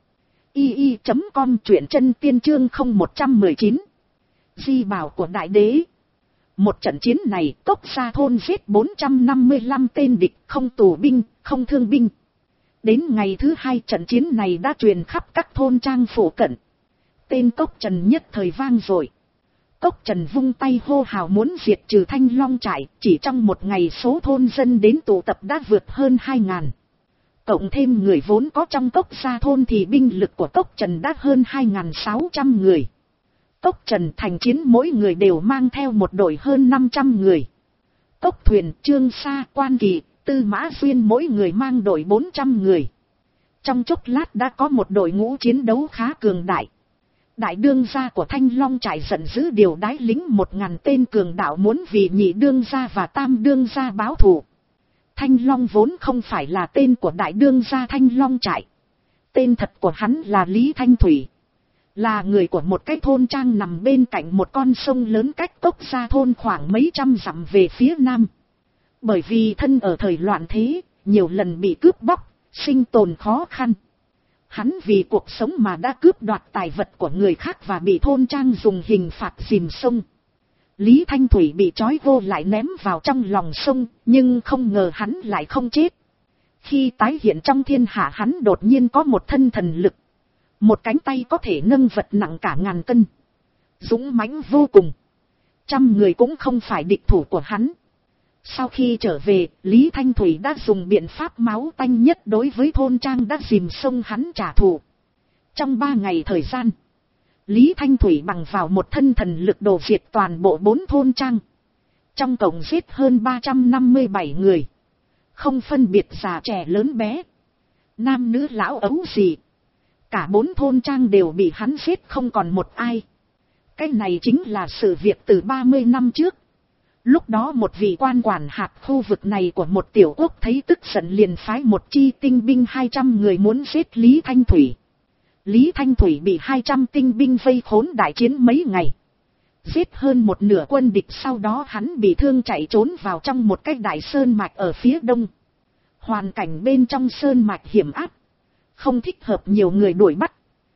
i i chấm com, truyện chân tiên chương không một một chín. Di bảo của đại đế. Một trận chiến này, Cốc Gia thôn giết bốn trăm năm mươi lăm tên địch, không tù binh, không thương binh. Đến ngày thứ hai trận chiến này đã truyền khắp các thôn trang phủ cận. Tên Cốc Trần nhất thời vang rồi. Cốc Trần vung tay hô hào muốn diệt trừ Thanh Long trại, chỉ trong một ngày số thôn dân đến tụ tập đã vượt hơn hai ngàn. Cộng thêm người vốn có trong Cốc Gia thôn thì binh lực của Cốc Trần đã hơn hai ngàn sáu trăm người. Cốc Trần thành chiến mỗi người đều mang theo một đội hơn năm trăm người. Cốc Thuyền, Trương Sa, Quan Kỳ, Tư Mã Xuyên mỗi người mang đội bốn trăm người. Trong chốc lát đã có một đội ngũ chiến đấu khá cường đại. Đại đương gia của Thanh Long trại giận dữ điều đái lính một ngàn tên cường đạo muốn vì nhị đương gia và tam đương gia báo thù. Thanh Long vốn không phải là tên của đại đương gia Thanh Long trại. Tên thật của hắn là Lý Thanh Thủy. Là người của một cái thôn trang nằm bên cạnh một con sông lớn cách Cốc Gia thôn khoảng mấy trăm dặm về phía nam. Bởi vì thân ở thời loạn thế, nhiều lần bị cướp bóc, sinh tồn khó khăn. Hắn vì cuộc sống mà đã cướp đoạt tài vật của người khác và bị thôn trang dùng hình phạt dìm sông. Lý Thanh Thủy bị trói vô lại ném vào trong lòng sông, nhưng không ngờ hắn lại không chết. Khi tái hiện trong thiên hạ, hắn đột nhiên có một thân thần lực. Một cánh tay có thể nâng vật nặng cả ngàn cân. Dũng mãnh vô cùng. Trăm người cũng không phải địch thủ của hắn. Sau khi trở về, Lý Thanh Thủy đã dùng biện pháp máu tanh nhất đối với thôn trang đã dìm sông hắn trả thù. Trong ba ngày thời gian, Lý Thanh Thủy bằng vào một thân thần lực đổ diệt toàn bộ bốn thôn trang. Trong tổng giết hơn ba trăm năm mươi bảy người. Không phân biệt già trẻ lớn bé. Nam nữ lão ấu gì. Cả bốn thôn trang đều bị hắn giết không còn một ai. Cái này chính là sự việc từ ba mươi năm trước. Lúc đó một vị quan quản hạt khu vực này của một tiểu quốc thấy tức giận liền phái một chi tinh binh hai trăm người muốn giết Lý Thanh Thủy. Lý Thanh Thủy bị hai trăm tinh binh vây khốn đại chiến mấy ngày. Giết hơn một nửa quân địch, sau đó hắn bị thương chạy trốn vào trong một cái đại sơn mạch ở phía đông. Hoàn cảnh bên trong sơn mạch hiểm áp. Không thích hợp nhiều người đuổi bắt.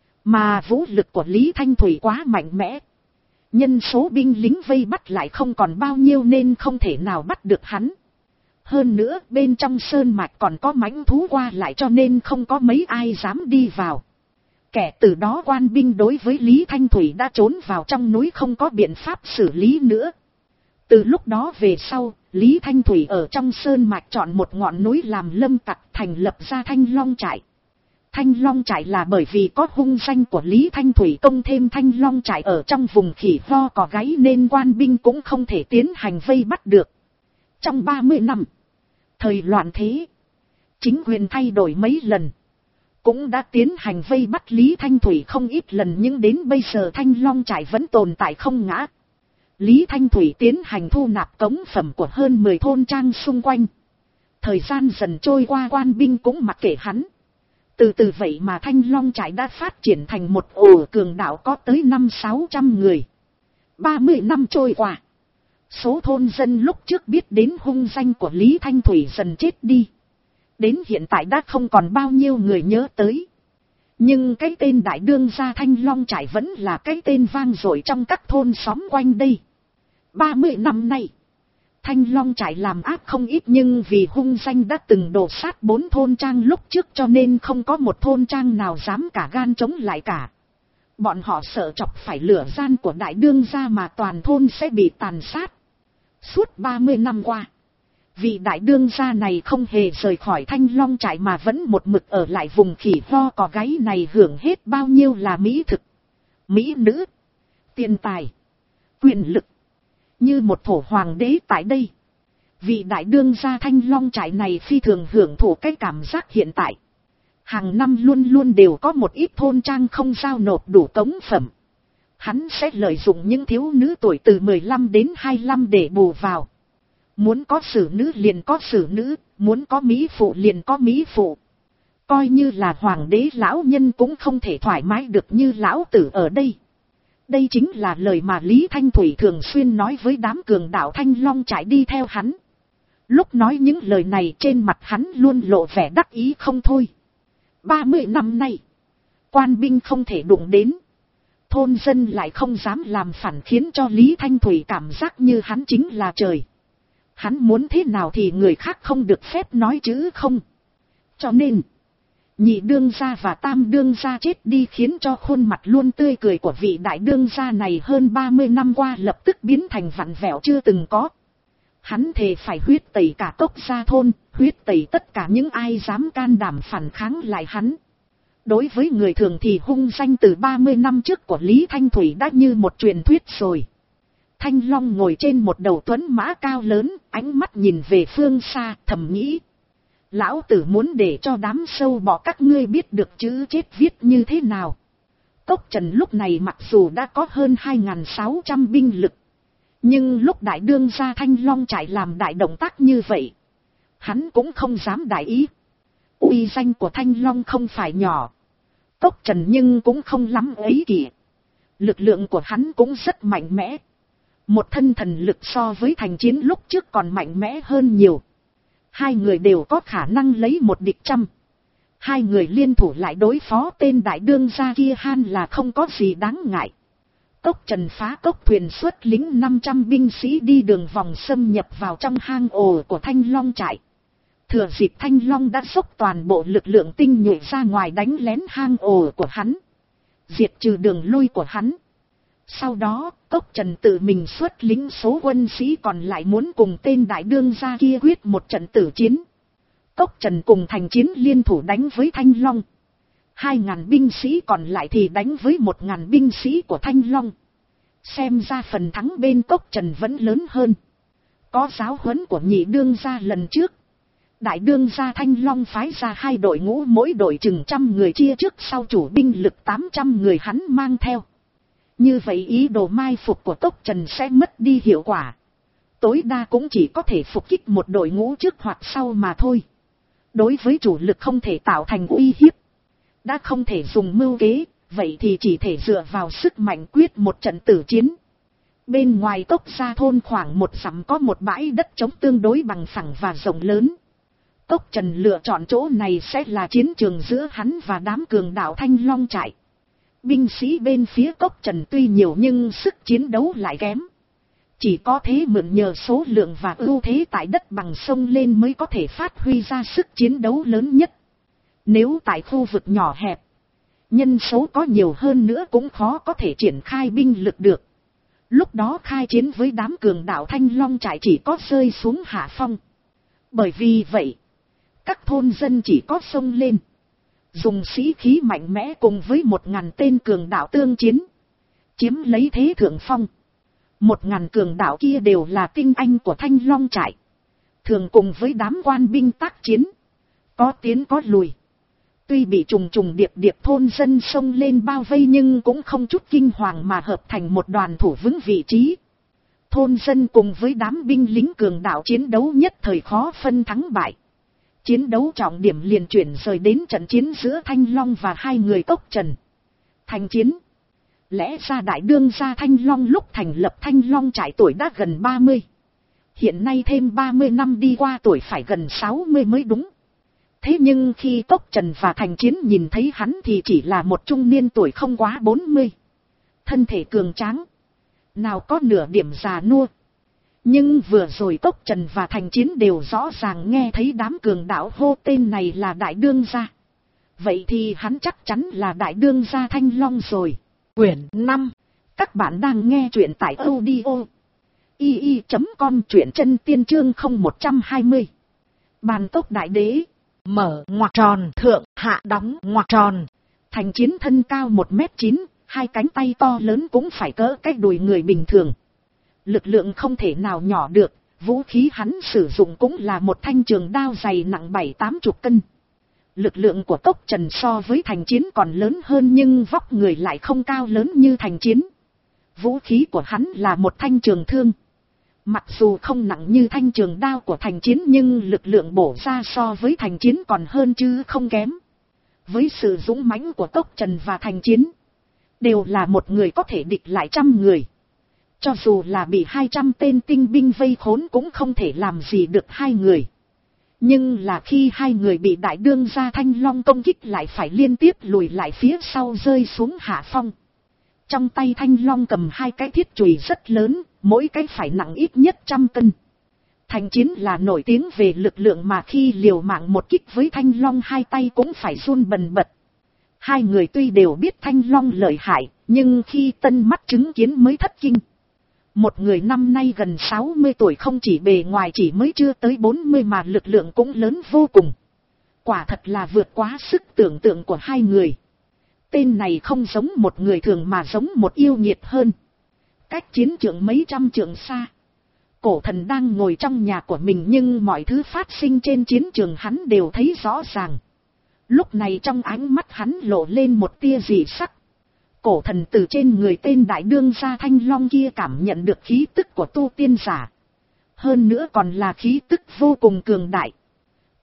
Mà vũ lực của Lý Thanh Thủy quá mạnh mẽ. Nhân số binh lính vây bắt lại không còn bao nhiêu nên không thể nào bắt được hắn. Hơn nữa bên trong sơn mạch còn có mãnh thú qua lại cho nên không có mấy ai dám đi vào. Kẻ từ đó quan binh đối với Lý Thanh Thủy đã trốn vào trong núi, không có biện pháp xử lý nữa. Từ lúc đó về sau, Lý Thanh Thủy ở trong sơn mạch chọn một ngọn núi làm lâm tặc, thành lập ra Thanh Long trại. Thanh Long trại là bởi vì có hung danh của Lý Thanh Thủy, công thêm Thanh Long trại ở trong vùng khỉ ho cò gáy nên quan binh cũng không thể tiến hành vây bắt được. Trong ba mươi năm, thời loạn thế, chính quyền thay đổi mấy lần, cũng đã tiến hành vây bắt Lý Thanh Thủy không ít lần, nhưng đến bây giờ Thanh Long trại vẫn tồn tại không ngã. Lý Thanh Thủy tiến hành thu nạp cống phẩm của hơn mười thôn trang xung quanh. Thời gian dần trôi qua, quan binh cũng mặc kệ hắn. Từ từ vậy mà Thanh Long trại đã phát triển thành một ổ cường đạo có tới năm sáu trăm người. ba mươi năm trôi qua, số thôn dân lúc trước biết đến hung danh của Lý Thanh Thủy dần chết đi. Đến hiện tại đã không còn bao nhiêu người nhớ tới. Nhưng cái tên đại đương gia Thanh Long trại vẫn là cái tên vang dội trong các thôn xóm quanh đây. ba mươi năm nay, Thanh Long trại làm ác không ít, nhưng vì hung danh đã từng đổ sát bốn thôn trang lúc trước cho nên không có một thôn trang nào dám cả gan chống lại cả. Bọn họ sợ chọc phải lửa gian của đại đương gia mà toàn thôn sẽ bị tàn sát. Suốt ba mươi năm qua, vị đại đương gia này không hề rời khỏi Thanh Long trại mà vẫn một mực ở lại vùng khỉ ho cò gáy này, hưởng hết bao nhiêu là mỹ thực, mỹ nữ, tiền tài, quyền lực. Như một thổ hoàng đế tại đây. Vị đại đương gia Thanh Long trại này phi thường hưởng thụ cái cảm giác hiện tại. Hàng năm luôn luôn đều có một ít thôn trang không giao nộp đủ cống phẩm. Hắn sẽ lợi dụng những thiếu nữ tuổi từ mười lăm đến hai mươi lăm để bù vào. Muốn có xử nữ liền có xử nữ, muốn có mỹ phụ liền có mỹ phụ. Coi như là hoàng đế lão nhân cũng không thể thoải mái được như lão tử ở đây. Đây chính là lời mà Lý Thanh Thủy thường xuyên nói với đám cường đạo Thanh Long trại đi theo hắn. Lúc nói những lời này trên mặt hắn luôn lộ vẻ đắc ý không thôi. ba mươi năm nay, quan binh không thể đụng đến. Thôn dân lại không dám làm phản, khiến cho Lý Thanh Thủy cảm giác như hắn chính là trời. Hắn muốn thế nào thì người khác không được phép nói chứ không. Cho nên, nhị đương gia và tam đương gia chết đi khiến cho khuôn mặt luôn tươi cười của vị đại đương gia này hơn ba mươi năm qua lập tức biến thành vặn vẹo chưa từng có. Hắn thề phải huyết tẩy cả Cốc Gia thôn, huyết tẩy tất cả những ai dám can đảm phản kháng lại hắn. Đối với người thường thì hung danh từ ba mươi năm trước của Lý Thanh Thủy đã như một truyền thuyết rồi. Thanh Long ngồi trên một đầu tuấn mã cao lớn, ánh mắt nhìn về phương xa, thầm nghĩ. Lão tử muốn để cho đám sâu bọ các ngươi biết được chữ chết viết như thế nào. Cốc Trần lúc này mặc dù đã có hơn hai nghìn sáu trăm binh lực. Nhưng lúc đại đương gia Thanh Long trại làm đại động tác như vậy, hắn cũng không dám đại ý. Uy danh của Thanh Long không phải nhỏ. Cốc Trần nhưng cũng không lắm ấy kìa. Lực lượng của hắn cũng rất mạnh mẽ. Một thân thần lực so với thành chiến lúc trước còn mạnh mẽ hơn nhiều. Hai người đều có khả năng lấy một địch trăm. Hai người liên thủ lại đối phó tên đại đương gia kia han là không có gì đáng ngại. Cốc Trần phá cốc thuyền xuất lính năm trăm binh sĩ đi đường vòng xâm nhập vào trong hang ổ của Thanh Long trại. Thừa dịp Thanh Long đã dốc toàn bộ lực lượng tinh nhuệ ra ngoài đánh lén hang ổ của hắn. Diệt trừ đường lui của hắn. Sau đó, Cốc Trần tự mình xuất lính số quân sĩ còn lại muốn cùng tên đại đương gia kia quyết một trận tử chiến. Cốc Trần cùng thành chiến liên thủ đánh với Thanh Long. Hai ngàn binh sĩ còn lại thì đánh với một ngàn binh sĩ của Thanh Long. Xem ra phần thắng bên Cốc Trần vẫn lớn hơn. Có giáo huấn của nhị đương gia lần trước. Đại đương gia Thanh Long phái ra hai đội ngũ, mỗi đội chừng trăm người chia trước sau, chủ binh lực tám trăm người hắn mang theo. Như vậy ý đồ mai phục của Cốc Trần sẽ mất đi hiệu quả. Tối đa cũng chỉ có thể phục kích một đội ngũ trước hoặc sau mà thôi. Đối với chủ lực không thể tạo thành uy hiếp. Đã không thể dùng mưu kế, vậy thì chỉ thể dựa vào sức mạnh quyết một trận tử chiến. Bên ngoài Cốc gia thôn khoảng một dặm có một bãi đất trống tương đối bằng phẳng và rộng lớn. Cốc Trần lựa chọn chỗ này sẽ là chiến trường giữa hắn và đám cường đạo Thanh Long trại. Binh sĩ bên phía Cốc Trần tuy nhiều nhưng sức chiến đấu lại kém. Chỉ có thế mượn nhờ số lượng và ưu thế tại đất bằng sông lên mới có thể phát huy ra sức chiến đấu lớn nhất. Nếu tại khu vực nhỏ hẹp, nhân số có nhiều hơn nữa cũng khó có thể triển khai binh lực được. Lúc đó khai chiến với đám cường đạo Thanh Long trại chỉ có rơi xuống hạ phong. Bởi vì vậy, các thôn dân chỉ có xông lên, dùng sĩ khí mạnh mẽ cùng với một ngàn tên cường đạo tương chiến, chiếm lấy thế thượng phong. Một ngàn cường đạo kia đều là tinh anh của Thanh Long trại, thường cùng với đám quan binh tác chiến, có tiến có lùi. Tuy bị trùng trùng điệp điệp thôn dân xông lên bao vây nhưng cũng không chút kinh hoàng mà hợp thành một đoàn thủ vững vị trí. Thôn dân cùng với đám binh lính cường đạo chiến đấu nhất thời khó phân thắng bại. Chiến đấu trọng điểm liền chuyển rời đến trận chiến giữa Thanh Long và hai người Cốc Trần. Thành chiến. Lẽ ra đại đương gia Thanh Long lúc thành lập Thanh Long trại tuổi đã gần ba mươi. Hiện nay thêm ba mươi năm đi qua tuổi phải gần sáu mươi mới đúng. Thế nhưng khi Cốc Trần và thành chiến nhìn thấy hắn thì chỉ là một trung niên tuổi không quá bốn mươi. Thân thể cường tráng. Nào có nửa điểm già nua. Nhưng vừa rồi Cốc Trần và thành chiến đều rõ ràng nghe thấy đám cường đạo hô tên này là đại đương gia. Vậy thì hắn chắc chắn là đại đương gia Thanh Long rồi. Quyển năm. Các bạn đang nghe truyện tại audio i i chấm com, truyện chân tiên chương không một hai không. Bàn Cốc đại đế. Mở ngoặc tròn thượng hạ đóng ngoặc tròn. Thành chiến thân cao một mét chín, hai cánh tay to lớn cũng phải cỡ cái đùi người bình thường. Lực lượng không thể nào nhỏ được, vũ khí hắn sử dụng cũng là một thanh trường đao dày nặng bảy tám chục cân. Lực lượng của Cốc Trần so với thành chiến còn lớn hơn nhưng vóc người lại không cao lớn như thành chiến. Vũ khí của hắn là một thanh trường thương. Mặc dù không nặng như thanh trường đao của thành chiến nhưng lực lượng bổ ra so với thành chiến còn hơn chứ không kém. Với sự dũng mãnh của Cốc Trần và thành chiến, đều là một người có thể địch lại trăm người. Cho dù là bị hai trăm tên tinh binh vây khốn cũng không thể làm gì được hai người. Nhưng là khi hai người bị đại đương gia Thanh Long công kích lại phải liên tiếp lùi lại phía sau rơi xuống hạ phong. Trong tay Thanh Long cầm hai cái thiết chùy rất lớn, mỗi cái phải nặng ít nhất trăm cân. Thành chiến là nổi tiếng về lực lượng mà khi liều mạng một kích với Thanh Long hai tay cũng phải run bần bật. Hai người tuy đều biết Thanh Long lợi hại, nhưng khi tân mắt chứng kiến mới thất kinh. Một người năm nay gần sáu mươi tuổi không chỉ bề ngoài chỉ mới chưa tới bốn mươi mà lực lượng cũng lớn vô cùng. Quả thật là vượt quá sức tưởng tượng của hai người. Tên này không giống một người thường mà giống một yêu nghiệt hơn. Cách chiến trường mấy trăm trượng xa, Cổ Thần đang ngồi trong nhà của mình nhưng mọi thứ phát sinh trên chiến trường hắn đều thấy rõ ràng. Lúc này trong ánh mắt hắn lộ lên một tia dị sắc. Cổ Thần từ trên người tên đại đương gia Thanh Long kia cảm nhận được khí tức của tu tiên giả. Hơn nữa còn là khí tức vô cùng cường đại.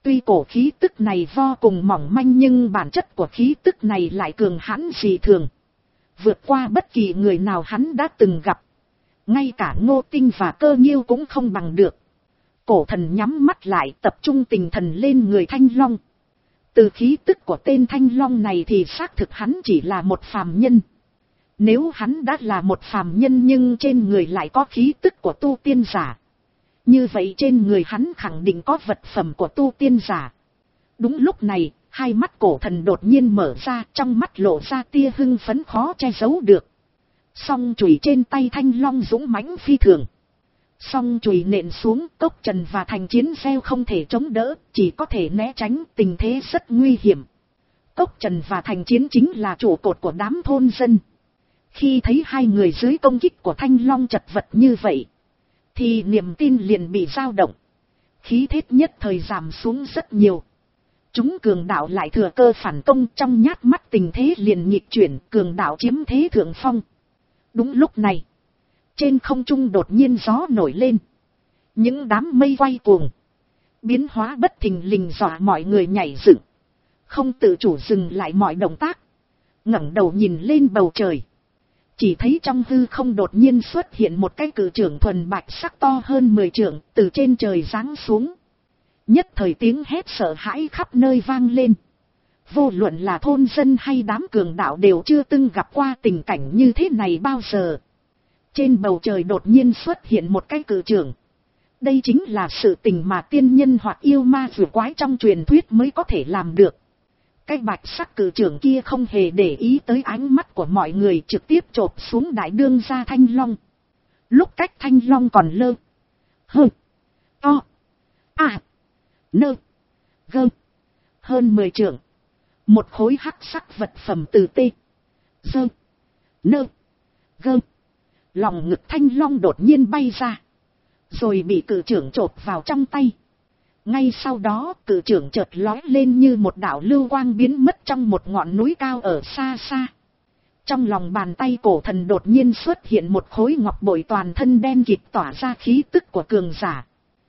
Tuy cổ khí tức này vô cùng mỏng manh nhưng bản chất của khí tức này lại cường hãn dị thường. Vượt qua bất kỳ người nào hắn đã từng gặp. Ngay cả Ngô Tinh và Cơ Nhiêu cũng không bằng được. Cổ thần nhắm mắt lại tập trung tinh thần lên người Thanh Long. Từ khí tức của tên Thanh Long này thì xác thực hắn chỉ là một phàm nhân. Nếu hắn đã là một phàm nhân nhưng trên người lại có khí tức của tu tiên giả. Như vậy trên người hắn khẳng định có vật phẩm của tu tiên giả. Đúng lúc này, hai mắt cổ thần đột nhiên mở ra, trong mắt lộ ra tia hưng phấn khó che giấu được. Song chùy trên tay Thanh Long dũng mãnh phi thường. Song chùy nện xuống, Cốc Trần và Thành Chiến gieo không thể chống đỡ, chỉ có thể né tránh, tình thế rất nguy hiểm. Cốc Trần và Thành Chiến chính là trụ cột của đám thôn dân. Khi thấy hai người dưới công kích của Thanh Long chật vật như vậy, thì niềm tin liền bị dao động. Khí thế nhất thời giảm xuống rất nhiều. Chúng cường đạo lại thừa cơ phản công, trong nhát mắt tình thế liền nghịch chuyển, cường đạo chiếm thế thượng phong. Đúng lúc này, trên không trung đột nhiên gió nổi lên. Những đám mây quay cuồng, biến hóa bất thình lình dọa mọi người nhảy dựng. Không tự chủ dừng lại mọi động tác, ngẩng đầu nhìn lên bầu trời. Chỉ thấy trong hư không đột nhiên xuất hiện một cái cự trưởng thuần bạch sắc to hơn mười trượng, từ trên trời giáng xuống. Nhất thời tiếng hét sợ hãi khắp nơi vang lên. Vô luận là thôn dân hay đám cường đạo đều chưa từng gặp qua tình cảnh như thế này bao giờ. Trên bầu trời đột nhiên xuất hiện một cái cự trưởng. Đây chính là sự tình mà tiên nhân hoặc yêu ma rùa quái trong truyền thuyết mới có thể làm được. Cái bạch sắc cự trưởng kia không hề để ý tới ánh mắt của mọi người, trực tiếp chộp xuống đại đương gia Thanh Long. Lúc cách Thanh Long còn lơ, hơ, to, à, nơ, gơ, hơn mười trượng. Một khối hắc sắc vật phẩm từ tê, dơ, nơ, gơ, lòng ngực Thanh Long đột nhiên bay ra, rồi bị cự trưởng chộp vào trong tay. Ngay sau đó cự trưởng chợt lói lên như một đạo lưu quang biến mất trong một ngọn núi cao ở xa xa. Trong lòng bàn tay cổ thần đột nhiên xuất hiện một khối ngọc bội toàn thân đen kịt tỏa ra khí tức của cường giả.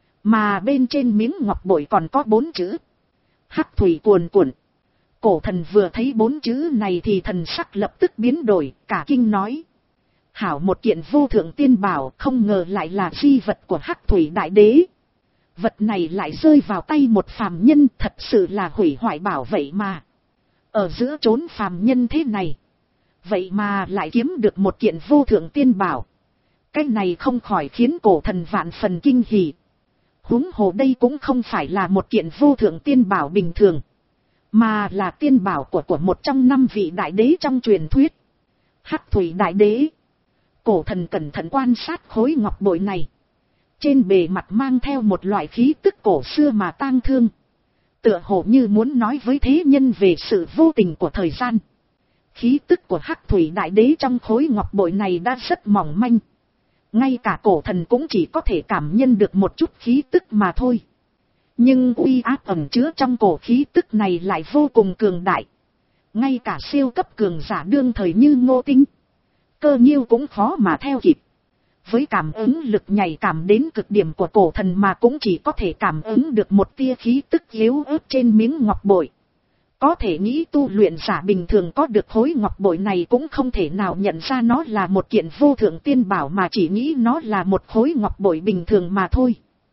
Mà bên trên miếng ngọc bội còn có bốn chữ: hắc thủy cuồn cuộn. Cổ thần vừa thấy bốn chữ này thì thần sắc lập tức biến đổi, cả kinh nói: hảo một kiện vô thượng tiên bảo, không ngờ lại là di vật của hắc thủy đại đế. Vật này lại rơi vào tay một phàm nhân, thật sự là hủy hoại bảo vậy mà. Ở giữa chốn phàm nhân thế này, vậy mà lại kiếm được một kiện vô thượng tiên bảo. Cái này không khỏi khiến cổ thần vạn phần kinh hỉ. Huống hồ đây cũng không phải là một kiện vô thượng tiên bảo bình thường, mà là tiên bảo của của một trong năm vị đại đế trong truyền thuyết, hắc thủy đại đế. Cổ thần cẩn thận quan sát khối ngọc bội này. Trên bề mặt mang theo một loại khí tức cổ xưa mà tang thương. Tựa hồ như muốn nói với thế nhân về sự vô tình của thời gian. Khí tức của hắc thủy đại đế trong khối ngọc bội này đã rất mỏng manh. Ngay cả cổ thần cũng chỉ có thể cảm nhận được một chút khí tức mà thôi. Nhưng uy áp ẩn chứa trong cổ khí tức này lại vô cùng cường đại. Ngay cả siêu cấp cường giả đương thời như Ngô Tinh, Cơ Nhiêu cũng khó mà theo kịp. Với cảm ứng lực nhạy cảm đến cực điểm của cổ thần mà cũng chỉ có thể cảm ứng được một tia khí tức yếu ớt trên miếng ngọc bội. Có thể nghĩ tu luyện giả bình thường có được khối ngọc bội này cũng không thể nào nhận ra nó là một kiện vô thượng tiên bảo, mà chỉ nghĩ nó là một khối ngọc bội bình thường mà thôi.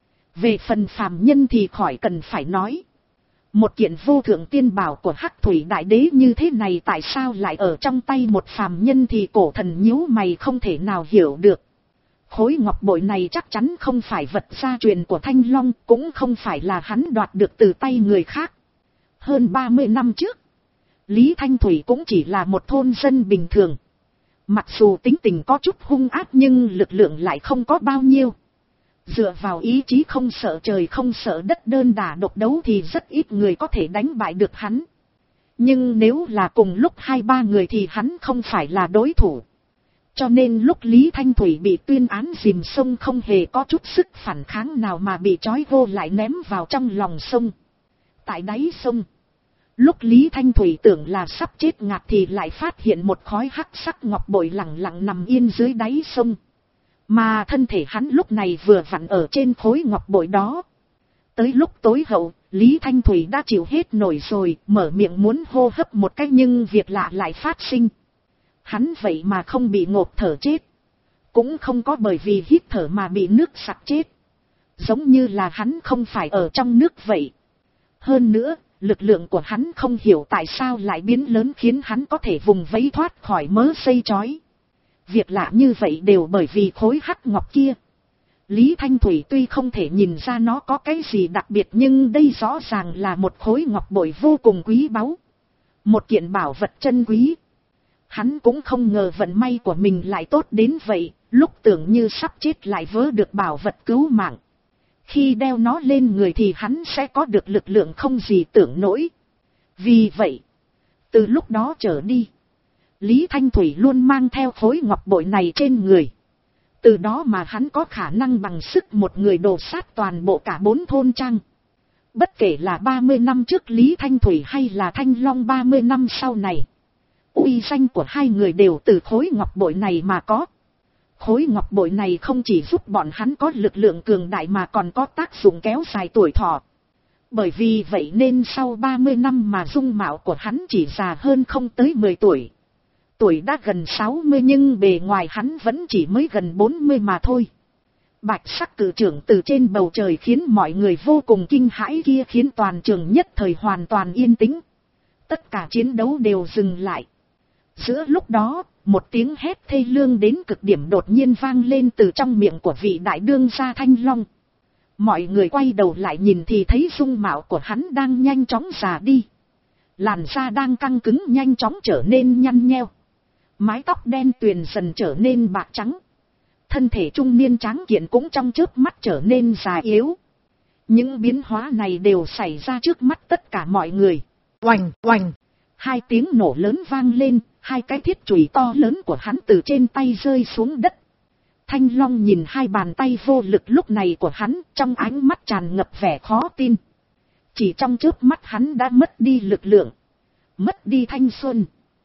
Về phần phàm nhân thì khỏi cần phải nói. Một kiện vô thượng tiên bảo của hắc thủy đại đế như thế này tại sao lại ở trong tay một phàm nhân thì cổ thần nhíu mày không thể nào hiểu được. Khối ngọc bội này chắc chắn không phải vật gia truyền của Thanh Long, cũng không phải là hắn đoạt được từ tay người khác. Hơn ba mươi năm trước, Lý Thanh Thủy cũng chỉ là một thôn dân bình thường. Mặc dù tính tình có chút hung ác nhưng lực lượng lại không có bao nhiêu. Dựa vào ý chí không sợ trời không sợ đất đơn đả độc đấu thì rất ít người có thể đánh bại được hắn. Nhưng nếu là cùng lúc hai ba người thì hắn không phải là đối thủ. Cho nên lúc Lý Thanh Thủy bị tuyên án dìm sông không hề có chút sức phản kháng nào mà bị trói vô lại ném vào trong lòng sông. Tại đáy sông, lúc Lý Thanh Thủy tưởng là sắp chết ngạt thì lại phát hiện một khói hắc sắc ngọc bội lặng lặng nằm yên dưới đáy sông. Mà thân thể hắn lúc này vừa vặn ở trên khối ngọc bội đó. Tới lúc tối hậu, Lý Thanh Thủy đã chịu hết nổi rồi, mở miệng muốn hô hấp một cách nhưng việc lạ lại phát sinh. Hắn vậy mà không bị ngộp thở chết. Cũng không có bởi vì hít thở mà bị nước sặc chết. Giống như là hắn không phải ở trong nước vậy. Hơn nữa, lực lượng của hắn không hiểu tại sao lại biến lớn khiến hắn có thể vùng vẫy thoát khỏi mớ dây trói. Việc lạ như vậy đều bởi vì khối hắc ngọc kia. Lý Thanh Thủy tuy không thể nhìn ra nó có cái gì đặc biệt nhưng đây rõ ràng là một khối ngọc bội vô cùng quý báu. Một kiện bảo vật chân quý. Hắn cũng không ngờ vận may của mình lại tốt đến vậy, lúc tưởng như sắp chết lại vớ được bảo vật cứu mạng. Khi đeo nó lên người thì hắn sẽ có được lực lượng không gì tưởng nổi. Vì vậy, từ lúc đó trở đi, Lý Thanh Thủy luôn mang theo khối ngọc bội này trên người. Từ đó mà hắn có khả năng bằng sức một người đổ sát toàn bộ cả bốn thôn trang. Bất kể là ba mươi năm trước Lý Thanh Thủy hay là Thanh Long ba mươi năm sau này, uy danh của hai người đều từ khối ngọc bội này mà có. Khối ngọc bội này không chỉ giúp bọn hắn có lực lượng cường đại mà còn có tác dụng kéo dài tuổi thọ. Bởi vì vậy nên sau ba mươi năm mà dung mạo của hắn chỉ già hơn không tới mười tuổi. Tuổi đã gần sáu mươi nhưng bề ngoài hắn vẫn chỉ mới gần bốn mươi mà thôi. Bạch sắc cử trưởng từ trên bầu trời khiến mọi người vô cùng kinh hãi kia khiến toàn trường nhất thời hoàn toàn yên tĩnh. Tất cả chiến đấu đều dừng lại. Giữa lúc đó, một tiếng hét thê lương đến cực điểm đột nhiên vang lên từ trong miệng của vị đại đương gia Thanh Long. Mọi người quay đầu lại nhìn thì thấy dung mạo của hắn đang nhanh chóng già đi. Làn da đang căng cứng nhanh chóng trở nên nhăn nheo. Mái tóc đen tuyền dần trở nên bạc trắng. Thân thể trung niên tráng kiện cũng trong chớp mắt trở nên già yếu. Những biến hóa này đều xảy ra trước mắt tất cả mọi người. Oành, oành. Hai tiếng nổ lớn vang lên, hai cái thiết chùy to lớn của hắn từ trên tay rơi xuống đất. Thanh Long nhìn hai bàn tay vô lực lúc này của hắn, trong ánh mắt tràn ngập vẻ khó tin. Chỉ trong chớp mắt hắn đã mất đi lực lượng, mất đi thanh xuân,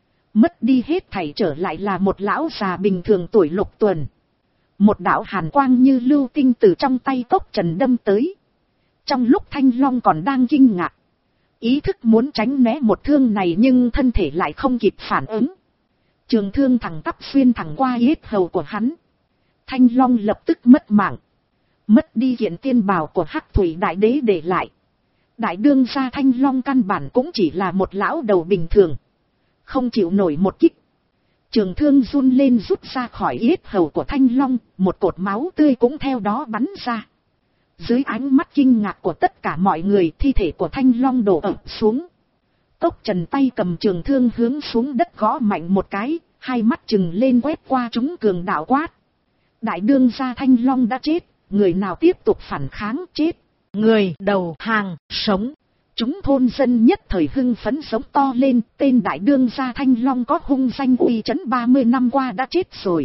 mất đi hết thảy, trở lại là một lão già bình thường tuổi lục tuần. Một đạo hàn quang như lưu tinh từ trong tay Cốc Trần đâm tới. Trong lúc Thanh Long còn đang kinh ngạc, ý thức muốn tránh né một thương này nhưng thân thể lại không kịp phản ứng. Trường thương thẳng tắp xuyên thẳng qua yết hầu của hắn. Thanh Long lập tức mất mạng. Mất đi kiện tiên bào của Hắc Thủy Đại Đế để lại. Đại đương gia Thanh Long căn bản cũng chỉ là một lão đầu bình thường, không chịu nổi một kích. Trường thương run lên rút ra khỏi yết hầu của Thanh Long, một cột máu tươi cũng theo đó bắn ra. Dưới ánh mắt kinh ngạc của tất cả mọi người, thi thể của Thanh Long đổ ập xuống. Cốc Trần tay cầm trường thương hướng xuống đất gõ mạnh một cái, hai mắt trừng lên quét qua chúng cường đạo quát. Đại đương gia Thanh Long đã chết, người nào tiếp tục phản kháng chết, người đầu hàng sống. Chúng thôn dân nhất thời hưng phấn sống to lên, tên đại đương gia Thanh Long có hung danh uy chấn ba mươi năm qua đã chết rồi.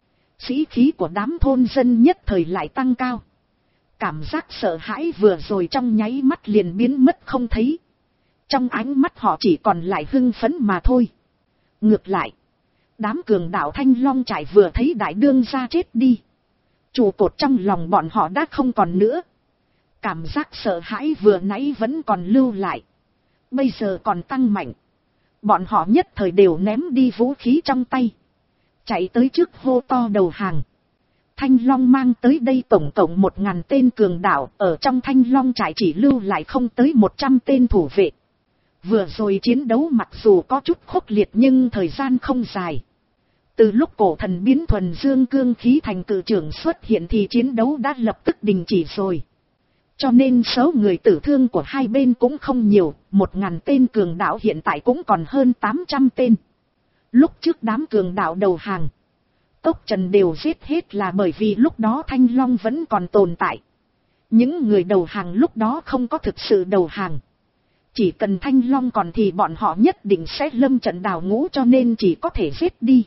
Sĩ khí của đám thôn dân nhất thời lại tăng cao. Cảm giác sợ hãi vừa rồi trong nháy mắt liền biến mất không thấy. Trong ánh mắt họ chỉ còn lại hưng phấn mà thôi. Ngược lại, đám cường đạo Thanh Long trại vừa thấy đại đương gia chết đi, trụ cột trong lòng bọn họ đã không còn nữa. Cảm giác sợ hãi vừa nãy vẫn còn lưu lại, bây giờ còn tăng mạnh. Bọn họ nhất thời đều ném đi vũ khí trong tay, chạy tới trước hô to đầu hàng. Thanh Long mang tới đây tổng cộng một ngàn tên cường đạo, ở trong Thanh Long trại chỉ lưu lại không tới một trăm tên thủ vệ. Vừa rồi chiến đấu mặc dù có chút khốc liệt nhưng thời gian không dài. Từ lúc cổ thần biến thuần dương cương khí thành cự trưởng xuất hiện thì chiến đấu đã lập tức đình chỉ rồi. Cho nên số người tử thương của hai bên cũng không nhiều, một ngàn tên cường đạo hiện tại cũng còn hơn tám trăm tên. Lúc trước đám cường đạo đầu hàng, Cốc Trần đều giết hết là bởi vì lúc đó Thanh Long vẫn còn tồn tại. Những người đầu hàng lúc đó không có thực sự đầu hàng. Chỉ cần Thanh Long còn thì bọn họ nhất định sẽ lâm trận đào ngũ, cho nên chỉ có thể giết đi.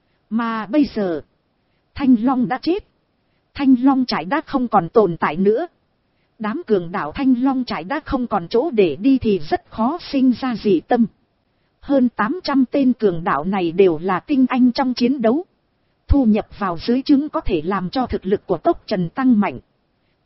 Mà bây giờ, Thanh Long đã chết. Thanh Long trại đã không còn tồn tại nữa. Đám cường đạo Thanh Long trại đã không còn chỗ để đi thì rất khó sinh ra dị tâm. Hơn tám trăm tên cường đạo này đều là tinh anh trong chiến đấu. Thu nhập vào dưới trướng có thể làm cho thực lực của Cốc Trần tăng mạnh.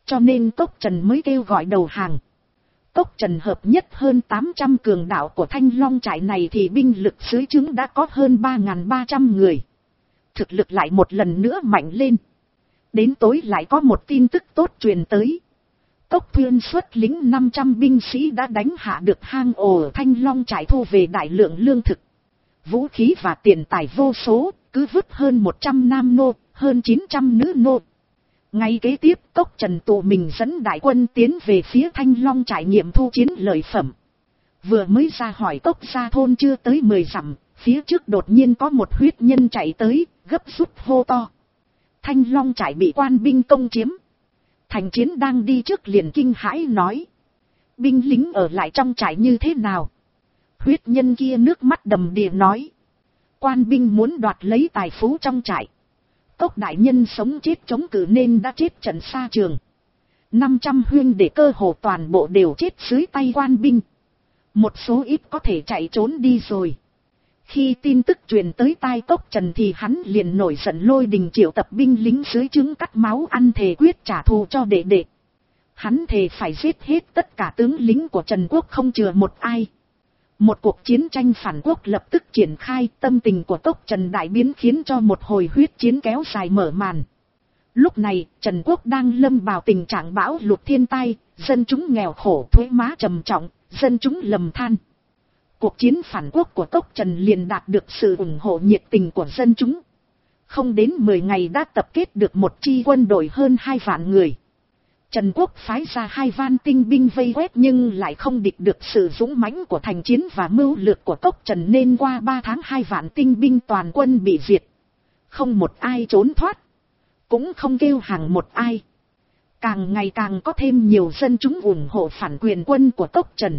Cho nên Cốc Trần mới kêu gọi đầu hàng. Cốc Trần hợp nhất hơn tám trăm cường đạo của Thanh Long trại này thì binh lực dưới trướng đã có hơn ba nghìn ba trăm người. Thực lực lại một lần nữa mạnh lên. Đến tối lại có một tin tức tốt truyền tới. Cốc Thuyên xuất lính năm trăm binh sĩ đã đánh hạ được hang ổ ở Thanh Long trại, thu về đại lượng lương thực, vũ khí và tiền tài vô số, cứ vứt hơn một trăm nam nô, hơn chín trăm nữ nô. Ngay kế tiếp Cốc Trần tụ mình dẫn đại quân tiến về phía Thanh Long trại nghiệm thu chiến lợi phẩm. Vừa mới ra hỏi Cốc Gia thôn chưa tới mười dặm, phía trước đột nhiên có một huyết nhân chạy tới, gấp rút hô to. Thanh Long trại bị quan binh công chiếm. Thành Chiến đang đi trước liền kinh hãi nói. Binh lính ở lại trong trại như thế nào? Huyết nhân kia nước mắt đầm đìa nói. Quan binh muốn đoạt lấy tài phú trong trại. Cốc đại nhân sống chết chống cự nên đã chết trận xa trường. năm trăm huynh đệ cơ hồ toàn bộ đều chết dưới tay quan binh. Một số ít có thể chạy trốn đi rồi. Khi tin tức truyền tới tai Cốc Trần thì hắn liền nổi giận lôi đình triệu tập binh lính dưới trướng cắt máu ăn thề quyết trả thù cho đệ đệ. Hắn thề phải giết hết tất cả tướng lính của Trần Quốc không chừa một ai. Một cuộc chiến tranh phản quốc lập tức triển khai, tâm tình của Cốc Trần đại biến khiến cho một hồi huyết chiến kéo dài mở màn. Lúc này, Trần Quốc đang lâm vào tình trạng bão lụt thiên tai, dân chúng nghèo khổ, thuế má trầm trọng, dân chúng lầm than. Cuộc chiến phản quốc của Cốc Trần liền đạt được sự ủng hộ nhiệt tình của dân chúng. Không đến mười ngày đã tập kết được một chi quân đội hơn hai vạn người. Trần Quốc phái ra hai van tinh binh vây quét nhưng lại không địch được sự dũng mãnh của Thành Chiến và mưu lược của Cốc Trần nên qua ba tháng hai vạn tinh binh toàn quân bị diệt. Không một ai trốn thoát. Cũng không kêu hàng một ai. Càng ngày càng có thêm nhiều dân chúng ủng hộ phản quyền quân của Cốc Trần.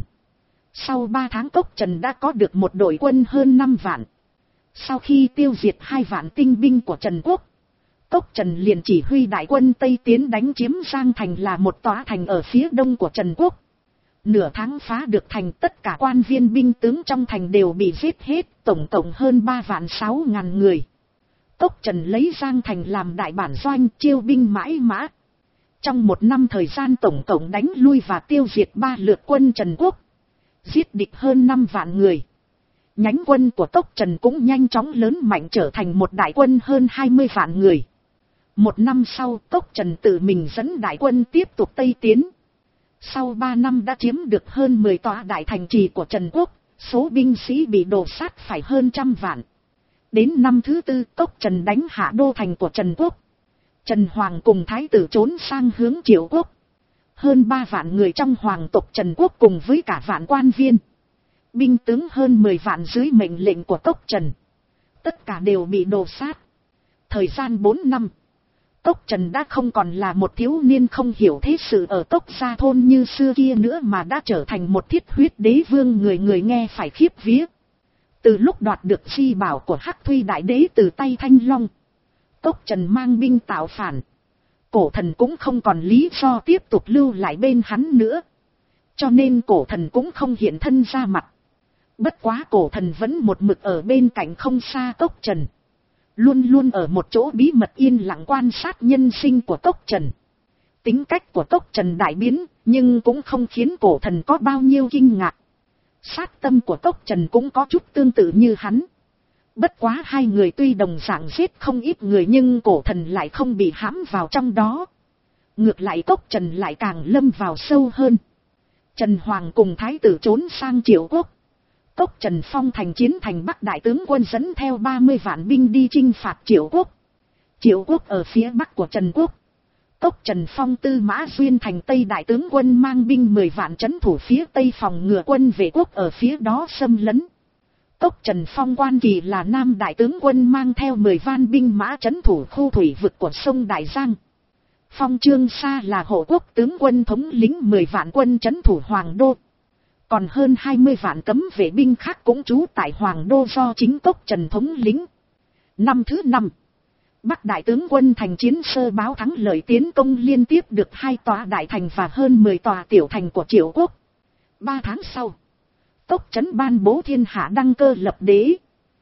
Sau ba tháng Cốc Trần đã có được một đội quân hơn năm vạn. Sau khi tiêu diệt hai vạn tinh binh của Trần Quốc, Cốc Trần liền chỉ huy đại quân Tây tiến đánh chiếm Giang Thành là một tòa thành ở phía đông của Trần Quốc. Nửa tháng phá được thành, tất cả quan viên binh tướng trong thành đều bị giết hết, tổng cộng hơn ba vạn sáu ngàn người. Cốc Trần lấy Giang Thành làm đại bản doanh, chiêu binh mãi mã. Trong một năm thời gian tổng cộng đánh lui và tiêu diệt ba lượt quân Trần Quốc, giết địch hơn năm vạn người. Nhánh quân của Cốc Trần cũng nhanh chóng lớn mạnh trở thành một đại quân hơn hai mươi vạn người. Một năm sau, Cốc Trần tự mình dẫn đại quân tiếp tục Tây tiến. Sau ba năm đã chiếm được hơn mười tòa đại thành trì của Trần Quốc, số binh sĩ bị đổ sát phải hơn trăm vạn. Đến năm thứ tư, Cốc Trần đánh hạ đô thành của Trần Quốc. Trần Hoàng cùng thái tử trốn sang hướng Triệu Quốc. Hơn ba vạn người trong hoàng tộc Trần Quốc cùng với cả vạn quan viên, binh tướng hơn mười vạn dưới mệnh lệnh của Cốc Trần, tất cả đều bị đổ sát. Thời gian bốn năm, Cốc Trần đã không còn là một thiếu niên không hiểu thế sự ở Cốc Gia thôn như xưa kia nữa mà đã trở thành một thiết huyết đế vương người người nghe phải khiếp vía. Từ lúc đoạt được di bảo của Hắc Thuy Đại Đế từ tay Thanh Long, Cốc Trần mang binh tạo phản. Cổ thần cũng không còn lý do tiếp tục lưu lại bên hắn nữa. Cho nên cổ thần cũng không hiện thân ra mặt. Bất quá cổ thần vẫn một mực ở bên cạnh không xa Cốc Trần. Luôn luôn ở một chỗ bí mật yên lặng quan sát nhân sinh của Cốc Trần. Tính cách của Cốc Trần đại biến, nhưng cũng không khiến cổ thần có bao nhiêu kinh ngạc. Sát tâm của Cốc Trần cũng có chút tương tự như hắn. Bất quá hai người tuy đồng dạng giết không ít người nhưng cổ thần lại không bị hãm vào trong đó. Ngược lại Cốc Trần lại càng lâm vào sâu hơn. Trần Hoàng cùng thái tử trốn sang Triệu Quốc. Cốc Trần phong thành chiến thành Bắc đại tướng quân dẫn theo ba mươi vạn binh đi chinh phạt Triệu Quốc. Triệu Quốc ở phía bắc của Trần Quốc. Cốc Trần phong Tư Mã Duyên thành Tây đại tướng quân mang binh mười vạn trấn thủ phía tây phòng ngừa quân Vệ Quốc ở phía đó xâm lấn. Cốc Trần phong Quan Kỳ là Nam đại tướng quân mang theo mười van binh mã trấn thủ khu thủy vực của sông Đại Giang. Phong Trương Sa là hộ quốc tướng quân thống lĩnh mười vạn quân trấn thủ Hoàng Đô. Còn hơn hai mươi vạn cấm vệ binh khác cũng trú tại Hoàng Đô do chính Cốc Trần thống lĩnh. Năm thứ năm, Bắc đại tướng quân Thành Chiến sơ báo thắng lợi tiến công liên tiếp được hai tòa đại thành và hơn mười tòa tiểu thành của Triệu Quốc. Ba tháng sau, Cốc Trấn ban bố thiên hạ đăng cơ lập đế.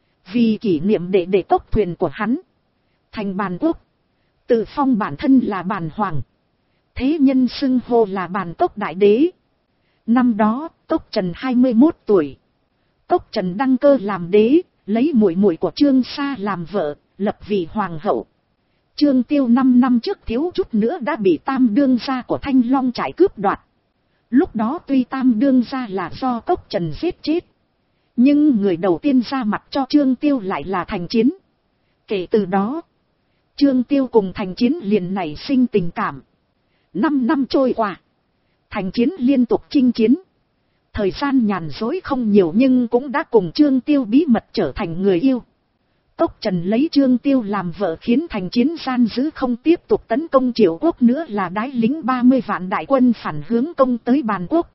Vì kỷ niệm đệ đệ Cốc Thuyền của hắn, thành Bàn Quốc, tự phong bản thân là Bàn Hoàng. thế nhân xưng hô là Bàn Cốc đại đế. Năm đó, Cốc Trần hai mươi mốt tuổi. Cốc Trần đăng cơ làm đế, lấy muội muội của Trương Sa làm vợ, lập vị hoàng hậu. Trương Tiêu năm năm trước thiếu chút nữa đã bị tam đương gia của Thanh Long trại cướp đoạt. Lúc đó tuy tam đương gia là do Cốc Trần giết chết, nhưng người đầu tiên ra mặt cho Trương Tiêu lại là Thành Chiến. Kể từ đó, Trương Tiêu cùng Thành Chiến liền nảy sinh tình cảm. Năm năm trôi qua, Thành Chiến liên tục chinh chiến. Thời gian nhàn rỗi không nhiều nhưng cũng đã cùng Trương Tiêu bí mật trở thành người yêu. Cốc Trần lấy Trương Tiêu làm vợ khiến Thành Chiến gian dữ không tiếp tục tấn công Triệu Quốc nữa, là đái lính ba mươi vạn đại quân phản hướng công tới Bàn Quốc.